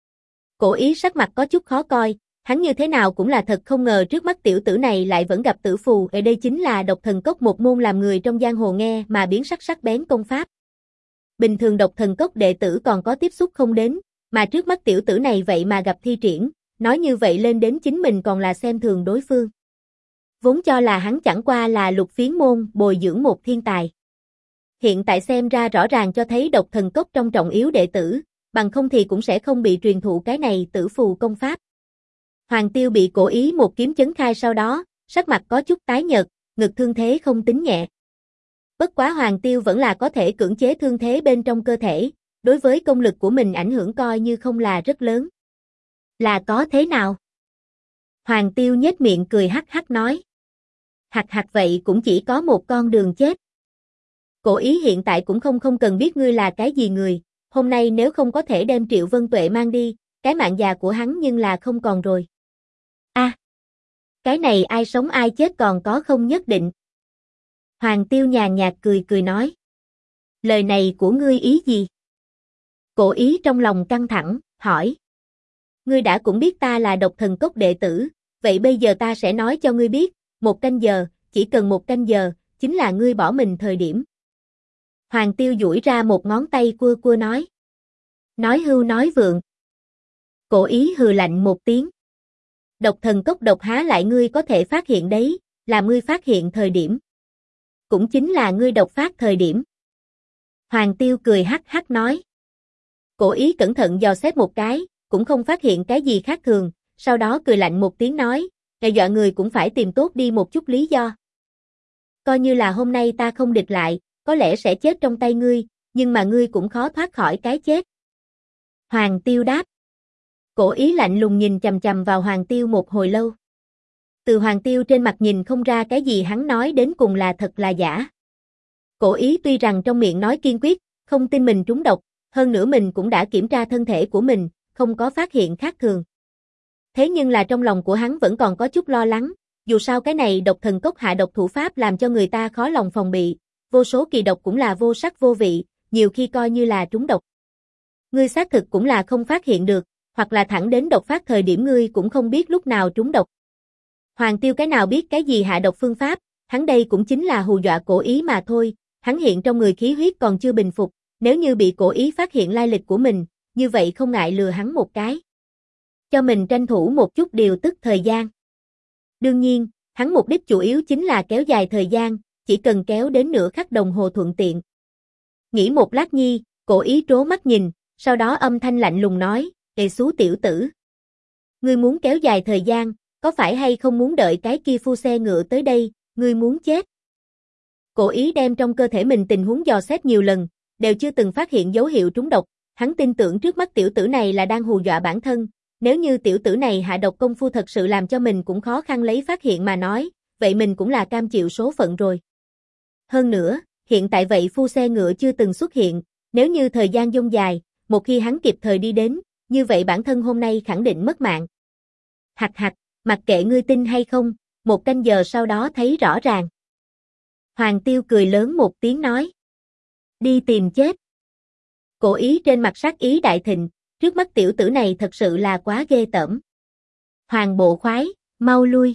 Cố ý sắc mặt có chút khó coi, hắn như thế nào cũng là thật không ngờ trước mắt tiểu tử này lại vẫn gặp tử phù, ở đây chính là Độc Thần Cốc một môn làm người trong giang hồ nghe mà biến sắc sắc bén công pháp. Bình thường Độc Thần Cốc đệ tử còn có tiếp xúc không đến, mà trước mắt tiểu tử này vậy mà gặp thi triển, nói như vậy lên đến chính mình còn là xem thường đối phương. Vốn cho là hắn chẳng qua là Lục Phiến môn bồi dưỡng một thiên tài. Hiện tại xem ra rõ ràng cho thấy Độc Thần Cốc trong trọng yếu đệ tử, bằng không thì cũng sẽ không bị truyền thụ cái này tử phù công pháp. Hoàng Tiêu bị cố ý một kiếm chấn khai sau đó, sắc mặt có chút tái nhợt, ngực thương thế không tính nhẹ. Bất quá Hoàng Tiêu vẫn là có thể cưỡng chế thương thế bên trong cơ thể, đối với công lực của mình ảnh hưởng coi như không là rất lớn. Là có thế nào? Hoàng Tiêu nhếch miệng cười hắc hắc nói. Hắc hắc vậy cũng chỉ có một con đường chết. Cố ý hiện tại cũng không cần biết ngươi là cái gì người, hôm nay nếu không có thể đem Triệu Vân Tuệ mang đi, cái mạng già của hắn nhưng là không còn rồi. Cái này ai sống ai chết còn có không nhất định. Hoàng Tiêu nhàn nhạt cười nói. Lời này của ngươi ý gì? Cố ý trong lòng căng thẳng, hỏi. Ngươi đã cũng biết ta là Độc Thần Cốc đệ tử, vậy bây giờ ta sẽ nói cho ngươi biết, 1 canh giờ, chỉ cần 1 canh giờ, chính là ngươi bỏ mình thời điểm. Hoàng Tiêu duỗi ra một ngón tay cua nói. Nói hưu nói vượng. Cố ý hừ lạnh một tiếng. Độc Thần Cốc độc há lại ngươi có thể phát hiện đấy, là ngươi phát hiện thời điểm. Cũng chính là ngươi độc phát thời điểm. Hoàng Tiêu cười hắc hắc nói. Cố ý cẩn thận dò xét một cái, cũng không phát hiện cái gì khác thường, sau đó cười lạnh một tiếng nói, để dọa người cũng phải tìm tốt đi một chút lý do. Coi như là hôm nay ta không địch lại, có lẽ sẽ chết trong tay ngươi, nhưng mà ngươi cũng khó thoát khỏi cái chết. Hoàng Tiêu đáp. Cố ý lạnh lùng nhìn chằm chằm vào Hoàng Tiêu một hồi lâu. Từ Hoàng Tiêu trên mặt nhìn không ra cái gì hắn nói đến cùng là thật là giả. Cố ý tuy rằng trong miệng nói kiên quyết, không tin mình trúng độc, hơn nữa mình cũng đã kiểm tra thân thể của mình, không có phát hiện khác thường. Thế nhưng là trong lòng của hắn vẫn còn có chút lo lắng, dù sao cái này Độc Thần Cốc hạ độc thủ pháp làm cho người ta khó lòng phòng bị, vô số kỳ độc cũng là vô sắc vô vị, nhiều khi coi như là trúng độc. Ngươi xác thực cũng là không phát hiện được, hoặc là thẳng đến độc phát thời điểm ngươi cũng không biết lúc nào trúng độc. Hoàng Tiêu cái nào biết cái gì hạ độc phương pháp, hắn đây cũng chính là hù dọa Cố ý mà thôi, hắn hiện trong người khí huyết còn chưa bình phục, nếu như bị Cố ý phát hiện lai lịch của mình, như vậy không ngại lừa hắn một cái. Cho mình tranh thủ một chút điều tức thời gian. Đương nhiên, hắn mục đích chủ yếu chính là kéo dài thời gian, chỉ cần kéo đến nửa khắc đồng hồ thuận tiện. Nghĩ một lát nhi, Cố Ý trố mắt nhìn, sau đó âm thanh lạnh lùng nói, "Ê xú tiểu tử. Ngươi muốn kéo dài thời gian, có phải hay không muốn đợi cái kia phu xe ngựa tới đây, ngươi muốn chết?" Cố Ý đem trong cơ thể mình tình huống dò xét nhiều lần, đều chưa từng phát hiện dấu hiệu trúng độc, hắn tin tưởng trước mắt tiểu tử này là đang hù dọa bản thân, nếu như tiểu tử này hạ độc công phu thật sự làm cho mình cũng khó khăn lấy phát hiện mà nói, vậy mình cũng là cam chịu số phận rồi. Hơn nữa, hiện tại vậy phu xe ngựa chưa từng xuất hiện, nếu như thời gian dông dài, một khi hắn kịp thời đi đến, như vậy bản thân hôm nay khẳng định mất mạng. Hạch hạch, mặc kệ ngươi tin hay không, 1 canh giờ sau đó thấy rõ ràng. Hoàng Tiêu cười lớn một tiếng nói. Đi tìm chết. Cố Ý trên mặt sát ý đại thịnh, trước mắt tiểu tử này thật sự là quá ghê tởm. Hoàng bộ khoái, mau lui.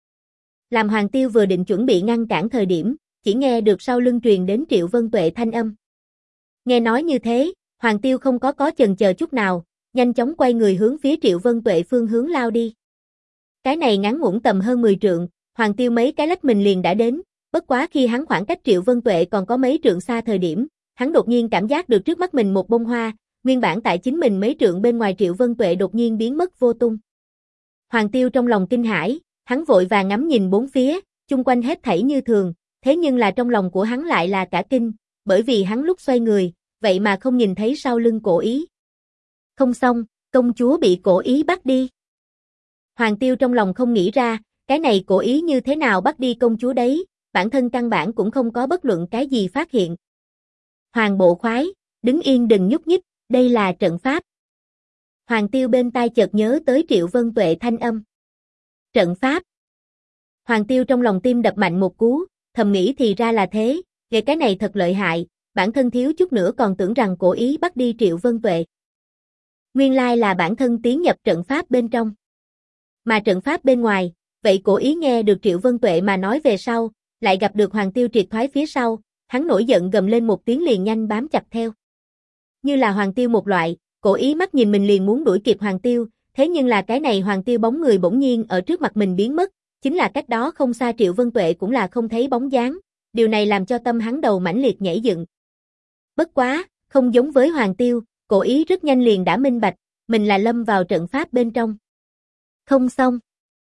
Làm Hoàng Tiêu vừa định chuẩn bị ngăn cản thời điểm, chỉ nghe được sau lưng truyền đến Triệu Vân Tuệ thanh âm. Nghe nói như thế, Hoàng Tiêu không có chần chờ chút nào, nhanh chóng quay người hướng phía Triệu Vân Tuệ phương hướng lao đi. Cái này ngắn ngủn tầm hơn 10 trượng, Hoàng Tiêu mấy cái lách mình liền đã đến, bất quá khi hắn khoảng cách Triệu Vân Tuệ còn có mấy trượng xa thời điểm, hắn đột nhiên cảm giác được trước mắt mình một bông hoa, nguyên bản tại chính mình mấy trượng bên ngoài Triệu Vân Tuệ đột nhiên biến mất vô tung. Hoàng Tiêu trong lòng kinh hãi, hắn vội vàng ngắm nhìn bốn phía, chung quanh hết thảy như thường, thế nhưng là trong lòng của hắn lại là cả kinh, bởi vì hắn lúc xoay người, vậy mà không nhìn thấy sau lưng Cố Ý. Không xong, công chúa bị Cố Ý bắt đi. Hoàng Tiêu trong lòng không nghĩ ra, cái này Cố Ý như thế nào bắt đi công chúa đấy, bản thân căn bản cũng không có bất luận cái gì phát hiện. Hoàng bộ khoái, đứng yên đừng nhúc nhích, đây là trận pháp. Hoàng Tiêu bên tai chợt nhớ tới Triệu Vân Tuệ thanh âm. Trận pháp. Hoàng Tiêu trong lòng tim đập mạnh một cú, thầm nghĩ thì ra là thế, về cái này thật lợi hại, bản thân thiếu chút nữa còn tưởng rằng Cố Ý bắt đi Triệu Vân Tuệ. Nguyên lai là bản thân tiến nhập trận pháp bên trong. Mà trận pháp bên ngoài, vậy Cố Ý nghe được Triệu Vân Tuệ mà nói về sau, lại gặp được Hoàng Tiêu triệt thoái phía sau, hắn nổi giận gầm lên một tiếng liền nhanh bám chặt theo. Như là Hoàng Tiêu một loại, Cố Ý mắt nhìn mình liền muốn đuổi kịp Hoàng Tiêu, thế nhưng là cái này Hoàng Tiêu bóng người bỗng nhiên ở trước mặt mình biến mất, chính là cách đó không xa Triệu Vân Tuệ cũng là không thấy bóng dáng, điều này làm cho tâm hắn đầu mãnh liệt nhảy dựng. Bất quá, không giống với Hoàng Tiêu, Cố Ý rất nhanh liền đã minh bạch, mình là lâm vào trận pháp bên trong. Không xong.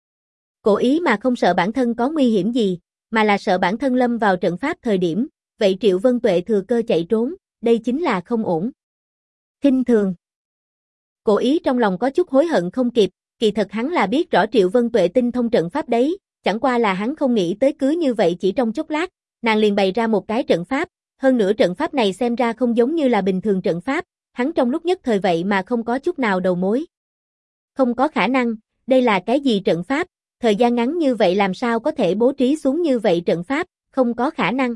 Cố Ý mà không sợ bản thân có nguy hiểm gì, mà là sợ bản thân lâm vào trận pháp thời điểm, vậy Triệu Vân Tuệ thừa cơ chạy trốn, đây chính là không ổn. Khinh thường. Cố Ý trong lòng có chút hối hận không kịp, kỳ thật hắn là biết rõ Triệu Vân Tuệ tinh thông trận pháp đấy, chẳng qua là hắn không nghĩ tới cứ như vậy chỉ trong chốc lát, nàng liền bày ra một cái trận pháp, hơn nữa trận pháp này xem ra không giống như là bình thường trận pháp, hắn trong lúc nhất thời vậy mà không có chút nào đầu mối. Không có khả năng, đây là cái gì trận pháp, thời gian ngắn như vậy làm sao có thể bố trí xuống như vậy trận pháp, không có khả năng.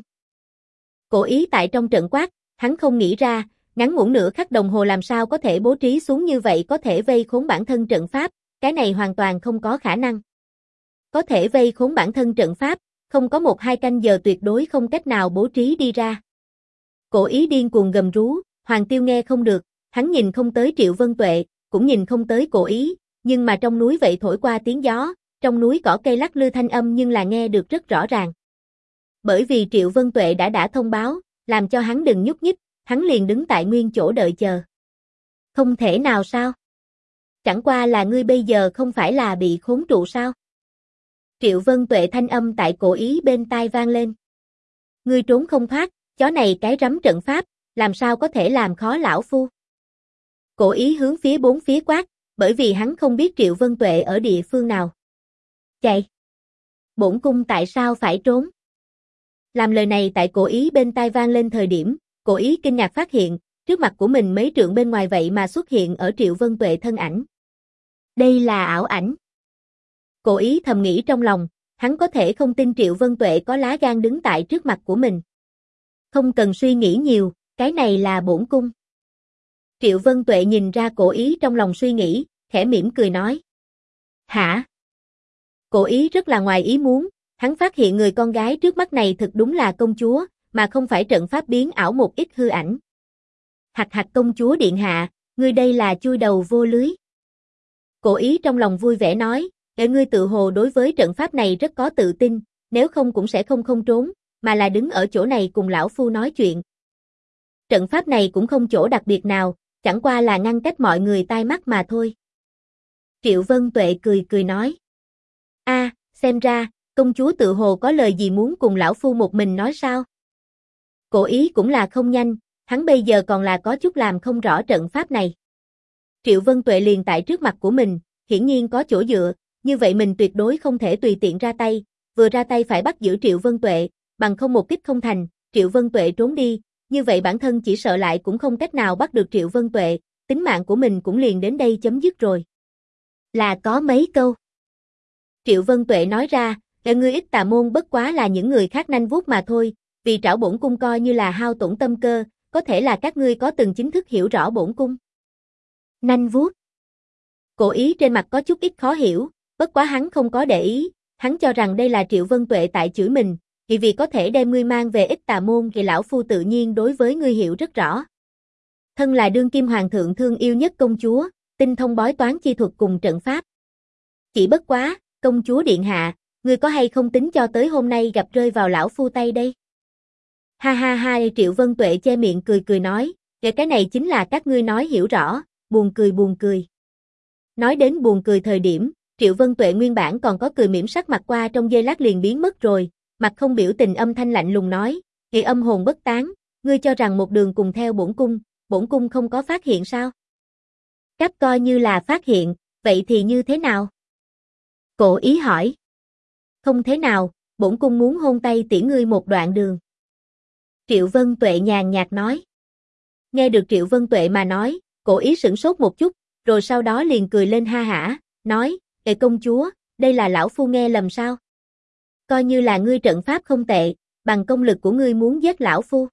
Cố Ý tại trong trận quát, hắn không nghĩ ra, ngắn ngủn nửa khắc đồng hồ làm sao có thể bố trí xuống như vậy có thể vây khốn bản thân trận pháp, cái này hoàn toàn không có khả năng. Có thể vây khốn bản thân trận pháp, không có 1-2 canh giờ tuyệt đối không cách nào bố trí đi ra. Cố Ý điên cuồng gầm rú, Hoàng Tiêu nghe không được, hắn nhìn không tới Triệu Vân Tuệ, cũng nhìn không tới Cố Ý, nhưng mà trong núi vậy thổi qua tiếng gió, trong núi cỏ cây lắc lư thanh âm nhưng là nghe được rất rõ ràng. Bởi vì Triệu Vân Tuệ đã thông báo, làm cho hắn đừng nhúc nhích, hắn liền đứng tại nguyên chỗ đợi chờ. Không thể nào sao? Chẳng qua là ngươi bây giờ không phải là bị khốn trụ sao? Triệu Vân Tuệ thanh âm tại Cố Ý bên tai vang lên. Ngươi trốn không thoát, chó này cái rắm trận pháp, làm sao có thể làm khó lão phu? Cố Ý hướng phía bốn phía quát, bởi vì hắn không biết Triệu Vân Tuệ ở địa phương nào. Chạy! Bổn cung tại sao phải trốn? Làm lời này tại Cố Ý bên tai vang lên thời điểm, Cố Ý kinh ngạc phát hiện, trước mặt của mình mấy trượng bên ngoài vậy mà xuất hiện ở Triệu Vân Tuệ thân ảnh. Đây là ảo ảnh. Cố Ý thầm nghĩ trong lòng, hắn có thể không tin Triệu Vân Tuệ có lá gan đứng tại trước mặt của mình. Không cần suy nghĩ nhiều, cái này là bổn cung. Triệu Vân Tuệ nhìn ra Cố Ý trong lòng suy nghĩ, khẽ mỉm cười nói. Hả? Cố Ý rất là ngoài ý muốn, hắn phát hiện người con gái trước mắt này thực đúng là công chúa, mà không phải trận pháp biến ảo một ít hư ảnh. Hạch hạch công chúa điện hạ, ngươi đây là chui đầu vô lưới. Cố Ý trong lòng vui vẻ nói, ngươi tự hồ đối với trận pháp này rất có tự tin, nếu không cũng sẽ không trốn, mà là đứng ở chỗ này cùng lão phu nói chuyện. Trận pháp này cũng không chỗ đặc biệt nào, chẳng qua là ngăn cách mọi người tai mắt mà thôi. Triệu Vân Tuệ cười cười nói. Xem ra, công chúa tự hồ có lời gì muốn cùng lão phu một mình nói sao? Cổ ý cũng là không nhanh, hắn bây giờ còn là có chút làm không rõ trận pháp này. Triệu Vân Tuệ liền tại trước mặt của mình, hiển nhiên có chỗ dựa, như vậy mình tuyệt đối không thể tùy tiện ra tay, vừa ra tay phải bắt giữ Triệu Vân Tuệ, bằng không một kích không thành, Triệu Vân Tuệ trốn đi, như vậy bản thân chỉ sợ lại cũng không cách nào bắt được Triệu Vân Tuệ, tính mạng của mình cũng liền đến đây chấm dứt rồi. Là có mấy câu. Triệu Vân Tuệ nói ra, ngươi ít tà môn bất quá là những người khác nanh vuốt mà thôi, vì trảo bổn cung coi như là hao tổn tâm cơ, có thể là các ngươi có từng chính thức hiểu rõ bổn cung. Nanh vuốt. Cổ ý trên mặt có chút ít khó hiểu, bất quá hắn không có để ý, hắn cho rằng đây là Triệu Vân Tuệ tại chửi mình, vì có thể đem ngươi mang về ít tà môn thì lão phu tự nhiên đối với ngươi hiểu rất rõ. Thân là đương kim hoàng thượng thương yêu nhất công chúa, tinh thông bói toán chi thuật cùng trận pháp. Chỉ bất quá, công chúa điện hạ, ngươi có hay không tính cho tới hôm nay gặp rơi vào lão phu tay đây? Ha ha ha, Triệu Vân Tuệ che miệng cười cười nói, cái này chính là các ngươi nói hiểu rõ, buồn cười buồn cười. Nói đến buồn cười thời điểm, Triệu Vân Tuệ nguyên bản còn có cười mỉm sắc mặt qua trong giây lát liền biến mất rồi, mặt không biểu tình âm thanh lạnh lùng nói, "Kỳ âm hồn bất tán, ngươi cho rằng một đường cùng theo bổn cung không có phát hiện sao?" Cáp coi như là phát hiện, vậy thì như thế nào? Cổ ý hỏi. Không thế nào, bổn cung muốn hôn tay tiễn ngươi một đoạn đường. Triệu Vân Tuệ nhàn nhạt nói. Nghe được Triệu Vân Tuệ mà nói, cổ ý sửng sốt một chút, rồi sau đó liền cười lên ha hả, nói, công chúa, đây là lão phu nghe lầm sao? Coi như là ngươi trận pháp không tệ, bằng công lực của ngươi muốn giết lão phu.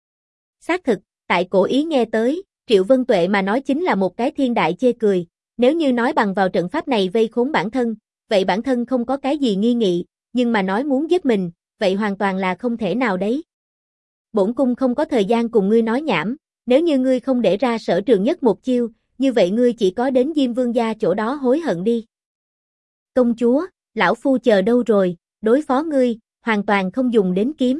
Xác thực, tại cổ ý nghe tới, Triệu Vân Tuệ mà nói chính là một cái thiên đại chê cười, nếu như nói bằng vào trận pháp này vây khốn bản thân, vậy bản thân không có cái gì nghi nghị, nhưng mà nói muốn giết mình, vậy hoàn toàn là không thể nào đấy. Bổn cung không có thời gian cùng ngươi nói nhảm, nếu như ngươi không để ra Sở Trường Nhất một chiêu, như vậy ngươi chỉ có đến Diêm Vương gia chỗ đó hối hận đi. Công chúa, lão phu chờ đâu rồi, đối phó ngươi, hoàn toàn không dùng đến kiếm.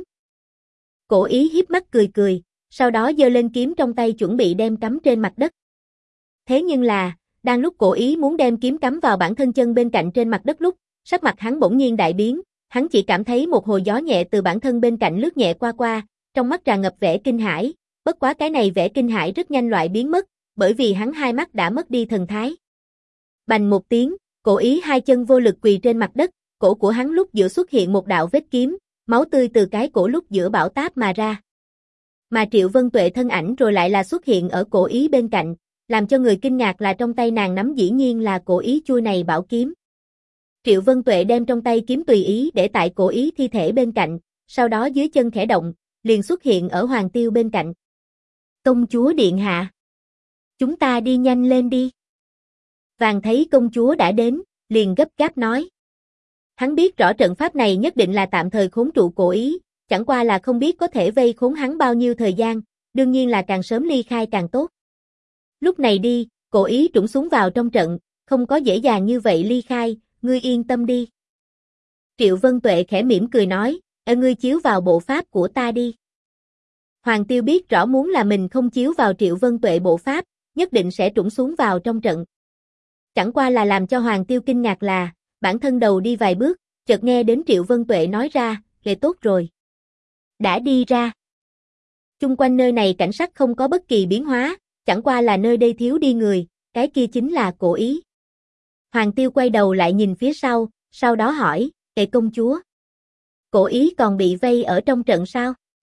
Cổ ý hiếp mắt cười cười, sau đó giơ lên kiếm trong tay chuẩn bị đem cắm trên mặt đất. Thế nhưng là, đang lúc cổ ý muốn đem kiếm cắm vào bản thân chân bên cạnh trên mặt đất lúc, sắc mặt hắn bỗng nhiên đại biến, hắn chỉ cảm thấy một hồi gió nhẹ từ bản thân bên cạnh lướt nhẹ qua, trong mắt tràn ngập vẻ kinh hãi, bất quá cái này vẻ kinh hãi rất nhanh loại biến mất, bởi vì hắn hai mắt đã mất đi thần thái. Bành một tiếng, cổ ý hai chân vô lực quỳ trên mặt đất, cổ của hắn lúc giữa xuất hiện một đạo vết kiếm, máu tươi từ cái cổ lúc giữa bão táp mà ra. Mà Triệu Vân Tuệ thân ảnh rồi lại là xuất hiện ở cổ ý bên cạnh, làm cho người kinh ngạc là trong tay nàng nắm dĩ nhiên là cổ ý chuôi này bảo kiếm. Triệu Vân Tuệ đem trong tay kiếm tùy ý để tại cổ ý thi thể bên cạnh, sau đó dưới chân khẽ động, liền xuất hiện ở Hoàng Tiêu bên cạnh. Công chúa điện hạ. Chúng ta đi nhanh lên đi. Vàng thấy công chúa đã đến, liền gấp gáp nói. Hắn biết rõ trận pháp này nhất định là tạm thời khốn trụ cổ ý, chẳng qua là không biết có thể vây khốn hắn bao nhiêu thời gian, đương nhiên là càng sớm ly khai càng tốt. Lúc này đi, cổ ý trũng xuống vào trong trận, không có dễ dàng như vậy ly khai, ngươi yên tâm đi. Triệu Vân Tuệ khẽ mỉm cười nói, ngươi chiếu vào bộ pháp của ta đi. Hoàng Tiêu biết rõ muốn là mình không chiếu vào Triệu Vân Tuệ bộ pháp, nhất định sẽ trũng xuống vào trong trận. Chẳng qua là làm cho Hoàng Tiêu kinh ngạc là, bản thân đầu đi vài bước, chợt nghe đến Triệu Vân Tuệ nói ra, tốt rồi. Đã đi ra. Chung quanh nơi này cảnh sắc không có bất kỳ biến hóa, chẳng qua là nơi đây thiếu đi người, cái kia chính là cổ ý. Hoàng Tiêu quay đầu lại nhìn phía sau đó hỏi, công chúa. Cổ ý còn bị vây ở trong trận sao?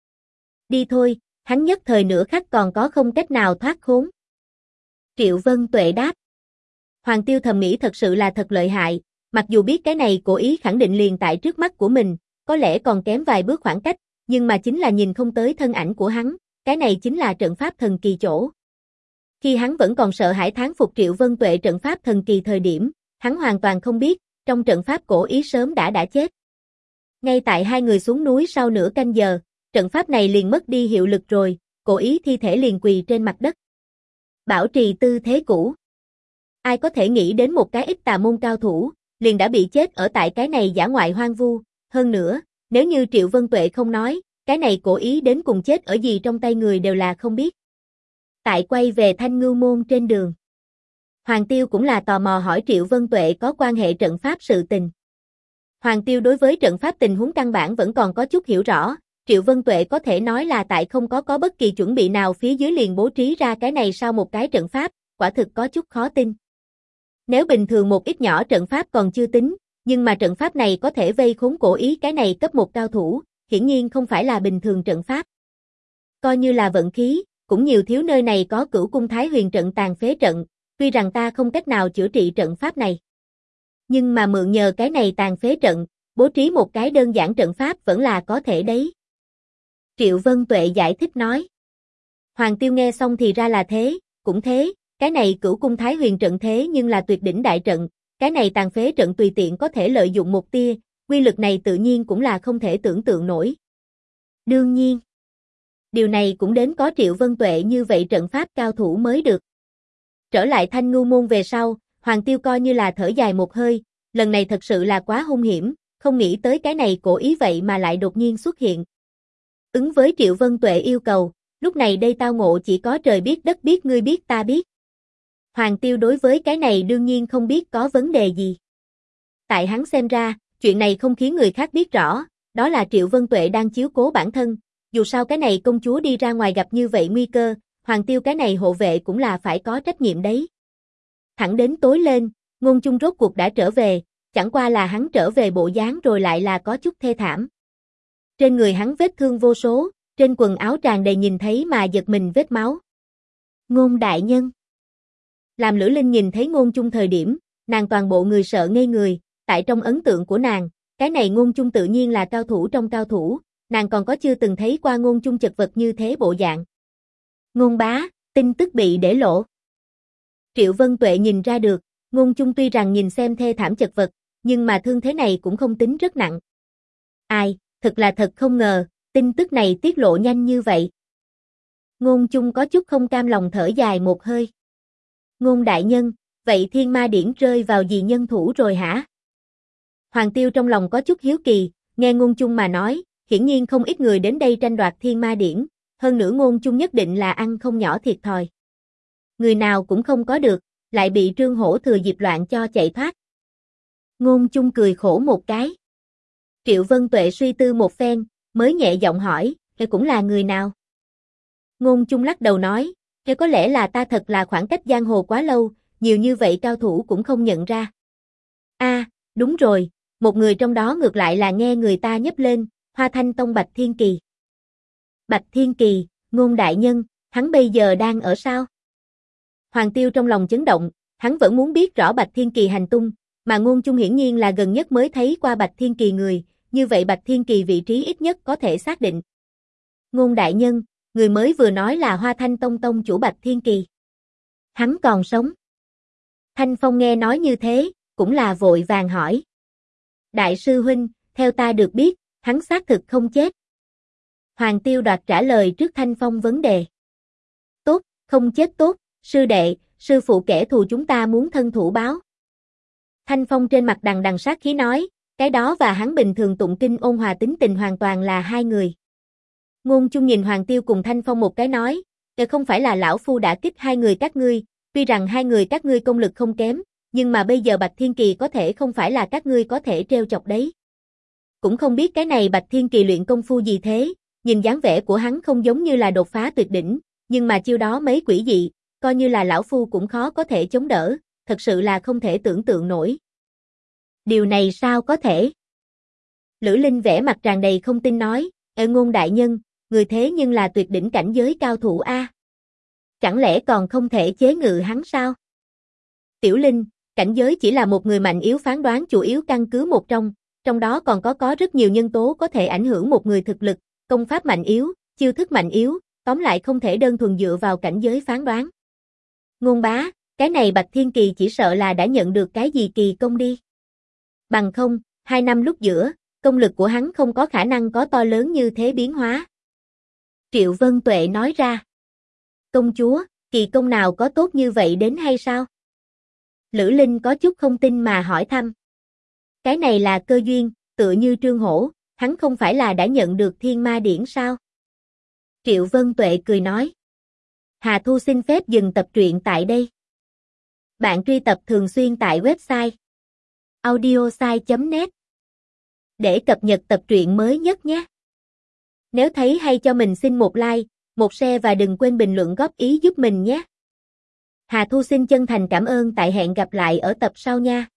Đi thôi, hắn nhất thời nửa khắc còn có không cách nào thoát khốn. Triệu Vân Tuệ đáp. Hoàng Tiêu thầm nghĩ thật sự là thật lợi hại, mặc dù biết cái này cổ ý khẳng định liền tại trước mắt của mình, có lẽ còn kém vài bước khoảng cách, nhưng mà chính là nhìn không tới thân ảnh của hắn, cái này chính là trận pháp thần kỳ chỗ. Khi hắn vẫn còn sợ hãi thán phục Triệu Vân Tuệ trận pháp thần kỳ thời điểm, hắn hoàn toàn không biết, trong trận pháp cổ ý sớm đã chết. Ngay tại hai người xuống núi sau nửa canh giờ, trận pháp này liền mất đi hiệu lực rồi, cổ ý thi thể liền quỳ trên mặt đất. Bảo trì tư thế cũ. Ai có thể nghĩ đến một cái ít tà môn cao thủ, liền đã bị chết ở tại cái này dã ngoại hoang vu, hơn nữa, Nếu như Triệu Vân Tuệ không nói, cái này cố ý đến cùng chết ở gì trong tay người đều là không biết. Tại quay về Thanh Ngưu Môn trên đường, Hoàng Tiêu cũng là tò mò hỏi Triệu Vân Tuệ có quan hệ trận pháp sự tình. Hoàng Tiêu đối với trận pháp tình huống căn bản vẫn còn có chút hiểu rõ, Triệu Vân Tuệ có thể nói là tại không có bất kỳ chuẩn bị nào phía dưới liền bố trí ra cái này sau một cái trận pháp, quả thực có chút khó tin. Nếu bình thường một ít nhỏ trận pháp còn chưa tính, nhưng mà trận pháp này có thể vây khốn cổ ý cái này cấp một cao thủ, hiển nhiên không phải là bình thường trận pháp. Coi như là vận khí, cũng nhiều thiếu nơi này có Cửu Cung Thái Huyền trận tàn phế trận, tuy rằng ta không cách nào chữa trị trận pháp này. Nhưng mà mượn nhờ cái này tàn phế trận, bố trí một cái đơn giản trận pháp vẫn là có thể đấy. Triệu Vân Tuệ giải thích nói. Hoàng Tiêu nghe xong thì ra là thế, cũng thế, cái này Cửu Cung Thái Huyền trận thế nhưng là tuyệt đỉnh đại trận, cái này tàn phế trận tùy tiện có thể lợi dụng một tia, quy lực này tự nhiên cũng là không thể tưởng tượng nổi. Đương nhiên, điều này cũng đến có Triệu Vân Tuệ như vậy trận pháp cao thủ mới được. Trở lại Thanh Ngưu Môn về sau, Hoàng Tiêu coi như là thở dài một hơi, lần này thật sự là quá hung hiểm, không nghĩ tới cái này cố ý vậy mà lại đột nhiên xuất hiện. Ứng với Triệu Vân Tuệ yêu cầu, lúc này đây tao ngộ chỉ có trời biết đất biết ngươi biết ta biết. Hoàng Tiêu đối với cái này đương nhiên không biết có vấn đề gì. Tại hắn xem ra, chuyện này không khiến người khác biết rõ, đó là Triệu Vân Tuệ đang chiếu cố bản thân, dù sao cái này công chúa đi ra ngoài gặp như vậy nguy cơ, Hoàng Tiêu cái này hộ vệ cũng là phải có trách nhiệm đấy. Thẳng đến tối lên, Ngôn Chung rốt cuộc đã trở về, chẳng qua là hắn trở về bộ dáng rồi lại là có chút thê thảm. Trên người hắn vết thương vô số, trên quần áo tràn đầy nhìn thấy mà giật mình vết máu. Ngôn đại nhân. Làm Lữ Linh nhìn thấy Ngôn Chung thời điểm, nàng toàn bộ người sợ ngây người, tại trong ấn tượng của nàng, cái này Ngôn Chung tự nhiên là cao thủ trong cao thủ, nàng còn có chưa từng thấy qua Ngôn Chung chật vật như thế bộ dạng. Ngôn bá, tin tức bị để lộ. Triệu Vân Tuệ nhìn ra được, Ngôn Chung tuy rằng nhìn xem thê thảm chật vật, nhưng mà thương thế này cũng không tính rất nặng. Ai, thật là thật không ngờ, tin tức này tiết lộ nhanh như vậy. Ngôn Chung có chút không cam lòng thở dài một hơi. Ngôn đại nhân, vậy Thiên Ma Điển rơi vào gì nhân thủ rồi hả? Hoàng Tiêu trong lòng có chút hiếu kỳ, nghe Ngôn Chung mà nói, hiển nhiên không ít người đến đây tranh đoạt Thiên Ma Điển, hơn nữa Ngôn Chung nhất định là ăn không nhỏ thiệt thòi. Người nào cũng không có được, lại bị Trương Hổ thừa dịp loạn cho chạy thoát. Ngôn Chung cười khổ một cái. Triệu Vân Tuệ suy tư một phen, mới nhẹ giọng hỏi, "Ngươi cũng là người nào?" Ngôn Chung lắc đầu nói, có lẽ là ta thật là khoảng cách giang hồ quá lâu, nhiều như vậy cao thủ cũng không nhận ra." Đúng rồi, một người trong đó ngược lại là nghe người ta nhấp lên, Hoa Thanh Tông Bạch Thiên Kỳ. Bạch Thiên Kỳ, Ngôn đại nhân, hắn bây giờ đang ở sao? Hoàng Tiêu trong lòng chấn động, hắn vẫn muốn biết rõ Bạch Thiên Kỳ hành tung, mà Ngôn Chung hiển nhiên là gần nhất mới thấy qua Bạch Thiên Kỳ người, như vậy Bạch Thiên Kỳ vị trí ít nhất có thể xác định. Ngôn đại nhân, người mới vừa nói là Hoa Thanh Tông tông chủ Bạch Thiên Kỳ. Hắn còn sống. Thanh Phong nghe nói như thế, cũng là vội vàng hỏi. Đại sư huynh, theo ta được biết, hắn xác thực không chết. Hoàng Tiêu đoạt trả lời trước Thanh Phong vấn đề. Tốt, không chết tốt, sư đệ, sư phụ kẻ thù chúng ta muốn thân thủ báo. Thanh Phong trên mặt đằng đằng sát khí nói, cái đó và hắn bình thường tụng kinh ôn hòa tính tình hoàn toàn là hai người. Ngôn Chung nhìn Hoàng Tiêu cùng Thanh Phong một cái nói, không phải là lão phu đã kích hai người các ngươi, tuy rằng hai người các ngươi công lực không kém, nhưng mà bây giờ Bạch Thiên Kỳ có thể không phải là các ngươi có thể trêu chọc đấy. Cũng không biết cái này Bạch Thiên Kỳ luyện công phu gì thế, nhìn dáng vẻ của hắn không giống như là đột phá tuyệt đỉnh, nhưng mà chiêu đó mấy quỷ dị, coi như là lão phu cũng khó có thể chống đỡ, thật sự là không thể tưởng tượng nổi. Điều này sao có thể? Lữ Linh vẻ mặt tràn đầy không tin nói, Ngôn đại nhân, người thế nhưng là tuyệt đỉnh cảnh giới cao thủ a. Chẳng lẽ còn không thể chế ngự hắn sao? Tiểu Linh, cảnh giới chỉ là một người mạnh yếu phán đoán chủ yếu căn cứ một trong đó còn có rất nhiều nhân tố có thể ảnh hưởng một người thực lực, công pháp mạnh yếu, chiêu thức mạnh yếu, tóm lại không thể đơn thuần dựa vào cảnh giới phán đoán. Ngôn bá, cái này Bạch Thiên Kỳ chỉ sợ là đã nhận được cái gì kỳ công đi. Bằng không, 2 năm lúc giữa, công lực của hắn không có khả năng có to lớn như thế biến hóa. Triệu Vân Tuệ nói ra. Công chúa, kỳ công nào có tốt như vậy đến hay sao? Lữ Linh có chút không tin mà hỏi thăm. Cái này là cơ duyên, tựa như Trương Hổ, Hắn không phải là đã nhận được thiên ma điển sao? Triệu Vân Tuệ cười nói. Hà Thu xin phép dừng tập truyện tại đây. Bạn truy tập thường xuyên tại website audiosai.net để cập nhật tập truyện mới nhất nhé. Nếu thấy hay cho mình xin một like, một share và đừng quên bình luận góp ý giúp mình nhé. Hà Thu xin chân thành cảm ơn, tại hẹn gặp lại ở tập sau nha.